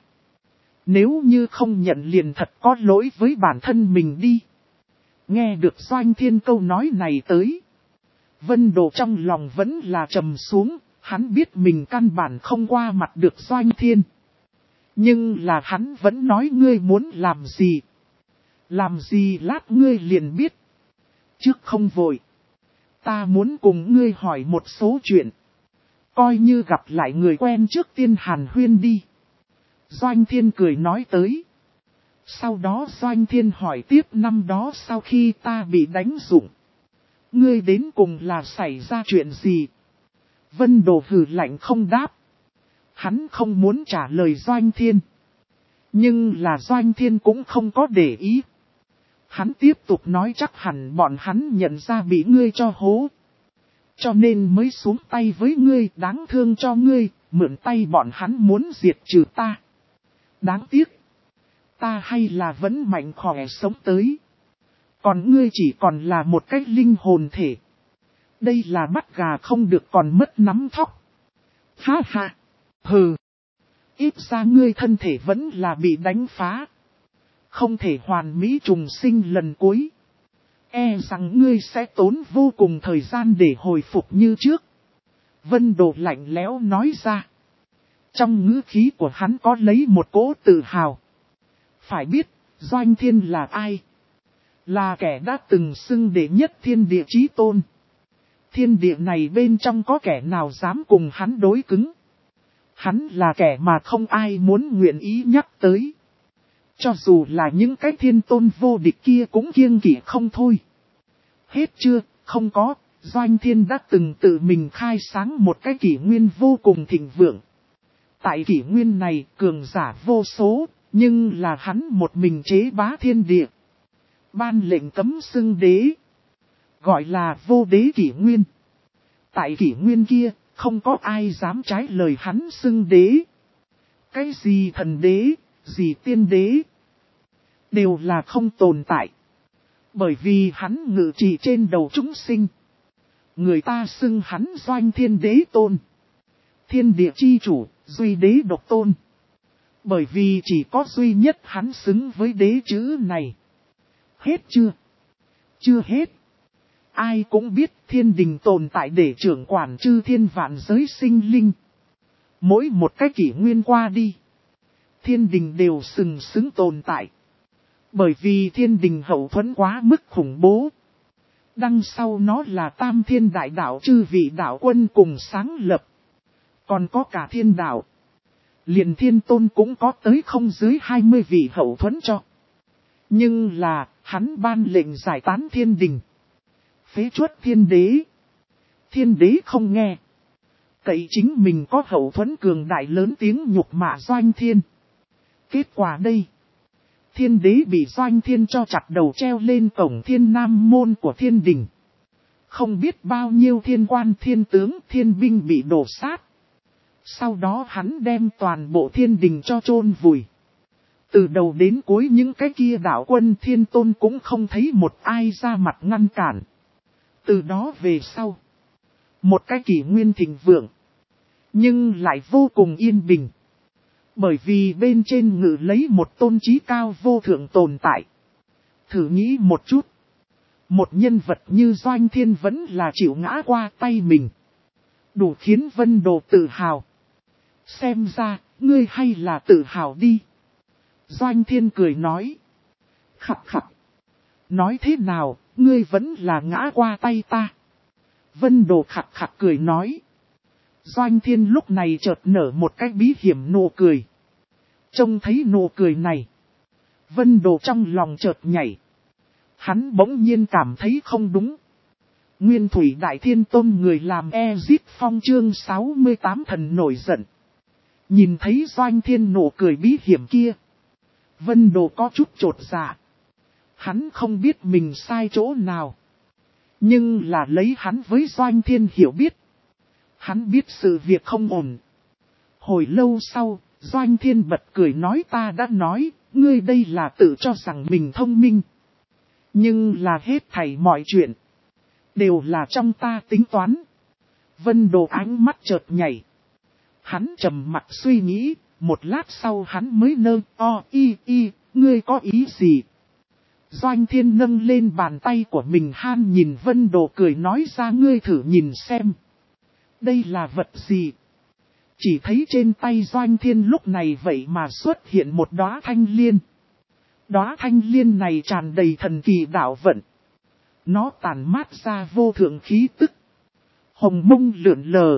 Speaker 1: Nếu như không nhận liền thật có lỗi với bản thân mình đi. Nghe được Doanh Thiên câu nói này tới. Vân Đồ trong lòng vẫn là trầm xuống, hắn biết mình căn bản không qua mặt được Doanh Thiên. Nhưng là hắn vẫn nói ngươi muốn làm gì. Làm gì lát ngươi liền biết. Trước không vội. Ta muốn cùng ngươi hỏi một số chuyện. Coi như gặp lại người quen trước tiên hàn huyên đi. Doanh Thiên cười nói tới. Sau đó Doanh Thiên hỏi tiếp năm đó sau khi ta bị đánh rụng. Ngươi đến cùng là xảy ra chuyện gì? Vân Đồ hừ lạnh không đáp. Hắn không muốn trả lời Doanh Thiên. Nhưng là Doanh Thiên cũng không có để ý. Hắn tiếp tục nói chắc hẳn bọn hắn nhận ra bị ngươi cho hố. Cho nên mới xuống tay với ngươi, đáng thương cho ngươi, mượn tay bọn hắn muốn diệt trừ ta. Đáng tiếc. Ta hay là vẫn mạnh khỏe sống tới. Còn ngươi chỉ còn là một cái linh hồn thể. Đây là bắt gà không được còn mất nắm thóc. Ha ha. Hừ. Ít ra ngươi thân thể vẫn là bị đánh phá. Không thể hoàn mỹ trùng sinh lần cuối. E rằng ngươi sẽ tốn vô cùng thời gian để hồi phục như trước. Vân Đồ lạnh lẽo nói ra. Trong ngữ khí của hắn có lấy một cỗ tự hào. Phải biết, Doanh Thiên là ai? Là kẻ đã từng xưng đệ nhất thiên địa chí tôn. Thiên địa này bên trong có kẻ nào dám cùng hắn đối cứng? Hắn là kẻ mà không ai muốn nguyện ý nhắc tới. Cho dù là những cái thiên tôn vô địch kia cũng kiêng kỵ không thôi. Hết chưa, không có, Doanh Thiên đã từng tự mình khai sáng một cái kỷ nguyên vô cùng thịnh vượng. Tại kỷ nguyên này cường giả vô số, nhưng là hắn một mình chế bá thiên địa. Ban lệnh cấm xưng đế. Gọi là vô đế kỷ nguyên. Tại kỷ nguyên kia, không có ai dám trái lời hắn xưng đế. Cái gì thần đế, gì tiên đế, đều là không tồn tại. Bởi vì hắn ngự trị trên đầu chúng sinh. Người ta xưng hắn Doanh Thiên đế tôn. Thiên địa chi chủ, duy đế độc tôn. Bởi vì chỉ có duy nhất hắn xứng với đế chữ này. Hết chưa? Chưa hết. Ai cũng biết thiên đình tồn tại để trưởng quản chư thiên vạn giới sinh linh. Mỗi một cái kỷ nguyên qua đi, thiên đình đều sừng sững tồn tại. Bởi vì thiên đình hậu thuẫn quá mức khủng bố. Đằng sau nó là tam thiên đại đạo chư vị đạo quân cùng sáng lập. Còn có cả thiên đạo. Liền thiên tôn cũng có tới không dưới 20 vị hậu thuẫn cho. Nhưng là, hắn ban lệnh giải tán thiên đình. Phế chuất thiên đế. Thiên đế không nghe. Cậy chính mình có hậu thuẫn cường đại lớn tiếng nhục mạ Doanh Thiên. Kết quả đây. Thiên đế bị Doanh Thiên cho chặt đầu treo lên cổng thiên nam môn của thiên đình. Không biết bao nhiêu thiên quan thiên tướng thiên binh bị đổ sát. Sau đó hắn đem toàn bộ thiên đình cho chôn vùi. Từ đầu đến cuối những cái kia đạo quân thiên tôn cũng không thấy một ai ra mặt ngăn cản. Từ đó về sau. Một cái kỷ nguyên thịnh vượng. Nhưng lại vô cùng yên bình. Bởi vì bên trên ngự lấy một tôn trí cao vô thượng tồn tại. Thử nghĩ một chút. Một nhân vật như Doanh Thiên vẫn là chịu ngã qua tay mình. Đủ khiến Vân Đồ tự hào. Xem ra, ngươi hay là tự hào đi. Doanh Thiên cười nói. Khặt khặt. Nói thế nào, ngươi vẫn là ngã qua tay ta. Vân Đồ khặt khặt cười nói. Doanh Thiên lúc này chợt nở một cái bí hiểm nụ cười. Trông thấy nụ cười này. Vân Đồ trong lòng chợt nhảy. Hắn bỗng nhiên cảm thấy không đúng. Nguyên Thủy Đại Thiên Tôn người làm Ezit Phong chương 68 thần nổi giận. Nhìn thấy Doanh Thiên nụ cười bí hiểm kia. Vân Đồ có chút chột dạ. Hắn không biết mình sai chỗ nào. Nhưng là lấy hắn với Doanh Thiên hiểu biết. Hắn biết sự việc không ổn. Hồi lâu sau, Doanh Thiên bật cười nói ta đã nói, ngươi đây là tự cho rằng mình thông minh. Nhưng là hết thảy mọi chuyện. Đều là trong ta tính toán. Vân Đồ ánh mắt chợt nhảy. Hắn trầm mặt suy nghĩ, một lát sau hắn mới ngươi có ý gì? Doanh Thiên nâng lên bàn tay của mình han nhìn Vân Đồ cười nói ra ngươi thử nhìn xem. Đây là vật gì? Chỉ thấy trên tay Doanh Thiên lúc này vậy mà xuất hiện một đóa thanh liên. Đóa thanh liên này tràn đầy thần kỳ đạo vận. Nó tản mát ra vô thượng khí tức. Hồng mông lượn lờ.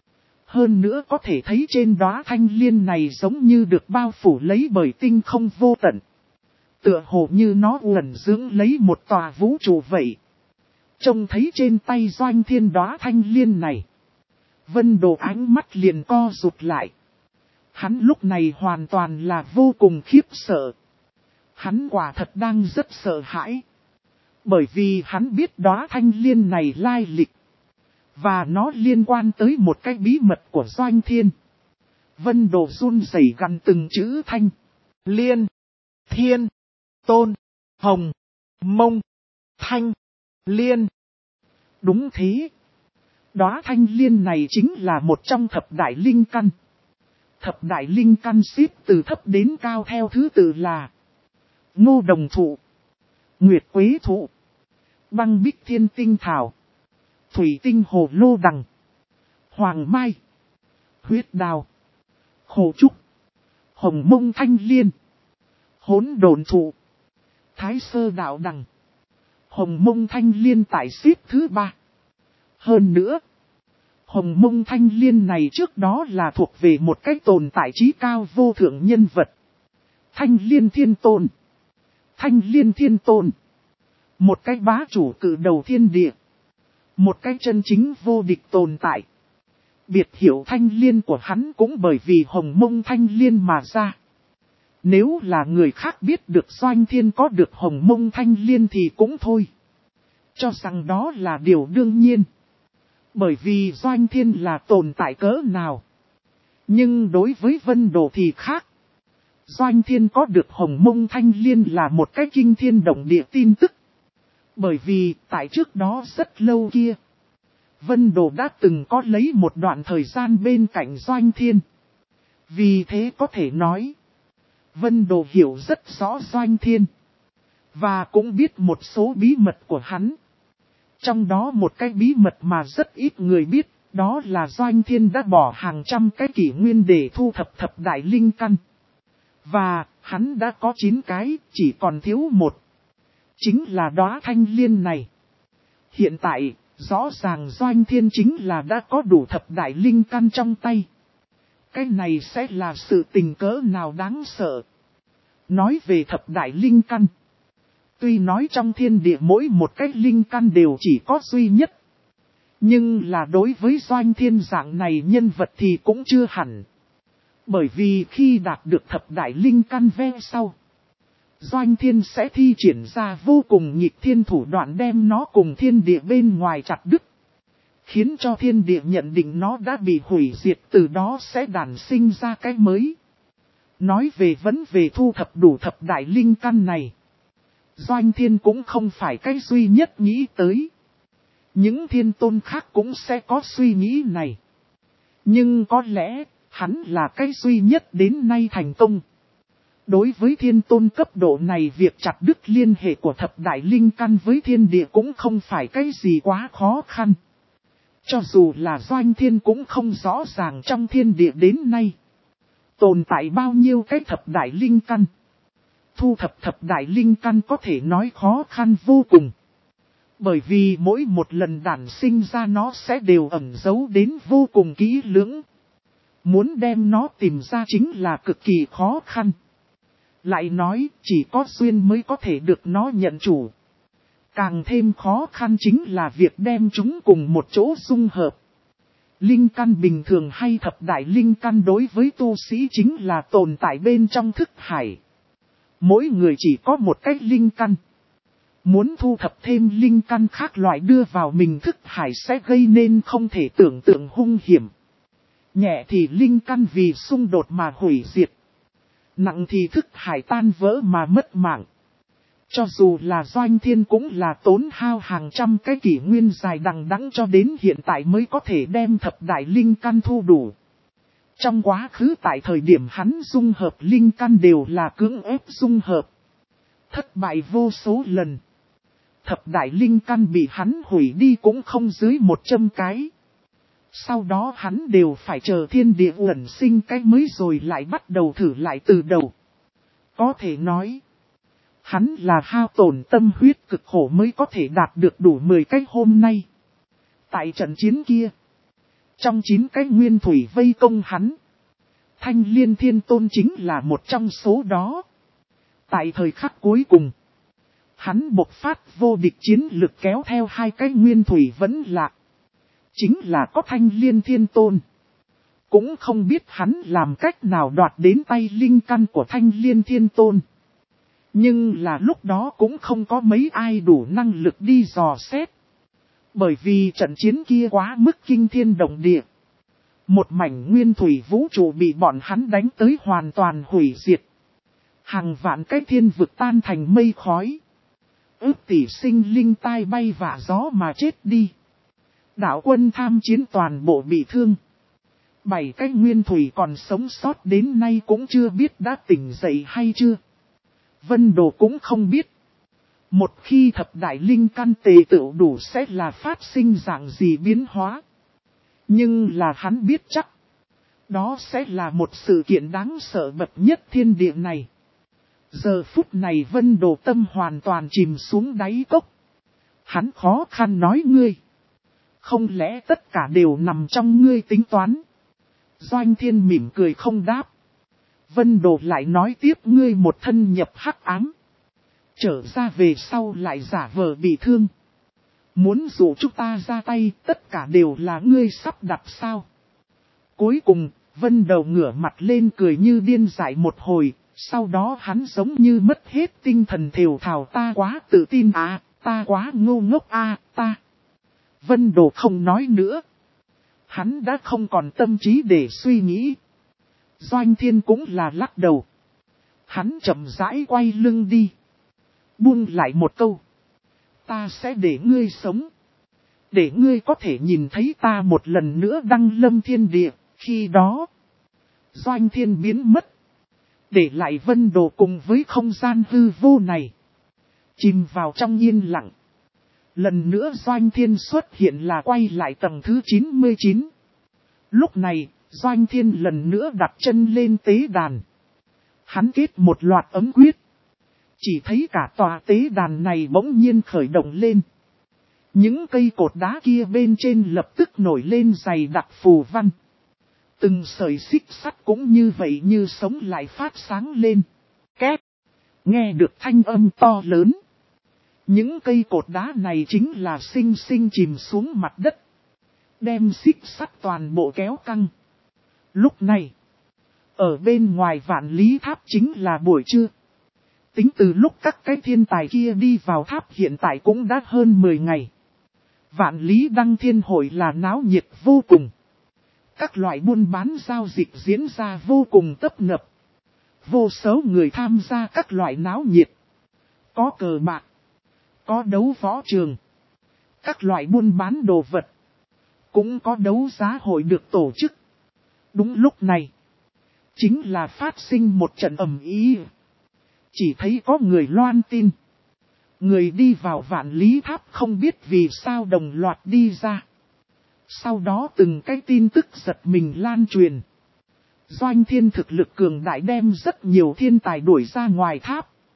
Speaker 1: Hơn nữa có thể thấy trên đóa thanh liên này giống như được bao phủ lấy bởi tinh không vô tận. Tựa hồ như nó uẩn dưỡng lấy một tòa vũ trụ vậy. Trông thấy trên tay Doanh Thiên đóa thanh liên này. Vân Đồ ánh mắt liền co rụt lại. Hắn lúc này hoàn toàn là vô cùng khiếp sợ. Hắn quả thật đang rất sợ hãi. Bởi vì hắn biết đóa thanh liên này lai lịch. Và nó liên quan tới một cái bí mật của Doanh Thiên. Vân Đồ run rẩy gằn từng chữ thanh. Liên, Thiên, Tôn, Hồng, Mông, Thanh, Liên. Đúng thế. Đóa thanh liên này chính là một trong thập đại linh căn. Thập đại linh căn xếp từ thấp đến cao theo thứ tự là Ngô Đồng Thụ, Nguyệt Quế Thụ, Băng Bích Thiên Tinh Thảo, Thủy Tinh Hồ Lô Đằng, Hoàng Mai, Huyết Đào, Hồ Trúc, Hồng Mông Thanh Liên, Hỗn Độn Thụ, Thái Sơ Đạo Đằng. Hồng Mông Thanh Liên tại xếp thứ 3. Hơn nữa, Hồng Mông Thanh Liên này trước đó là thuộc về một cái tồn tại trí cao vô thượng nhân vật. Thanh Liên Thiên Tôn. Thanh Liên Thiên Tôn. Một cái bá chủ cử đầu thiên địa. Một cái chân chính vô địch tồn tại. Biệt hiệu Thanh Liên của hắn cũng bởi vì Hồng Mông Thanh Liên mà ra. Nếu là người khác biết được Doanh Thiên có được Hồng Mông Thanh Liên thì cũng thôi. Cho rằng đó là điều đương nhiên. Bởi vì Doanh Thiên là tồn tại cỡ nào. Nhưng đối với Vân Đồ thì khác. Doanh Thiên có được Hồng Mông Thanh Liên là một cái kinh thiên động địa tin tức. Bởi vì tại trước đó rất lâu kia. Vân Đồ đã từng có lấy một đoạn thời gian bên cạnh Doanh Thiên. Vì thế có thể nói. Vân Đồ hiểu rất rõ Doanh Thiên. Và cũng biết một số bí mật của hắn. Trong đó một cái bí mật mà rất ít người biết, đó là Doanh Thiên đã bỏ hàng trăm cái kỷ nguyên để thu thập thập đại linh căn. Và, hắn đã có 9 cái, chỉ còn thiếu một. Chính là đóa thanh liên này. Hiện tại, rõ ràng Doanh Thiên chính là đã có đủ thập đại linh căn trong tay. Cái này sẽ là sự tình cỡ nào đáng sợ. Nói về thập đại linh căn. Tuy nói trong thiên địa mỗi một cái linh căn đều chỉ có duy nhất. Nhưng là đối với Doanh Thiên dạng này nhân vật thì cũng chưa hẳn. Bởi vì khi đạt được thập đại linh căn ve sau. Doanh Thiên sẽ thi triển ra vô cùng nghịch thiên thủ đoạn đem nó cùng thiên địa bên ngoài chặt đứt. Khiến cho thiên địa nhận định nó đã bị hủy diệt, từ đó sẽ đản sinh ra cái mới. Nói về vấn về thu thập đủ thập đại linh căn này. Doanh Thiên cũng không phải cái duy nhất nghĩ tới. Những thiên tôn khác cũng sẽ có suy nghĩ này. Nhưng có lẽ, hắn là cái duy nhất đến nay thành công. Đối với thiên tôn cấp độ này, việc chặt đứt liên hệ của thập đại linh căn với thiên địa cũng không phải cái gì quá khó khăn. Cho dù là Doanh Thiên cũng không rõ ràng trong thiên địa đến nay. Tồn tại bao nhiêu cái thập đại linh căn. Thu thập thập đại linh căn có thể nói khó khăn vô cùng. Bởi vì mỗi một lần đản sinh ra nó sẽ đều ẩn giấu đến vô cùng kỹ lưỡng. Muốn đem nó tìm ra chính là cực kỳ khó khăn. Lại nói chỉ có duyên mới có thể được nó nhận chủ. Càng thêm khó khăn chính là việc đem chúng cùng một chỗ dung hợp. Linh căn bình thường hay thập đại linh căn đối với tu sĩ chính là tồn tại bên trong thức hải. Mỗi người chỉ có một cách linh căn. Muốn thu thập thêm linh căn khác loại đưa vào mình thức hải sẽ gây nên không thể tưởng tượng hung hiểm. Nhẹ thì linh căn vì xung đột mà hủy diệt. Nặng thì thức hải tan vỡ mà mất mạng. Cho dù là Doanh Thiên cũng là tốn hao hàng trăm cái kỷ nguyên dài đằng đẵng cho đến hiện tại mới có thể đem thập đại linh căn thu đủ. Trong quá khứ tại thời điểm hắn dung hợp linh căn đều là cưỡng ép dung hợp. Thất bại vô số lần. Thập đại linh căn bị hắn hủy đi cũng không dưới 100 cái. Sau đó hắn đều phải chờ thiên địa uẩn sinh cái mới rồi lại bắt đầu thử lại từ đầu. Có thể nói, hắn là hao tổn tâm huyết cực khổ mới có thể đạt được đủ 10 cái hôm nay. Tại trận chiến kia, trong 9 cái nguyên thủy vây công hắn, Thanh Liên Thiên Tôn chính là một trong số đó. Tại thời khắc cuối cùng, hắn bộc phát vô địch chiến lực kéo theo 2 cái nguyên thủy vẫn lạc. Chính là có Thanh Liên Thiên Tôn. Cũng không biết hắn làm cách nào đoạt đến tay linh căn của Thanh Liên Thiên Tôn. Nhưng là lúc đó cũng không có mấy ai đủ năng lực đi dò xét. Bởi vì trận chiến kia quá mức kinh thiên động địa. Một mảnh nguyên thủy vũ trụ bị bọn hắn đánh tới hoàn toàn hủy diệt. Hàng vạn cái thiên vực tan thành mây khói. Ước tỷ sinh linh tai bay vạ gió mà chết đi. Đạo quân tham chiến toàn bộ bị thương. 7 cái nguyên thủy còn sống sót đến nay cũng chưa biết đã tỉnh dậy hay chưa. Vân Đồ cũng không biết. Một khi thập đại linh căn tề tựu đủ sẽ là phát sinh dạng gì biến hóa. Nhưng là hắn biết chắc. Đó sẽ là một sự kiện đáng sợ bậc nhất thiên địa này. Giờ phút này Vân Đồ tâm hoàn toàn chìm xuống đáy cốc. Hắn khó khăn nói ngươi. Không lẽ tất cả đều nằm trong ngươi tính toán? Doanh Thiên mỉm cười không đáp. Vân Đồ lại nói tiếp ngươi một thân nhập hắc ám. Trở ra về sau lại giả vờ bị thương. Muốn dụ chúng ta ra tay tất cả đều là ngươi sắp đặt sao? Cuối cùng, Vân Đồ ngửa mặt lên cười như điên dại một hồi. Sau đó hắn giống như mất hết tinh thần thều thào ta quá tự tin à, ta quá ngu ngốc à, ta. Vân Đồ không nói nữa. Hắn đã không còn tâm trí để suy nghĩ. Doanh Thiên cũng là lắc đầu. Hắn chậm rãi quay lưng đi. Buông lại một câu. Ta sẽ để ngươi sống. Để ngươi có thể nhìn thấy ta một lần nữa đăng lâm thiên địa. Khi đó, Doanh Thiên biến mất. Để lại Vân Đồ cùng với không gian hư vô này. Chìm vào trong yên lặng. Lần nữa Doanh Thiên xuất hiện là quay lại tầng thứ 99. Lúc này, Doanh Thiên lần nữa đặt chân lên tế đàn. Hắn kết một loạt ấm quyết. Chỉ thấy cả tòa tế đàn này bỗng nhiên khởi động lên. Những cây cột đá kia bên trên lập tức nổi lên dày đặc phù văn. Từng sợi xích sắt cũng như vậy như sống lại phát sáng lên. Két. Nghe được thanh âm to lớn. Những cây cột đá này chính là sinh sinh chìm xuống mặt đất. Đem xích sắt toàn bộ kéo căng. Lúc này, ở bên ngoài Vạn Lý Tháp chính là buổi trưa. Tính từ lúc các cái thiên tài kia đi vào tháp hiện tại cũng đã hơn 10 ngày. Vạn Lý Đăng Thiên Hội là náo nhiệt vô cùng. Các loại buôn bán giao dịch diễn ra vô cùng tấp nập. Vô số người tham gia các loại náo nhiệt. Có cờ bạc. Có đấu võ trường. Các loại buôn bán đồ vật. Cũng có đấu giá hội được tổ chức. Đúng lúc này. Chính là phát sinh một trận ầm ĩ. Chỉ thấy có người loan tin. Người đi vào Vạn Lý Tháp không biết vì sao đồng loạt đi ra. Sau đó từng cái tin tức giật mình lan truyền. Doanh Thiên thực lực cường đại đem rất nhiều thiên tài đuổi ra ngoài tháp.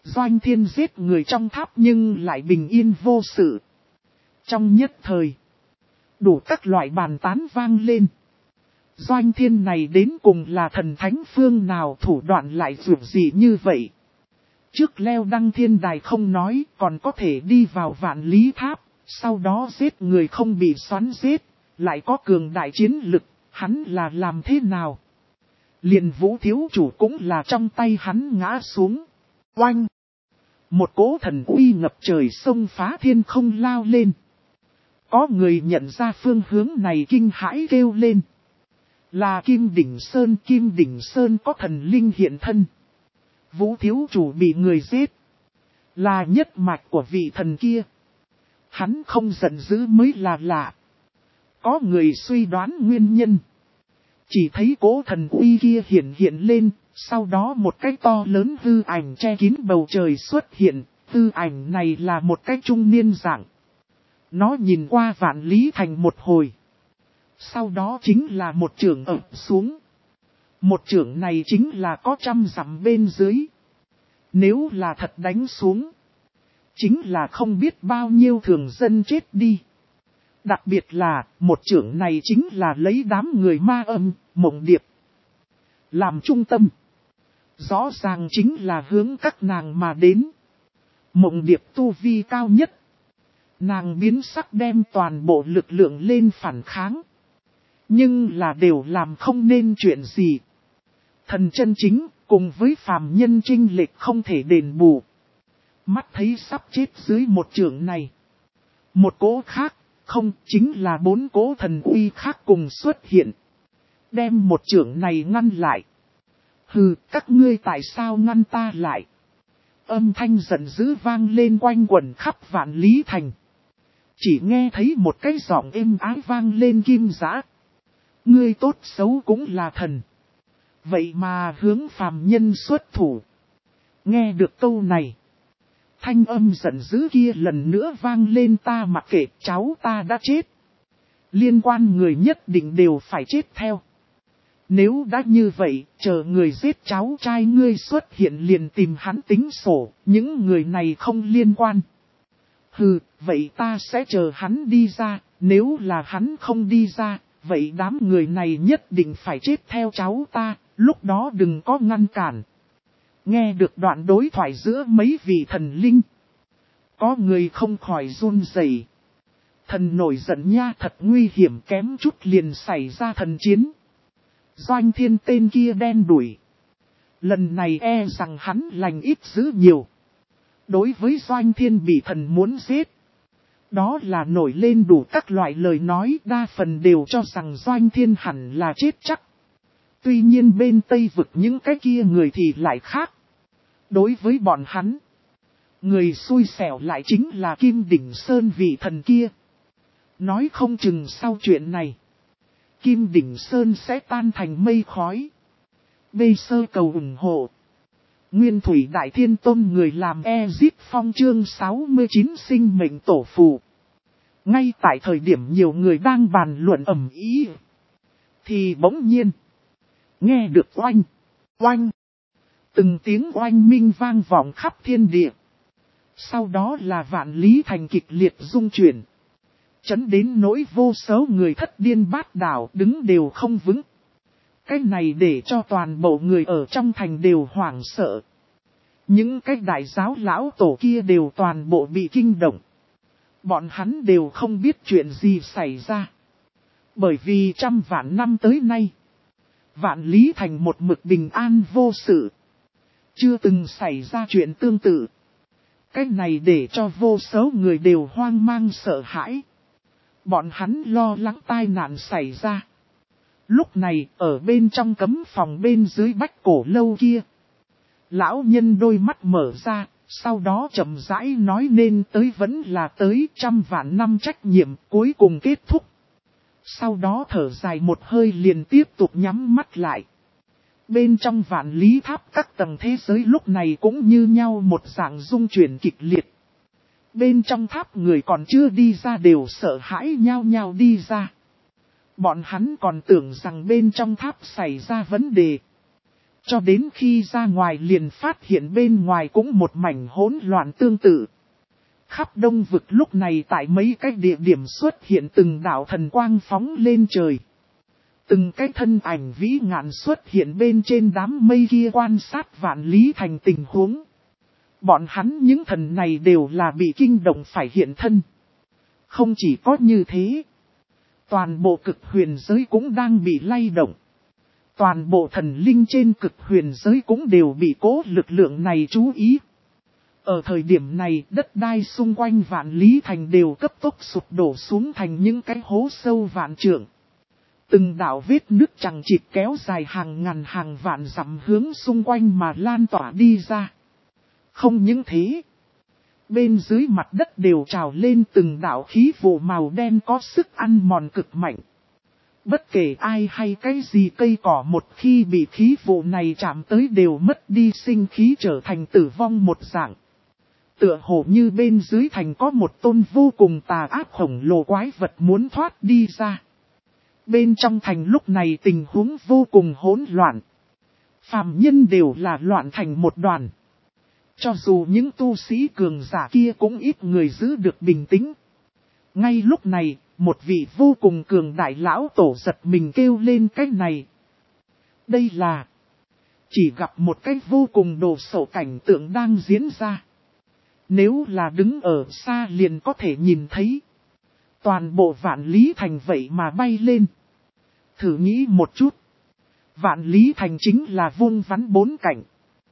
Speaker 1: Doanh Thiên giết người trong tháp nhưng lại bình yên vô sự. Trong nhất thời, đủ các loại bàn tán vang lên. Doanh Thiên này đến cùng là thần thánh phương nào, thủ đoạn lại dược gì như vậy. Trước leo đăng thiên đài không nói, còn có thể đi vào vạn lý tháp, sau đó giết người không bị xoắn giết, lại có cường đại chiến lực, hắn là làm thế nào? Liền Vũ thiếu chủ cũng là trong tay hắn ngã xuống. Oanh! Một cỗ thần uy ngập trời xông phá thiên không lao lên. Có người nhận ra phương hướng này kinh hãi kêu lên. Là Kim Đỉnh Sơn. Kim Đỉnh Sơn có thần linh hiện thân. Vũ thiếu chủ bị người giết. Là nhất mạch của vị thần kia. Hắn không giận dữ mới là lạ. Có người suy đoán nguyên nhân. Chỉ thấy cỗ thần uy kia hiện lên. Sau đó một cái to lớn hư ảnh che kín bầu trời xuất hiện. Hư ảnh này là một cái trung niên dạng. Nó nhìn qua Vạn Lý Thành một hồi. Sau đó chính là một chưởng ập xuống. Một chưởng này chính là có 100 dặm bên dưới. Nếu là thật đánh xuống, chính là không biết bao nhiêu thường dân chết đi. Đặc biệt là, một chưởng này chính là lấy đám người ma âm, mộng điệp làm trung tâm. Rõ ràng chính là hướng các nàng mà đến. Mộng điệp tu vi cao nhất. Nàng biến sắc đem toàn bộ lực lượng lên phản kháng. Nhưng là đều làm không nên chuyện gì. Thần chân chính, cùng với phàm nhân chênh lệch không thể đền bù. Mắt thấy sắp chết dưới một chưởng này. Một cỗ khác, không chính là 4 cỗ thần uy khác cùng xuất hiện. Đem một chưởng này ngăn lại. Hừ, các ngươi tại sao ngăn ta lại? Âm thanh giận dữ vang lên quanh quẩn khắp Vạn Lý Thành. Chỉ nghe thấy một cái giọng êm ái vang lên kim giã. Ngươi tốt xấu cũng là thần. Vậy mà hướng phàm nhân xuất thủ. Nghe được câu này. Thanh âm giận dữ kia lần nữa vang lên, ta mặc kệ, cháu ta đã chết. Liên quan người nhất định đều phải chết theo. Nếu đã như vậy, chờ người giết cháu trai ngươi xuất hiện liền tìm hắn tính sổ, những người này không liên quan. Hừ, vậy ta sẽ chờ hắn đi ra, nếu là hắn không đi ra, vậy đám người này nhất định phải chết theo cháu ta, lúc đó đừng có ngăn cản. Nghe được đoạn đối thoại giữa mấy vị thần linh. Có người không khỏi run rẩy. Thần nổi giận nha, thật nguy hiểm, kém chút liền xảy ra thần chiến. Doanh Thiên tên kia đen đuổi. Lần này e rằng hắn lành ít dữ nhiều. Đối với Doanh Thiên bị thần muốn giết. Đó là nổi lên đủ các loại lời nói, đa phần đều cho rằng Doanh Thiên hẳn là chết chắc. Tuy nhiên bên Tây vực những cái kia người thì lại khác. Đối với bọn hắn, người xui xẻo lại chính là Kim Đỉnh Sơn vị thần kia. Nói không chừng sau chuyện này, Kim Đỉnh Sơn sẽ tan thành mây khói. Bê sơ cầu ủng hộ. Nguyên Thủy Đại Thiên Tôn người làm Ezip Phong chương 69 sinh mệnh tổ phù. Ngay tại thời điểm nhiều người đang bàn luận ầm ĩ, thì bỗng nhiên, nghe được oanh, oanh. Từng tiếng oanh minh vang vọng khắp thiên địa. Sau đó là Vạn Lý Thành kịch liệt rung chuyển. Chấn đến nỗi vô số người thất điên bát đảo đứng đều không vững. Cái này để cho toàn bộ người ở trong thành đều hoảng sợ. Những cái đại giáo lão tổ kia đều toàn bộ bị kinh động. Bọn hắn đều không biết chuyện gì xảy ra. Bởi vì 100 vạn năm tới nay, Vạn Lý Thành một mực bình an vô sự. Chưa từng xảy ra chuyện tương tự. Cái này để cho vô số người đều hoang mang sợ hãi. Bọn hắn lo lắng tai nạn xảy ra. Lúc này, ở bên trong cấm phòng bên dưới bách cổ lâu kia, lão nhân đôi mắt mở ra, sau đó chậm rãi nói nên tới vẫn là tới 100 vạn năm trách nhiệm cuối cùng kết thúc. Sau đó thở dài một hơi liền tiếp tục nhắm mắt lại. Bên trong Vạn Lý Tháp các tầng thế giới lúc này cũng như nhau một dạng rung chuyển kịch liệt. Bên trong tháp người còn chưa đi ra đều sợ hãi nhao nhao đi ra. Bọn hắn còn tưởng rằng bên trong tháp xảy ra vấn đề. Cho đến khi ra ngoài liền phát hiện bên ngoài cũng một mảnh hỗn loạn tương tự. Khắp Đông Vực lúc này tại mấy cái địa điểm xuất hiện từng đạo thần quang phóng lên trời. Từng cái thân ảnh vĩ ngạn xuất hiện bên trên đám mây kia quan sát Vạn Lý Thành tình huống. Bọn hắn những thần này đều là bị kinh động phải hiện thân. Không chỉ có như thế, toàn bộ cực huyền giới cũng đang bị lay động. Toàn bộ thần linh trên cực huyền giới cũng đều bị cố lực lượng này chú ý. Ở thời điểm này, đất đai xung quanh Vạn Lý Thành đều cấp tốc sụp đổ xuống thành những cái hố sâu vạn trượng. Từng đạo vết nước chằng chịt kéo dài hàng ngàn hàng vạn dặm hướng xung quanh mà lan tỏa đi ra. Không những thế, bên dưới mặt đất đều trào lên từng đạo khí vụ màu đen có sức ăn mòn cực mạnh. Bất kể ai hay cái gì cây cỏ một khi bị khí vụ này chạm tới đều mất đi sinh khí trở thành tử vong một dạng. Tựa hồ như bên dưới thành có một tôn vô cùng tà ác khổng lồ quái vật muốn thoát đi ra. Bên trong thành lúc này tình huống vô cùng hỗn loạn. Phàm nhân đều là loạn thành một đoàn. Cho dù những tu sĩ cường giả kia cũng ít người giữ được bình tĩnh. Ngay lúc này, một vị vô cùng cường đại lão tổ giật mình kêu lên cái này. Đây là chỉ gặp một cái vô cùng đồ sộ cảnh tượng đang diễn ra. Nếu là đứng ở xa liền có thể nhìn thấy. Toàn bộ Vạn Lý Thành vậy mà bay lên. Thử nghĩ một chút. Vạn Lý Thành chính là vuông vắn 4 cạnh.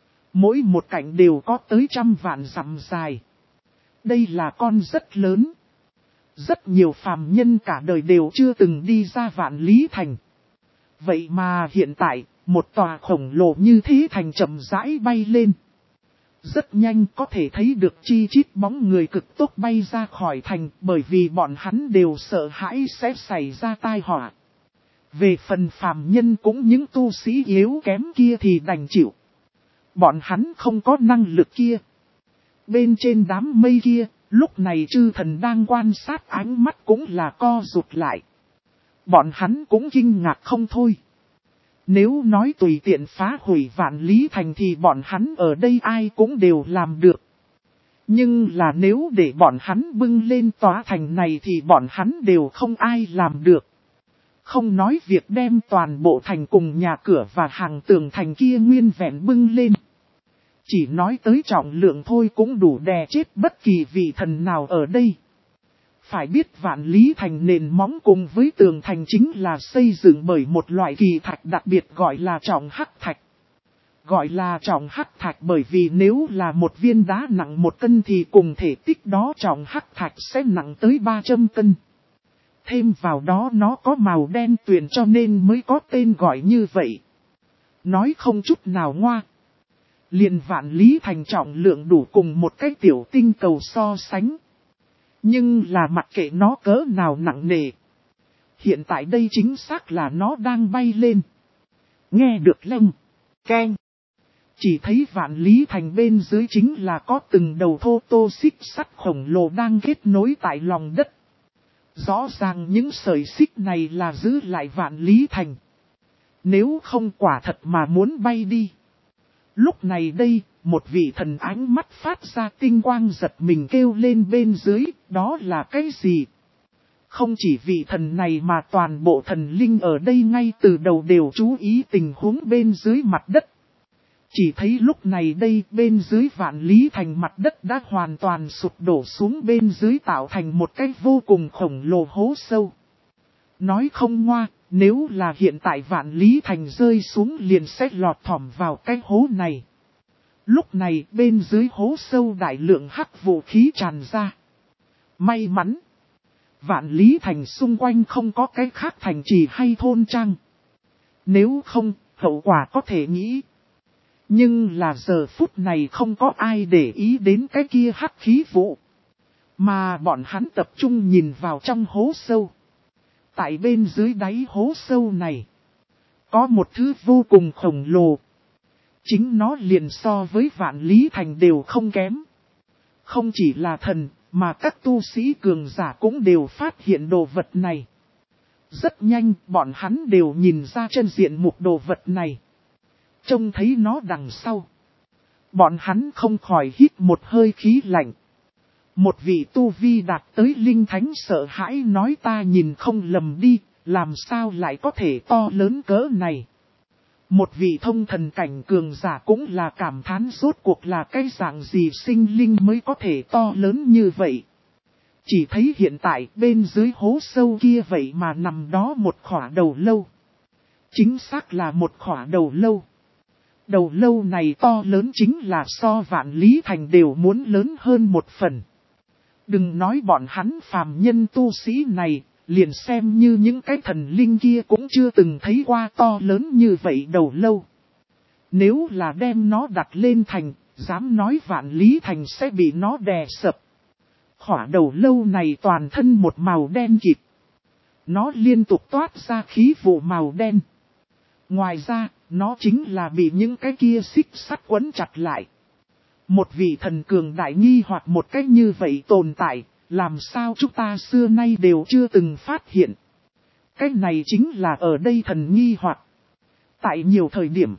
Speaker 1: Mỗi một cạnh đều có tới 100 vạn dặm dài. Đây là con rất lớn. Rất nhiều phàm nhân cả đời đều chưa từng đi ra Vạn Lý Thành. Vậy mà hiện tại, một tòa khổng lồ như thế thành chậm rãi bay lên. Rất nhanh có thể thấy được chi chít bóng người cực tốc bay ra khỏi thành bởi vì bọn hắn đều sợ hãi sẽ xảy ra tai họa. Về phần phàm nhân cũng những tu sĩ yếu kém kia thì đành chịu. Bọn hắn không có năng lực kia. Bên trên đám mây kia, lúc này chư thần đang quan sát ánh mắt cũng là co rụt lại. Bọn hắn cũng kinh ngạc không thôi. Nếu nói tùy tiện phá hủy Vạn Lý Thành thì bọn hắn ở đây ai cũng đều làm được. Nhưng là nếu để bọn hắn bưng lên tòa thành này thì bọn hắn đều không ai làm được. Không nói việc đem toàn bộ thành cùng nhà cửa và hàng tường thành kia nguyên vẹn bưng lên. Chỉ nói tới trọng lượng thôi cũng đủ đè chết bất kỳ vị thần nào ở đây. Phải biết Vạn Lý Thành nền móng cùng với tường thành chính là xây dựng bởi một loại kỳ thạch đặc biệt gọi là trọng hắc thạch. Gọi là trọng hắc thạch bởi vì nếu là một viên đá nặng 1 cân thì cùng thể tích đó trọng hắc thạch sẽ nặng tới 300 cân. Thêm vào đó nó có màu đen tuyền cho nên mới có tên gọi như vậy. Nói không chút nào ngoa. Liền Vạn Lý Thành trọng lượng đủ cùng một cái tiểu tinh cầu so sánh. Nhưng là mặc kệ nó cỡ nào nặng nề. Hiện tại đây chính xác là nó đang bay lên. Nghe được leng, keng. Chỉ thấy Vạn Lý Thành bên dưới chính là có từng đầu thô tô xích sắt khổng lồ đang kết nối tại lòng đất. Rõ ràng những sợi xích này là giữ lại Vạn Lý Thành. Nếu không quả thật mà muốn bay đi. Lúc này đây, một vị thần ánh mắt phát ra tinh quang giật mình kêu lên bên dưới, đó là cái gì? Không chỉ vị thần này mà toàn bộ thần linh ở đây ngay từ đầu đều chú ý tình huống bên dưới mặt đất. Chỉ thấy lúc này đây bên dưới Vạn Lý Thành mặt đất đã hoàn toàn sụp đổ xuống bên dưới tạo thành một cái vô cùng khổng lồ hố sâu. Nói không ngoa, nếu là hiện tại Vạn Lý Thành rơi xuống liền sẽ lọt thỏm vào cái hố này. Lúc này bên dưới hố sâu đại lượng hắc vũ khí tràn ra. May mắn, Vạn Lý Thành xung quanh không có cái khác thành trì hay thôn trang. Nếu không, hậu quả có thể nghĩ. Nhưng là giờ phút này không có ai để ý đến cái kia hắc khí vụ. Mà bọn hắn tập trung nhìn vào trong hố sâu. Tại bên dưới đáy hố sâu này, có một thứ vô cùng khổng lồ. Chính nó liền so với Vạn Lý Thành đều không kém. Không chỉ là thần, mà các tu sĩ cường giả cũng đều phát hiện đồ vật này. Rất nhanh, bọn hắn đều nhìn ra chân diện mục đồ vật này. Trông thấy nó đằng sau. Bọn hắn không khỏi hít một hơi khí lạnh. Một vị tu vi đạt tới linh thánh sợ hãi nói ta nhìn không lầm đi, làm sao lại có thể to lớn cỡ này. Một vị thông thần cảnh cường giả cũng là cảm thán rốt cuộc là cái dạng gì sinh linh mới có thể to lớn như vậy. Chỉ thấy hiện tại bên dưới hố sâu kia vậy mà nằm đó một khỏa đầu lâu. Chính xác là một khỏa đầu lâu. Đầu lâu này to lớn chính là so Vạn Lý Thành đều muốn lớn hơn một phần. Đừng nói bọn hắn phàm nhân tu sĩ này, liền xem như những cái thần linh kia cũng chưa từng thấy qua to lớn như vậy đầu lâu. Nếu là đem nó đặt lên thành, dám nói Vạn Lý Thành sẽ bị nó đè sập. Khỏa đầu lâu này toàn thân một màu đen kịt. Nó liên tục toát ra khí vụ màu đen. Ngoài ra, nó chính là bị những cái kia xích sắt quấn chặt lại. Một vị thần cường đại nghi hoặc một cách như vậy tồn tại, làm sao chúng ta xưa nay đều chưa từng phát hiện. Cái này chính là ở đây thần nghi hoặc. Tại nhiều thời điểm,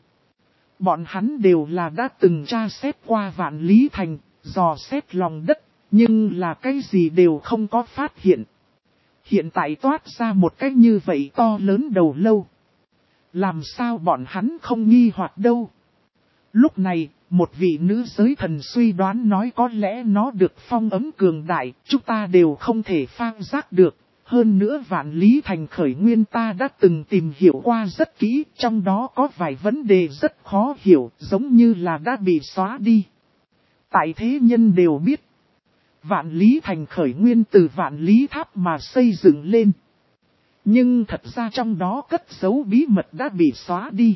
Speaker 1: bọn hắn đều là đã từng tra xét qua Vạn Lý Thành, dò xét lòng đất, nhưng là cái gì đều không có phát hiện. Hiện tại toát ra một cách như vậy to lớn đầu lâu. Làm sao bọn hắn không nghi hoặc đâu. Lúc này, một vị nữ giới thần suy đoán nói có lẽ nó được phong ấm cường đại, chúng ta đều không thể phang giác được. Hơn nữa Vạn Lý Thành khởi nguyên ta đã từng tìm hiểu qua rất kỹ, trong đó có vài vấn đề rất khó hiểu, giống như là đã bị xóa đi. Tại thế nhân đều biết, Vạn Lý Thành khởi nguyên từ Vạn Lý Tháp mà xây dựng lên. Nhưng thật ra trong đó cất giấu bí mật đã bị xóa đi.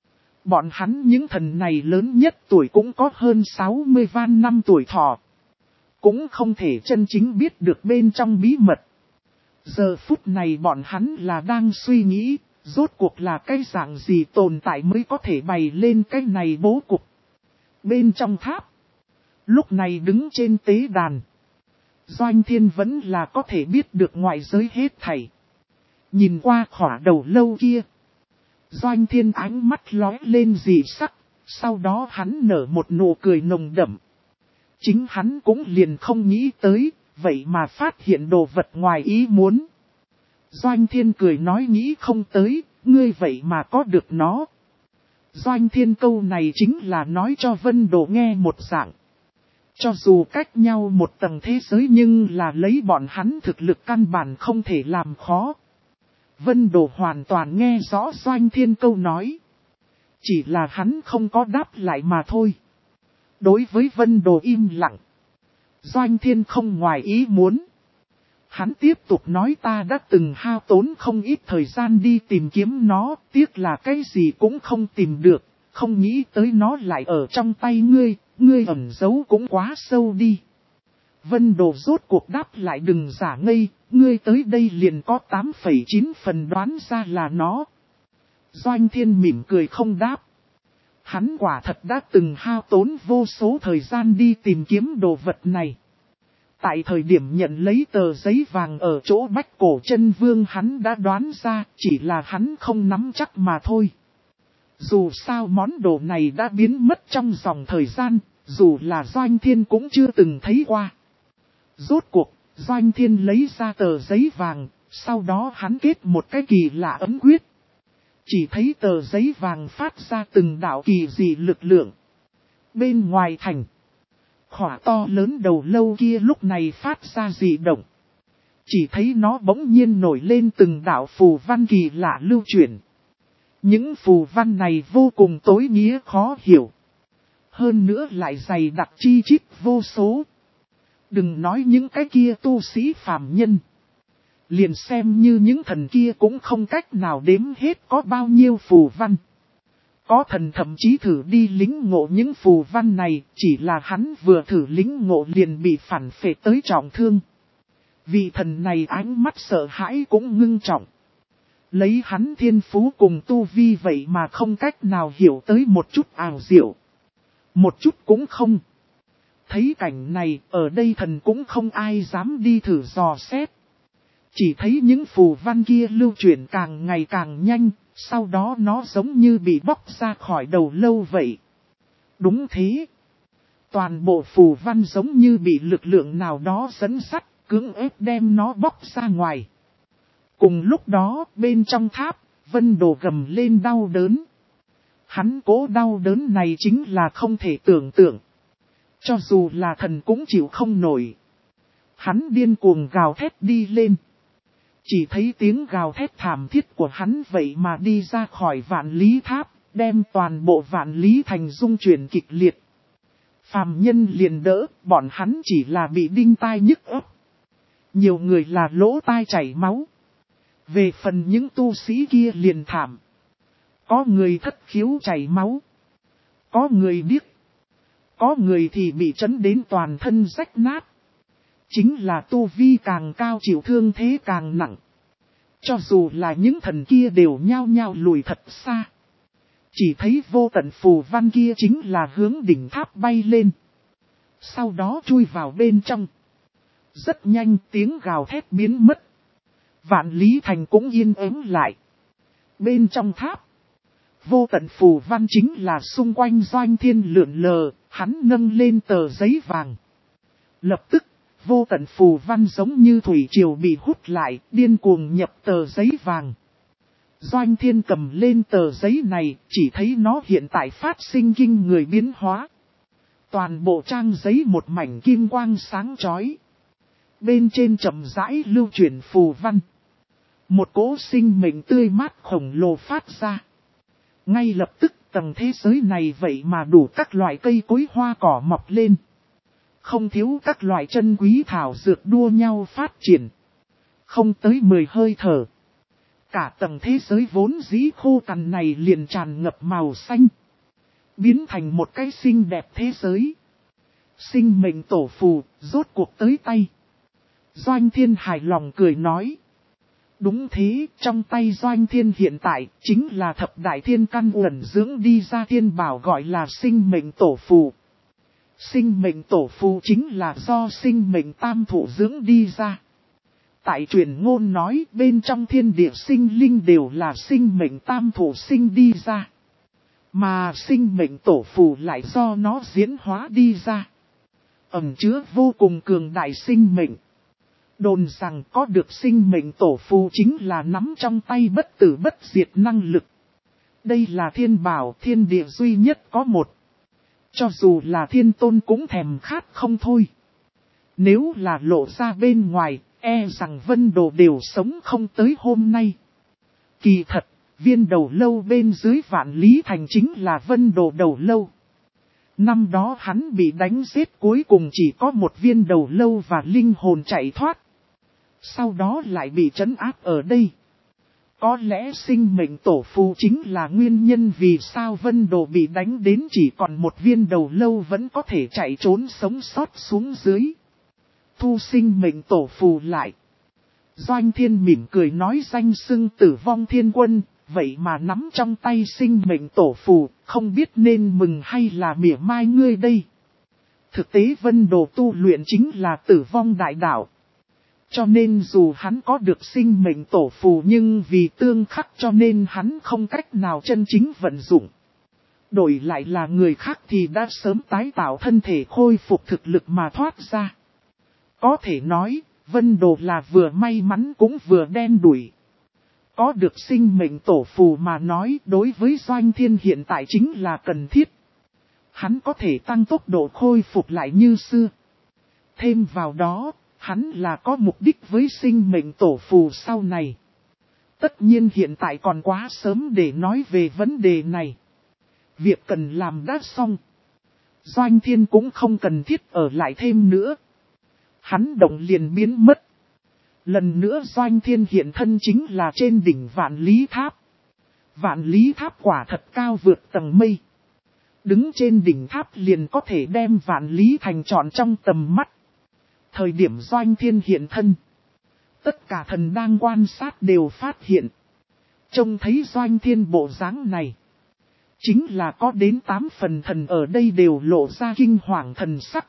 Speaker 1: Bọn hắn những thần này lớn nhất tuổi cũng có hơn 60 van năm tuổi thọ. Cũng không thể chân chính biết được bên trong bí mật. Giờ phút này bọn hắn là đang suy nghĩ, rốt cuộc là cái dạng gì tồn tại mới có thể bày lên cái này bố cục. Bên trong tháp, lúc này đứng trên tế đàn, Doanh Thiên vẫn là có thể biết được ngoại giới hết thảy. Nhìn qua khỏa đầu lâu kia, Doanh Thiên ánh mắt lóe lên dị sắc, sau đó hắn nở một nụ cười nồng đậm. Chính hắn cũng liền không nghĩ tới, vậy mà phát hiện đồ vật ngoài ý muốn. Doanh Thiên cười nói nghĩ không tới, ngươi vậy mà có được nó. Doanh Thiên câu này chính là nói cho Vân Đồ nghe một dạng. Cho dù cách nhau một tầng thế giới nhưng là lấy bọn hắn thực lực căn bản không thể làm khó. Vân Đồ hoàn toàn nghe rõ Doanh Thiên câu nói. Chỉ là hắn không có đáp lại mà thôi. Đối với Vân Đồ im lặng, Doanh Thiên không ngoài ý muốn. Hắn tiếp tục nói ta đã từng hao tốn không ít thời gian đi tìm kiếm nó, tiếc là cái gì cũng không tìm được, không nghĩ tới nó lại ở trong tay ngươi, ngươi ẩn giấu cũng quá sâu đi. Vân Đồ rốt cuộc đáp lại đừng giả ngây, ngươi tới đây liền có 8,9 phần đoán ra là nó. Doanh Thiên mỉm cười không đáp. Hắn quả thật đã từng hao tốn vô số thời gian đi tìm kiếm đồ vật này. Tại thời điểm nhận lấy tờ giấy vàng ở chỗ Bách Cổ Chân Vương hắn đã đoán ra, chỉ là hắn không nắm chắc mà thôi. Dù sao món đồ này đã biến mất trong dòng thời gian, dù là Doanh Thiên cũng chưa từng thấy qua. Rốt cuộc, Doanh Thiên lấy ra tờ giấy vàng, sau đó hắn kết một cái kỳ lạ ấn quyết. Chỉ thấy tờ giấy vàng phát ra từng đạo kỳ dị lực lượng. Bên ngoài thành, khỏa to lớn đầu lâu kia lúc này phát ra dị động. Chỉ thấy nó bỗng nhiên nổi lên từng đạo phù văn kỳ lạ lưu chuyển. Những phù văn này vô cùng tối nghĩa khó hiểu. Hơn nữa lại dày đặc chi chít vô số. Đừng nói những cái kia tu sĩ phàm nhân. Liền xem như những thần kia cũng không cách nào đếm hết có bao nhiêu phù văn. Có thần thậm chí thử đi lính ngộ những phù văn này, chỉ là hắn vừa thử lính ngộ liền bị phản phệ tới trọng thương. Vị thần này ánh mắt sợ hãi cũng ngưng trọng. Lấy hắn thiên phú cùng tu vi vậy mà không cách nào hiểu tới một chút ảo diệu. Một chút cũng không. Thấy cảnh này, ở đây thần cũng không ai dám đi thử dò xét. Chỉ thấy những phù văn kia lưu chuyển càng ngày càng nhanh, Sau đó nó giống như bị bóc ra khỏi đầu lâu vậy. Đúng thế. Toàn bộ phù văn giống như bị lực lượng nào đó dẫn sắt, cưỡng ép đem nó bóc ra ngoài. Cùng lúc đó, bên trong tháp, Vân Đồ gầm lên đau đớn. Hắn cố đau đớn này chính là không thể tưởng tượng. Cho dù là thần cũng chịu không nổi. Hắn điên cuồng gào thét đi lên. Chỉ thấy tiếng gào thét thảm thiết của hắn vậy mà đi ra khỏi Vạn Lý Tháp, đem toàn bộ Vạn Lý Thành rung chuyển kịch liệt. Phàm nhân liền đỡ, bọn hắn chỉ là bị đinh tai nhức óc. Nhiều người là lỗ tai chảy máu. Về phần những tu sĩ kia liền thảm. Có người thất khiếu chảy máu. Có người điếc. Có người thì bị chấn đến toàn thân rách nát. Chính là tu vi càng cao chịu thương thế càng nặng. Cho dù là những thần kia đều nhao nhao lùi thật xa. Chỉ thấy vô tận phù văn kia chính là hướng đỉnh tháp bay lên. Sau đó chui vào bên trong. Rất nhanh tiếng gào thét biến mất. Vạn Lý Thành cũng yên ắng lại. Bên trong tháp. Vô tận phù văn chính là xung quanh Doanh Thiên lượn lờ. Hắn nâng lên tờ giấy vàng. Lập tức. Vô tận phù văn giống như thủy triều bị hút lại, điên cuồng nhập tờ giấy vàng. Doanh Thiên cầm lên tờ giấy này, chỉ thấy nó hiện tại phát sinh kinh người biến hóa. Toàn bộ trang giấy một mảnh kim quang sáng chói. Bên trên chậm rãi lưu chuyển phù văn. Một cỗ sinh mệnh tươi mát khổng lồ phát ra. Ngay lập tức tầng thế giới này vậy mà đủ các loại cây cối hoa cỏ mọc lên. Không thiếu các loại chân quý thảo dược đua nhau phát triển. Không tới 10 hơi thở. Cả tầng thế giới vốn dĩ khô cằn này liền tràn ngập màu xanh. Biến thành một cái xinh đẹp thế giới. Sinh mệnh tổ phù, rốt cuộc tới tay. Doanh Thiên hài lòng cười nói. Đúng thế, trong tay Doanh Thiên hiện tại, chính là thập đại thiên căn uẩn dưỡng đi ra thiên bảo gọi là sinh mệnh tổ phù. Sinh mệnh tổ phù chính là do sinh mệnh tam thụ dưỡng đi ra. Tại truyền ngôn nói bên trong thiên địa sinh linh đều là sinh mệnh tam thụ sinh đi ra. Mà sinh mệnh tổ phù lại do nó diễn hóa đi ra. Ẩn chứa vô cùng cường đại sinh mệnh. Đồn rằng có được sinh mệnh tổ phù chính là nắm trong tay bất tử bất diệt năng lực. Đây là thiên bảo thiên địa duy nhất có một. Cho dù là thiên tôn cũng thèm khát không thôi. Nếu là lộ ra bên ngoài, e rằng Vân Đồ đều sống không tới hôm nay. Kỳ thật, viên đầu lâu bên dưới Vạn Lý Thành chính là Vân Đồ đầu lâu. Năm đó hắn bị đánh giết cuối cùng chỉ có một viên đầu lâu và linh hồn chạy thoát. Sau đó lại bị trấn áp ở đây. Có lẽ sinh mệnh tổ phù chính là nguyên nhân vì sao Vân Đồ bị đánh đến chỉ còn một viên đầu lâu vẫn có thể chạy trốn sống sót xuống dưới. Thu sinh mệnh tổ phù lại. Doanh Thiên mỉm cười nói danh xưng Tử Vong Thiên Quân, vậy mà nắm trong tay sinh mệnh tổ phù, không biết nên mừng hay là mỉa mai ngươi đây. Thực tế Vân Đồ tu luyện chính là Tử Vong Đại Đạo. Cho nên dù hắn có được sinh mệnh tổ phù nhưng vì tương khắc cho nên hắn không cách nào chân chính vận dụng. Đổi lại là người khác thì đã sớm tái tạo thân thể khôi phục thực lực mà thoát ra. Có thể nói, Vân Đồ là vừa may mắn cũng vừa đen đủi. Có được sinh mệnh tổ phù mà nói đối với Doanh Thiên hiện tại chính là cần thiết. Hắn có thể tăng tốc độ khôi phục lại như xưa. Thêm vào đó, hắn là có mục đích với sinh mệnh tổ phù sau này. Tất nhiên hiện tại còn quá sớm để nói về vấn đề này. Việc cần làm đã xong. Doanh Thiên cũng không cần thiết ở lại thêm nữa. Hắn động liền biến mất. Lần nữa Doanh Thiên hiện thân chính là trên đỉnh Vạn Lý Tháp. Vạn Lý Tháp quả thật cao vượt tầng mây. Đứng trên đỉnh tháp liền có thể đem Vạn Lý Thành trọn trong tầm mắt. Thời điểm Doanh Thiên hiện thân. Tất cả thần đang quan sát đều phát hiện. Trông thấy Doanh Thiên bộ dáng này. Chính là có đến 8 phần thần ở đây đều lộ ra kinh hoàng thần sắc.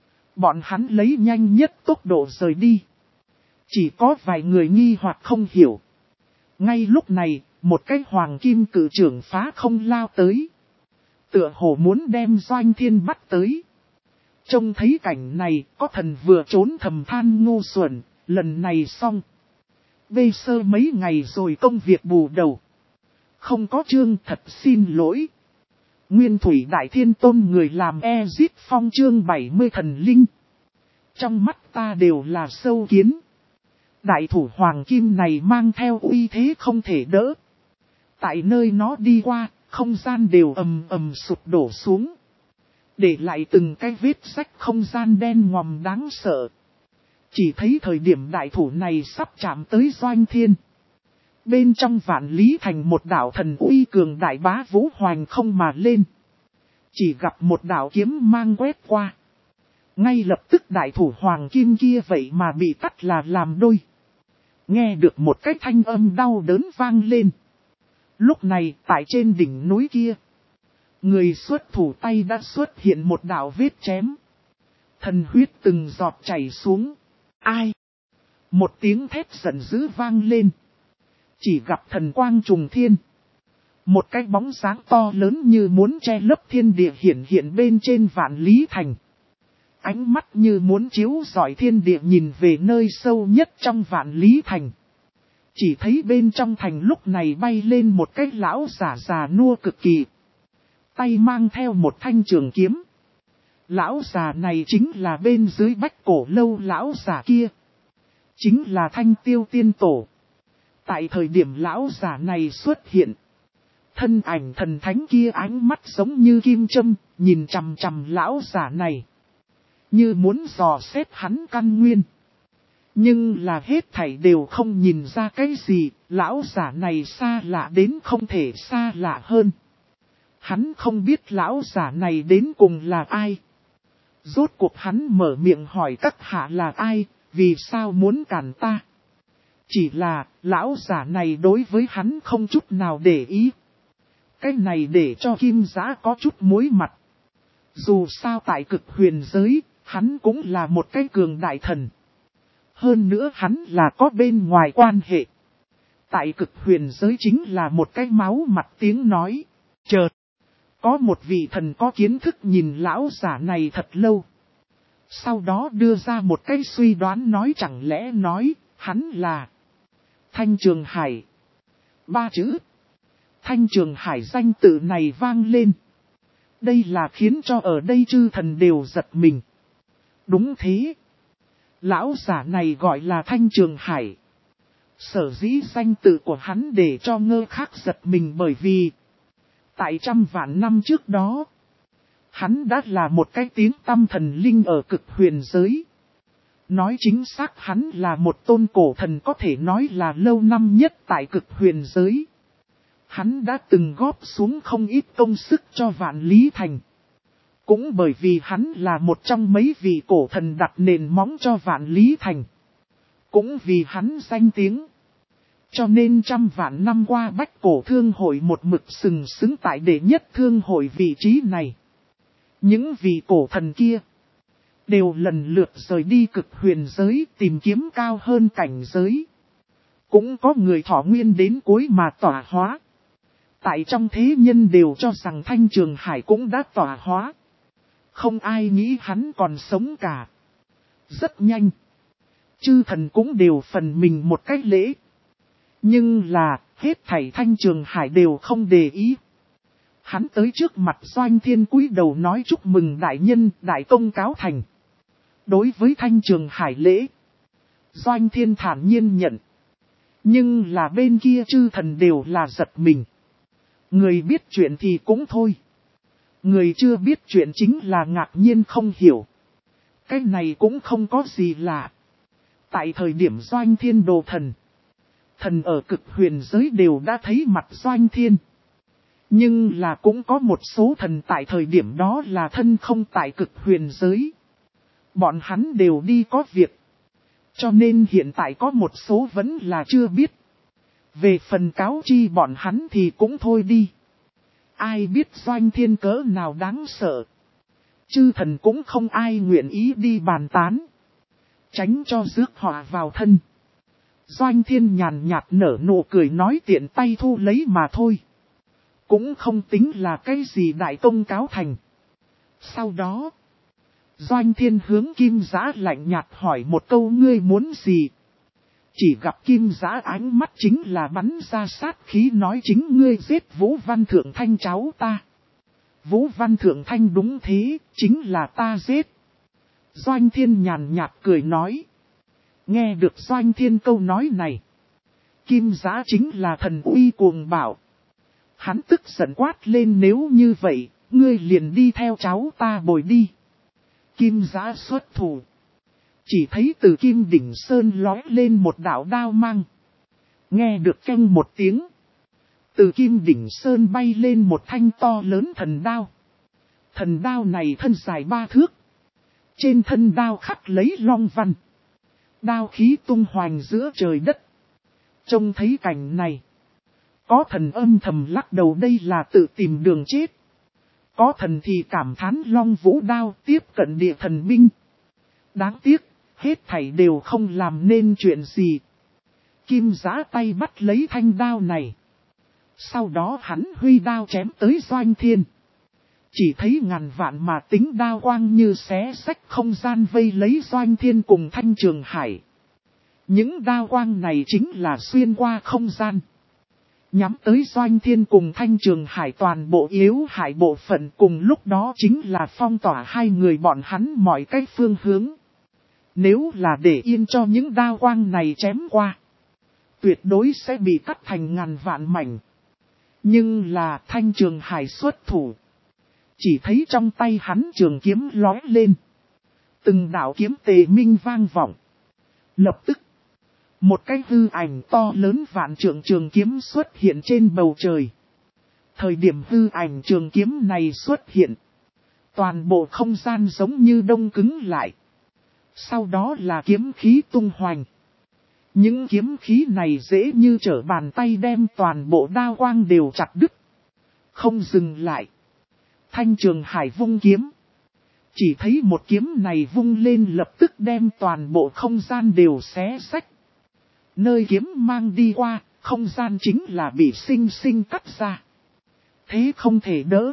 Speaker 1: Bọn hắn lấy nhanh nhất tốc độ rời đi. Chỉ có vài người nghi hoặc không hiểu. Ngay lúc này, một cái hoàng kim cự trưởng phá không lao tới. Tựa hồ muốn đem Doanh Thiên bắt tới. Trông thấy cảnh này, có thần vừa trốn thầm than ngu xuẩn, lần này xong. Bê sơ mấy ngày rồi công việc bù đầu. Không có chương thật xin lỗi. Nguyên Thủy Đại Thiên Tôn người làm Ezit Phong chương 70 thần linh. Trong mắt ta đều là sâu kiến. Đại thủ hoàng kim này mang theo uy thế không thể đỡ. Tại nơi nó đi qua, không gian đều ầm ầm sụp đổ xuống. Để lại từng cái vết rách không gian đen ngòm đáng sợ. Chỉ thấy thời điểm đại thủ này sắp chạm tới Doanh Thiên. Bên trong vạn lý thành một đạo thần uy cường đại bá vũ hoành không mà lên. Chỉ gặp một đạo kiếm mang quét qua. Ngay lập tức đại thủ hoàng kim kia vậy mà bị cắt là làm đôi. Nghe được một cái thanh âm đau đớn vang lên. Lúc này tại trên đỉnh núi kia. Người xuất thủ tay đã xuất hiện một đạo vết chém. Thần huyết từng giọt chảy xuống. Ai? Một tiếng thét giận dữ vang lên. Chỉ gặp thần quang trùng thiên. Một cái bóng sáng to lớn như muốn che lấp thiên địa hiện bên trên vạn lý thành. Ánh mắt như muốn chiếu rọi thiên địa nhìn về nơi sâu nhất trong vạn lý thành. Chỉ thấy bên trong thành lúc này bay lên một cái lão già nua cực kỳ. Tay mang theo một thanh trường kiếm. Lão già này chính là bên dưới Bách Cổ Lâu lão già kia. Chính là Thanh Tiêu Tiên Tổ. Tại thời điểm lão già này xuất hiện. Thân ảnh thần thánh kia ánh mắt giống như kim châm, nhìn chằm chằm lão già này. Như muốn dò xét hắn căn nguyên. Nhưng là hết thảy đều không nhìn ra cái gì, lão già này xa lạ đến không thể xa lạ hơn. Hắn không biết lão già này đến cùng là ai. Rốt cuộc hắn mở miệng hỏi các hạ là ai, vì sao muốn cản ta. Chỉ là, lão già này đối với hắn không chút nào để ý. Cái này để cho Kim Giã có chút muối mặt. Dù sao tại cực huyền giới, hắn cũng là một cái cường đại thần. Hơn nữa hắn là có bên ngoài quan hệ. Tại cực huyền giới chính là một cái máu mặt tiếng nói. Chợt, có một vị thần có kiến thức nhìn lão giả này thật lâu. Sau đó đưa ra một cái suy đoán nói chẳng lẽ nói, hắn là Thanh Trường Hải. 3 chữ. Thanh Trường Hải danh tự này vang lên. Đây là khiến cho ở đây chư thần đều giật mình. Đúng thế. Lão giả này gọi là Thanh Trường Hải. Sở dĩ danh tự của hắn để cho ngơ khác giật mình bởi vì tại trăm vạn năm trước đó, hắn đã là một cái tiếng tăm thần linh ở cực huyền giới. Nói chính xác hắn là một tôn cổ thần có thể nói là lâu năm nhất tại cực huyền giới. Hắn đã từng góp xuống không ít công sức cho vạn lý thành. Cũng bởi vì hắn là một trong mấy vị cổ thần đặt nền móng cho vạn lý thành. Cũng vì hắn danh tiếng. Cho nên trăm vạn năm qua Bách Cổ Thương Hội một mực sừng sững tại đệ nhất thương hội vị trí này. Những vị cổ thần kia đều lần lượt rời đi cực huyền giới tìm kiếm cao hơn cảnh giới. Cũng có người thọ nguyên đến cuối mà tỏa hóa. Tại trong thế nhân đều cho rằng Thanh Trường Hải cũng đã tỏa hóa. Không ai nghĩ hắn còn sống cả. Rất nhanh. Chư thần cũng đều phần mình một cách lễ. Nhưng là, hết thảy Thanh Trường Hải đều không để ý. Hắn tới trước mặt Doanh Thiên cúi đầu nói chúc mừng đại nhân, đại công cáo thành. Đối với Thanh Trường Hải lễ, Doanh Thiên thản nhiên nhận. Nhưng là bên kia chư thần đều là giật mình. Người biết chuyện thì cũng thôi. Người chưa biết chuyện chính là ngạc nhiên không hiểu. Cái này cũng không có gì lạ. Tại thời điểm Doanh Thiên đồ thần, thần ở cực huyền giới đều đã thấy mặt Doanh Thiên. Nhưng là cũng có một số thần tại thời điểm đó là thân không tại cực huyền giới. Bọn hắn đều đi có việc. Cho nên hiện tại có một số vẫn là chưa biết. Về phần cáo chi bọn hắn thì cũng thôi đi. Ai biết Doanh Thiên cỡ nào đáng sợ. Chư thần cũng không ai nguyện ý đi bàn tán. Tránh cho rước họa vào thân. Doanh Thiên nhàn nhạt nở nụ cười nói tiện tay thu lấy mà thôi. Cũng không tính là cái gì đại công cáo thành. Sau đó, Doanh Thiên hướng Kim Giã lạnh nhạt hỏi một câu ngươi muốn gì. Chỉ gặp Kim Giã ánh mắt chính là bắn ra sát khí nói chính ngươi giết Vũ Văn Thượng Thanh cháu ta. Vũ Văn Thượng Thanh đúng thế, chính là ta giết. Doanh Thiên nhàn nhạt cười nói. Nghe được Doanh Thiên câu nói này. Kim Giã chính là thần uy cuồng bạo. Hắn tức giận quát lên nếu như vậy, ngươi liền đi theo cháu ta bồi đi. Kim Giã xuất thủ. Chỉ thấy từ Kim Đỉnh Sơn lói lên một đạo đao mang. Nghe được keng một tiếng. Từ Kim Đỉnh Sơn bay lên một thanh to lớn thần đao. Thần đao này thân dài 3 thước. Trên thân đao khắc lấy long văn. Đao khí tung hoành giữa trời đất. Trông thấy cảnh này. Có thần âm thầm lắc đầu đây là tự tìm đường chết. Có thần thì cảm thán Long Vũ đao tiếp cận địa thần binh. Đáng tiếc, hết thảy đều không làm nên chuyện gì. Kim Giã tay bắt lấy thanh đao này. Sau đó hắn huy đao chém tới Doanh Thiên. Chỉ thấy ngàn vạn mà tính đao quang như xé xách không gian vây lấy Doanh Thiên cùng Thanh Trường Hải. Những đao quang này chính là xuyên qua không gian. Nhắm tới Doanh Thiên cùng Thanh Trường Hải toàn bộ yếu hại bộ phận cùng lúc đó chính là phong tỏa hai người bọn hắn mọi cách phương hướng. Nếu là để yên cho những đao quang này chém qua, tuyệt đối sẽ bị cắt thành ngàn vạn mảnh. Nhưng là Thanh Trường Hải xuất thủ. Chỉ thấy trong tay hắn trường kiếm lói lên. Từng đạo kiếm tề minh vang vọng. Lập tức, một cái hư ảnh to lớn vạn trượng trường kiếm xuất hiện trên bầu trời. Thời điểm hư ảnh trường kiếm này xuất hiện, toàn bộ không gian giống như đông cứng lại. Sau đó là kiếm khí tung hoành. Những kiếm khí này dễ như trở bàn tay đem toàn bộ đao quang đều chặt đứt. Không dừng lại. Thanh Trường Hải vung kiếm. Chỉ thấy một kiếm này vung lên lập tức đem toàn bộ không gian đều xé xách. Nơi kiếm mang đi qua, không gian chính là bị sinh sinh cắt ra. Thế không thể đỡ.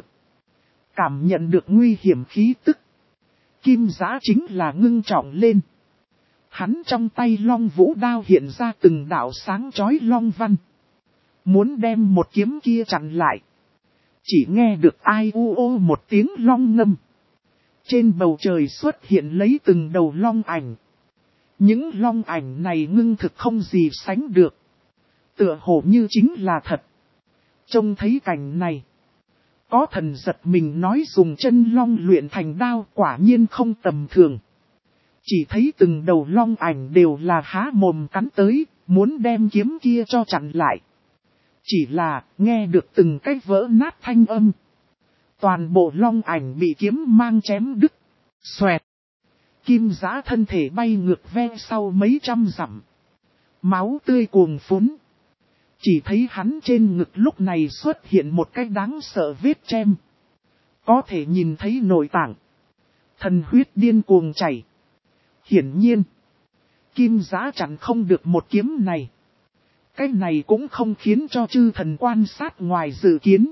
Speaker 1: Cảm nhận được nguy hiểm khí tức. Kim Giã chính là ngưng trọng lên. Hắn trong tay Long Vũ đao hiện ra từng đạo sáng chói long văn. Muốn đem một kiếm kia chặn lại. Chỉ nghe được ai u ô một tiếng long ngâm. Trên bầu trời xuất hiện lấy từng đầu long ảnh. Những long ảnh này ngưng thực không gì sánh được. Tựa hồ như chính là thật. Trông thấy cảnh này. Có thần giật mình nói dùng chân long luyện thành đao quả nhiên không tầm thường. Chỉ thấy từng đầu long ảnh đều là há mồm cắn tới, muốn đem kiếm kia cho chặn lại. Chỉ là nghe được từng cái vỡ nát thanh âm. Toàn bộ long ảnh bị kiếm mang chém đứt. Xoẹt. Kim Giã thân thể bay ngược ve sau mấy trăm dặm. Máu tươi cuồng phún. Chỉ thấy hắn trên ngực lúc này xuất hiện một cái đáng sợ vết chém. Có thể nhìn thấy nội tạng. Thần huyết điên cuồng chảy. Hiển nhiên. Kim Giã chặn không được một kiếm này. Cái này cũng không khiến cho chư thần quan sát ngoài dự kiến.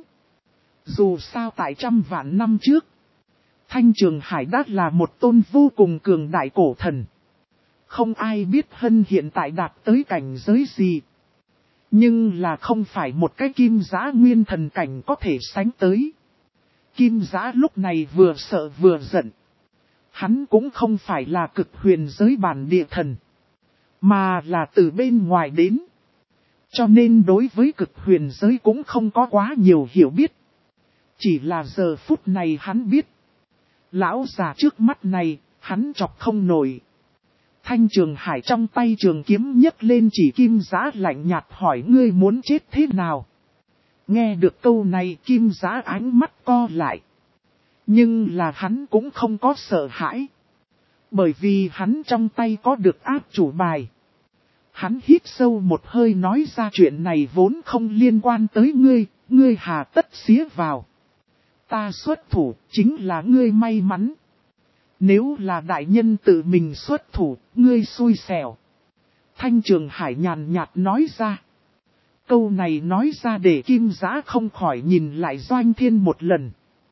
Speaker 1: Dù sao tại trăm vạn năm trước. Thanh Trường Hải đã là một tôn vô cùng cường đại cổ thần. Không ai biết Hân hiện tại đạt tới cảnh giới gì. Nhưng là không phải một cái Kim Giã nguyên thần cảnh có thể sánh tới. Kim Giã lúc này vừa sợ vừa giận. Hắn cũng không phải là cực huyền giới bản địa thần. Mà là từ bên ngoài đến. Cho nên đối với cực huyền giới cũng không có quá nhiều hiểu biết. Chỉ là giờ phút này hắn biết. Lão già trước mắt này, hắn chọc không nổi. Thanh Trường Hải trong tay trường kiếm nhấc lên chỉ Kim Giã lạnh nhạt hỏi ngươi muốn chết thế nào. Nghe được câu này Kim Giã ánh mắt co lại. Nhưng là hắn cũng không có sợ hãi. Bởi vì hắn trong tay có được áp chủ bài. Hắn hít sâu một hơi nói ra chuyện này vốn không liên quan tới ngươi, ngươi hà tất xía vào. Ta xuất thủ chính là ngươi may mắn. Nếu là đại nhân tự mình xuất thủ, ngươi xui xẻo. Thanh Trường Hải nhàn nhạt nói ra. Câu này nói ra để Kim Giã không khỏi nhìn lại Doanh Thiên một lần.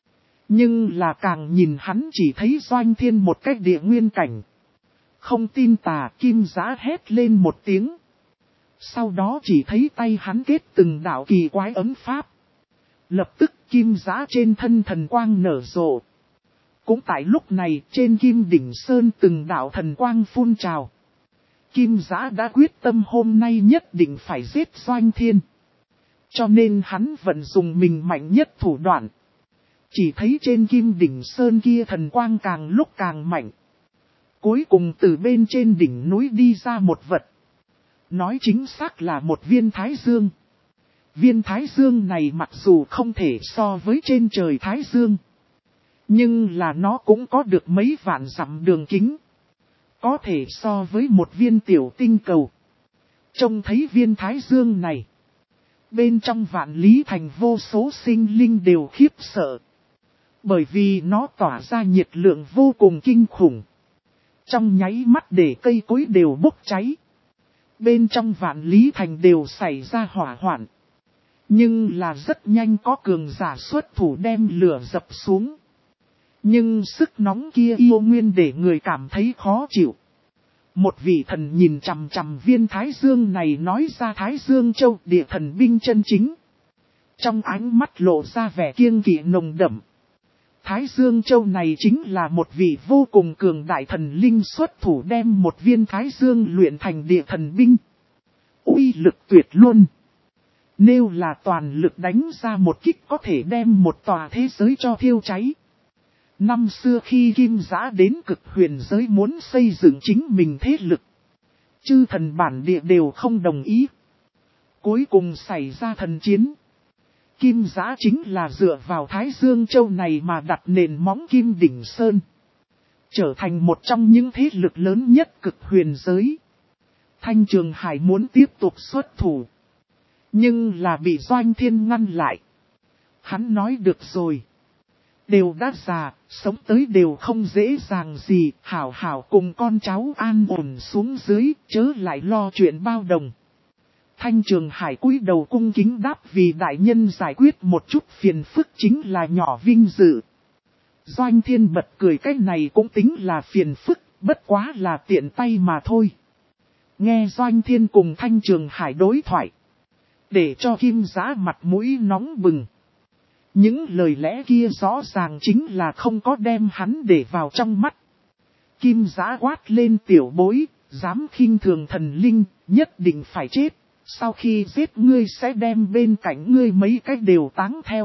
Speaker 1: Nhưng là càng nhìn hắn chỉ thấy Doanh Thiên một cách địa nguyên cảnh. Không tin tà, Kim Giã hét lên một tiếng. Sau đó chỉ thấy tay hắn kết từng đạo kỳ quái ấm pháp. Lập tức Kim Giã trên thân thần quang nở rộ. Cũng tại lúc này trên Kim Đỉnh Sơn từng đạo thần quang phun trào. Kim Giã đã quyết tâm hôm nay nhất định phải giết Doanh Thiên. Cho nên hắn vẫn dùng mình mạnh nhất thủ đoạn. Chỉ thấy trên Kim Đỉnh Sơn kia thần quang càng lúc càng mạnh. Cuối cùng từ bên trên đỉnh núi đi ra một vật. Nói chính xác là một viên thái dương. Viên thái dương này mặc dù không thể so với trên trời thái dương. Nhưng là nó cũng có được mấy vạn dặm đường kính. Có thể so với một viên tiểu tinh cầu. Trông thấy viên thái dương này. Bên trong Vạn Lý Thành vô số sinh linh đều khiếp sợ. Bởi vì nó tỏa ra nhiệt lượng vô cùng kinh khủng. Trong nháy mắt để cây cối đều bốc cháy. Bên trong Vạn Lý Thành đều xảy ra hỏa hoạn. Nhưng là rất nhanh có cường giả xuất thủ đem lửa dập xuống. Nhưng sức nóng kia yêu nguyên để người cảm thấy khó chịu. Một vị thần nhìn chằm chằm viên thái dương này nói ra Thái Dương Châu địa thần binh chân chính. Trong ánh mắt lộ ra vẻ kiêng kỵ nồng đậm. Thái Dương Châu này chính là một vị vô cùng cường đại thần linh xuất thủ đem một viên Thái Dương luyện thành địa thần binh. Uy lực tuyệt luôn. Nếu là toàn lực đánh ra một kích có thể đem một tòa thế giới cho thiêu cháy. Năm xưa khi Kim Giã đến Cực Huyền giới muốn xây dựng chính mình thế lực. Chư thần bản địa đều không đồng ý. Cuối cùng xảy ra thần chiến. Kim Giã chính là dựa vào Thái Dương Châu này mà đặt nền móng Kim Đỉnh Sơn. Trở thành một trong những thế lực lớn nhất Cực Huyền giới. Thanh Trường Hải muốn tiếp tục xuất thủ. Nhưng là bị Doanh Thiên ngăn lại. Hắn nói được rồi. Đều đã già, sống tới đều không dễ dàng gì, hảo hảo cùng con cháu an ổn xuống dưới, chớ lại lo chuyện bao đồng. Thanh Trường Hải cúi đầu cung kính đáp vì đại nhân giải quyết một chút phiền phức chính là nhỏ vinh dự. Doanh Thiên bật cười cái này cũng tính là phiền phức, bất quá là tiện tay mà thôi. Nghe Doanh Thiên cùng Thanh Trường Hải đối thoại. Để cho Kim Giã mặt mũi nóng bừng. Những lời lẽ kia rõ ràng chính là không có đem hắn để vào trong mắt. Kim Giã quát lên tiểu bối, dám khinh thường thần linh, nhất định phải chết. Sau khi giết ngươi sẽ đem bên cạnh ngươi mấy cái đều táng theo.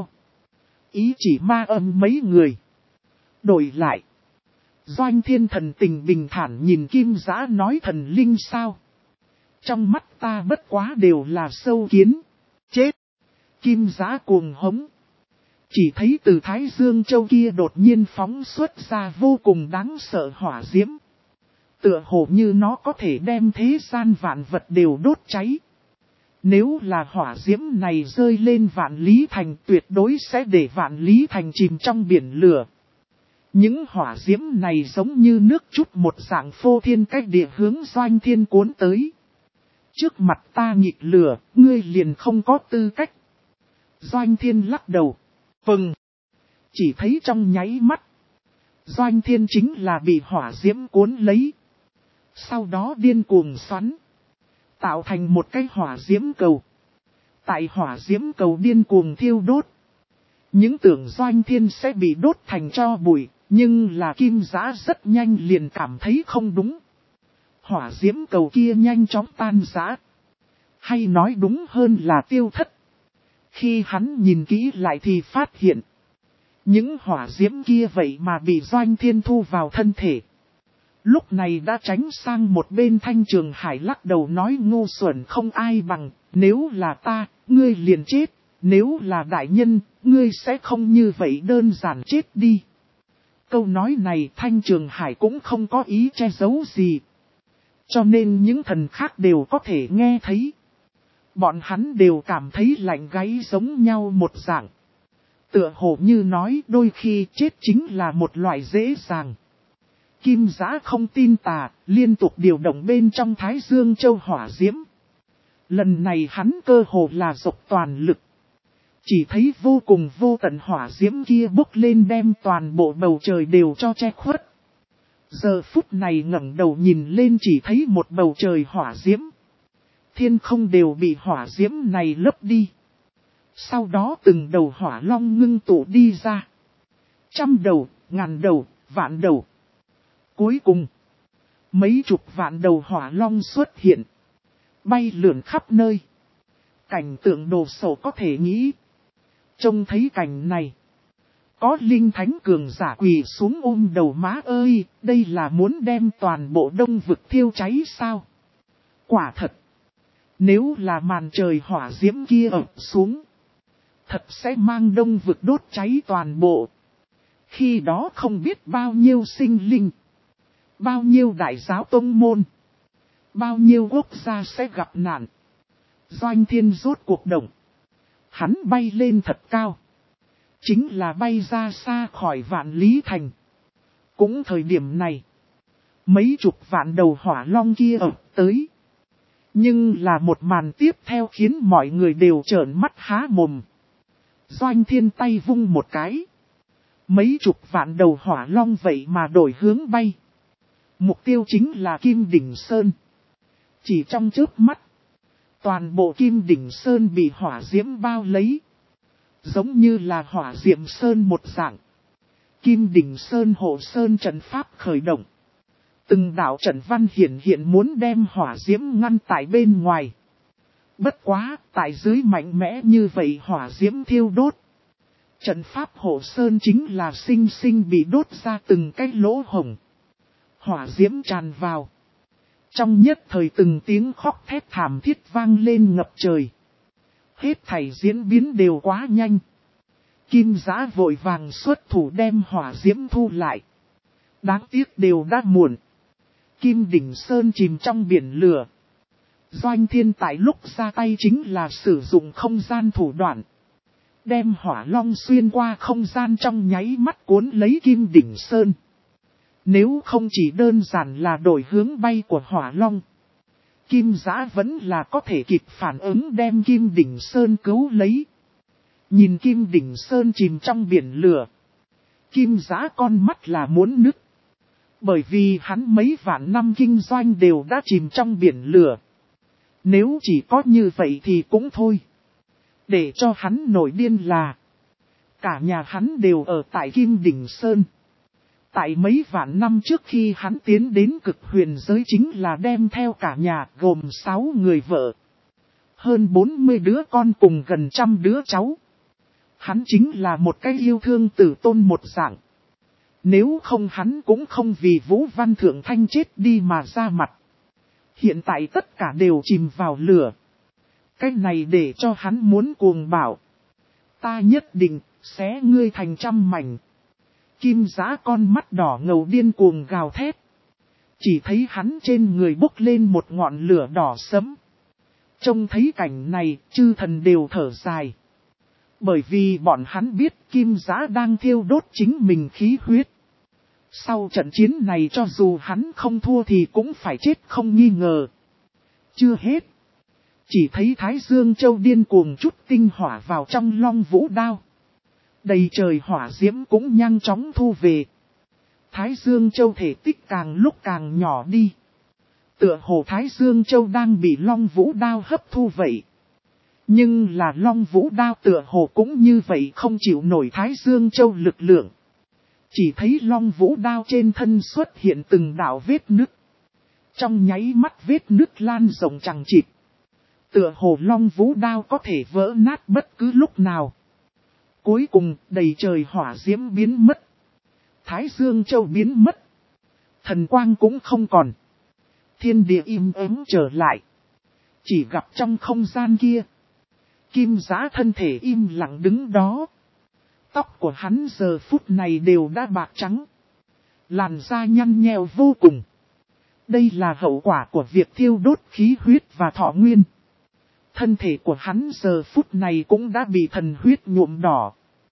Speaker 1: Ý chỉ ma âm mấy người. Đổi lại. Doanh Thiên thần tình bình thản nhìn Kim Giã nói thần linh sao. Trong mắt ta bất quá đều là sâu kiến. Chết. Kim Giã cuồng hống. Chỉ thấy từ Thái Dương Châu kia đột nhiên phóng xuất ra vô cùng đáng sợ hỏa diễm. Tựa hồ như nó có thể đem thế gian vạn vật đều đốt cháy. Nếu là hỏa diễm này rơi lên Vạn Lý Thành tuyệt đối sẽ để Vạn Lý Thành chìm trong biển lửa. Những hỏa diễm này giống như nước chút một dạng phô thiên cách địa hướng Doanh Thiên cuốn tới. Trước mặt ta nghịch lửa, ngươi liền không có tư cách. Doanh Thiên lắc đầu. Vâng. Chỉ thấy trong nháy mắt. Doanh Thiên chính là bị hỏa diễm cuốn lấy. Sau đó điên cuồng xoắn. Tạo thành một cái hỏa diễm cầu. Tại hỏa diễm cầu điên cuồng thiêu đốt. Những tưởng Doanh Thiên sẽ bị đốt thành tro bụi. Nhưng là Kim Giã rất nhanh liền cảm thấy không đúng. Hỏa diễm cầu kia nhanh chóng tan rã. Hay nói đúng hơn là tiêu thất. Khi hắn nhìn kỹ lại thì phát hiện. Những hỏa diễm kia vậy mà bị Doanh Thiên thu vào thân thể. Lúc này đã tránh sang một bên. Thanh Trường Hải lắc đầu nói ngu xuẩn không ai bằng. Nếu là ta, ngươi liền chết. Nếu là đại nhân, ngươi sẽ không như vậy đơn giản chết đi. Câu nói này Thanh Trường Hải cũng không có ý che giấu gì. Cho nên những thần khác đều có thể nghe thấy. Bọn hắn đều cảm thấy lạnh gáy giống nhau một dạng. Tựa hồ như nói đôi khi chết chính là một loại dễ dàng. Kim Giã không tin tà, liên tục điều động bên trong Thái Dương Châu hỏa diễm. Lần này hắn cơ hồ là dốc toàn lực. Chỉ thấy vô cùng vô tận hỏa diễm kia bốc lên đem toàn bộ bầu trời đều cho che khuất. Giờ phút này ngẩng đầu nhìn lên chỉ thấy một bầu trời hỏa diễm. Thiên không đều bị hỏa diễm này lấp đi. Sau đó từng đầu hỏa long ngưng tụ đi ra. 100 đầu, 1000 đầu, vạn đầu. Cuối cùng, mấy chục vạn đầu hỏa long xuất hiện. Bay lượn khắp nơi. Cảnh tượng đồ sộ có thể nghĩ. Trông thấy cảnh này. Có linh thánh cường giả quỳ xuống ôm đầu má ơi, đây là muốn đem toàn bộ đông vực thiêu cháy sao? Quả thật. Nếu là màn trời hỏa diễm kia ập xuống. Thật sẽ mang đông vực đốt cháy toàn bộ. Khi đó không biết bao nhiêu sinh linh. Bao nhiêu đại giáo tông môn. Bao nhiêu quốc gia sẽ gặp nạn. Doanh Thiên rốt cuộc động. Hắn bay lên thật cao. Chính là bay ra xa khỏi Vạn Lý Thành. Cũng thời điểm này. Mấy chục vạn đầu hỏa long kia ập tới. Nhưng là một màn tiếp theo khiến mọi người đều trợn mắt há mồm. Doanh Thiên tay vung một cái. Mấy chục vạn đầu hỏa long vậy mà đổi hướng bay. Mục tiêu chính là Kim Đỉnh Sơn. Chỉ trong chớp mắt. Toàn bộ Kim Đỉnh Sơn bị hỏa diễm bao lấy. Giống như là hỏa diệm sơn một dạng. Kim Đỉnh Sơn hộ sơn trận pháp khởi động. Từng đạo trận văn hiện muốn đem hỏa diễm ngăn tại bên ngoài. Bất quá, tại dưới mạnh mẽ như vậy hỏa diễm thiêu đốt. Trận pháp hộ sơn chính là sinh sinh bị đốt ra từng cái lỗ hổng. Hỏa diễm tràn vào. Trong nhất thời từng tiếng khóc thét thảm thiết vang lên ngập trời. Hết thảy diễn biến đều quá nhanh. Kim Giã vội vàng xuất thủ đem hỏa diễm thu lại. Đáng tiếc đều đã muộn. Kim Đỉnh Sơn chìm trong biển lửa. Doanh Thiên tại lúc ra tay chính là sử dụng không gian thủ đoạn. Đem hỏa long xuyên qua không gian trong nháy mắt cuốn lấy Kim Đỉnh Sơn. Nếu không chỉ đơn giản là đổi hướng bay của hỏa long. Kim Giã vẫn là có thể kịp phản ứng đem Kim Đỉnh Sơn cứu lấy. Nhìn Kim Đỉnh Sơn chìm trong biển lửa. Kim Giã con mắt là muốn nứt. Bởi vì hắn mấy vạn năm kinh doanh đều đã chìm trong biển lửa. Nếu chỉ có như vậy thì cũng thôi. Để cho hắn nổi điên là. Cả nhà hắn đều ở tại Kim Đỉnh Sơn. Tại mấy vạn năm trước khi hắn tiến đến cực huyền giới chính là đem theo cả nhà gồm 6 người vợ. Hơn 40 đứa con cùng gần 100 đứa cháu. Hắn chính là một cái yêu thương tử tôn một dạng. Nếu không hắn cũng không vì Vũ Văn Thượng Thanh chết đi mà ra mặt. Hiện tại tất cả đều chìm vào lửa. Cái này để cho hắn muốn cuồng bảo. Ta nhất định xé ngươi thành 100 mảnh. Kim Giã con mắt đỏ ngầu điên cuồng gào thét. Chỉ thấy hắn trên người bốc lên một ngọn lửa đỏ sẫm. Trông thấy cảnh này, chư thần đều thở dài. Bởi vì bọn hắn biết Kim Giã đang thiêu đốt chính mình khí huyết. Sau trận chiến này cho dù hắn không thua thì cũng phải chết không nghi ngờ. Chưa hết. Chỉ thấy Thái Dương Châu điên cuồng chút tinh hỏa vào trong Long Vũ Đao. Đầy trời hỏa diễm cũng nhanh chóng thu về. Thái Dương Châu thể tích càng lúc càng nhỏ đi. Tựa hồ Thái Dương Châu đang bị Long Vũ Đao hấp thu vậy. Nhưng là Long Vũ Đao tựa hồ cũng như vậy không chịu nổi Thái Dương Châu lực lượng. Chỉ thấy Long Vũ Đao trên thân xuất hiện từng đạo vết nứt. Trong nháy mắt vết nứt lan rộng chằng chịt. Tựa hồ Long Vũ Đao có thể vỡ nát bất cứ lúc nào. Cuối cùng đầy trời hỏa diễm biến mất. Thái Dương Châu biến mất. Thần quang cũng không còn. Thiên địa im ắng trở lại. Chỉ gặp trong không gian kia. Kim Giã thân thể im lặng đứng đó. Tóc của hắn giờ phút này đều đã bạc trắng. Làn da nhăn nheo vô cùng. Đây là hậu quả của việc thiêu đốt khí huyết và thọ nguyên. Thân thể của hắn giờ phút này cũng đã bị thần huyết nhuộm đỏ.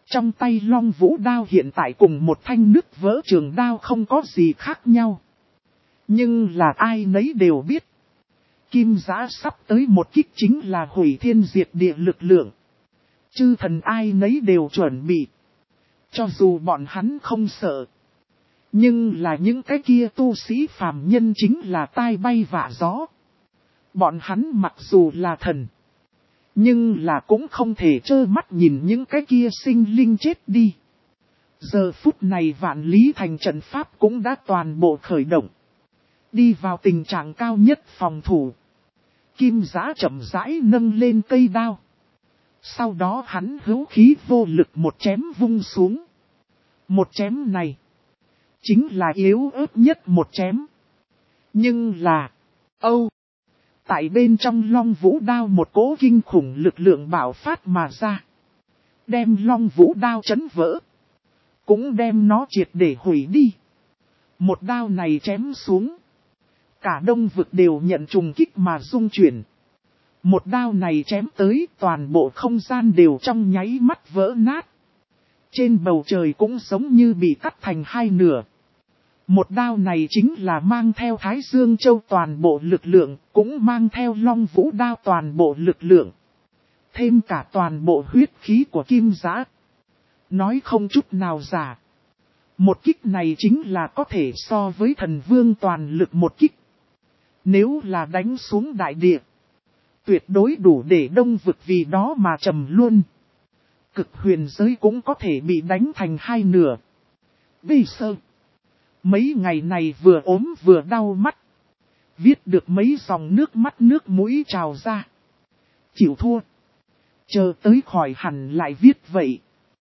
Speaker 1: Trong tay Long Vũ đao hiện tại cùng một thanh nứt vỡ trường đao không có gì khác nhau. Nhưng là ai nấy đều biết. Kim Giã sắp tới một kích chính là hủy thiên diệt địa lực lượng. Chư thần ai nấy đều chuẩn bị. Cho dù bọn hắn không sợ. Nhưng là những cái kia tu sĩ phàm nhân chính là tai bay vạ gió. Bọn hắn mặc dù là thần. Nhưng là cũng không thể trơ mắt nhìn những cái kia sinh linh chết đi. Giờ phút này Vạn Lý Thành trận pháp cũng đã toàn bộ khởi động. Đi vào tình trạng cao nhất phòng thủ. Kim Giã chậm rãi nâng lên cây đao. Sau đó hắn hữu khí vô lực một chém vung xuống. Một chém này. Chính là yếu ớt nhất một chém. Nhưng là. Tại bên trong Long Vũ đao một cỗ kinh khủng lực lượng bạo phát mà ra. Đem Long Vũ đao chấn vỡ. Cũng đem nó triệt để hủy đi. Một đao này chém xuống. Cả đông vực đều nhận trùng kích mà rung chuyển. Một đao này chém tới toàn bộ không gian đều trong nháy mắt vỡ nát. Trên bầu trời cũng giống như bị cắt thành hai nửa. Một đao này chính là mang theo Thái Dương Châu toàn bộ lực lượng, cũng mang theo Long Vũ đao toàn bộ lực lượng. Thêm cả toàn bộ huyết khí của Kim Giã. Nói không chút nào giả. Một kích này chính là có thể so với thần vương toàn lực một kích. Nếu là đánh xuống đại địa. Tuyệt đối đủ để đông vực vì đó mà trầm luôn. Cực huyền giới cũng có thể bị đánh thành hai nửa. Bây giờ. Mấy ngày này vừa ốm vừa đau mắt. Viết được mấy dòng nước mắt nước mũi trào ra. Chịu thua. Chờ tới khỏi hẳn lại viết vậy.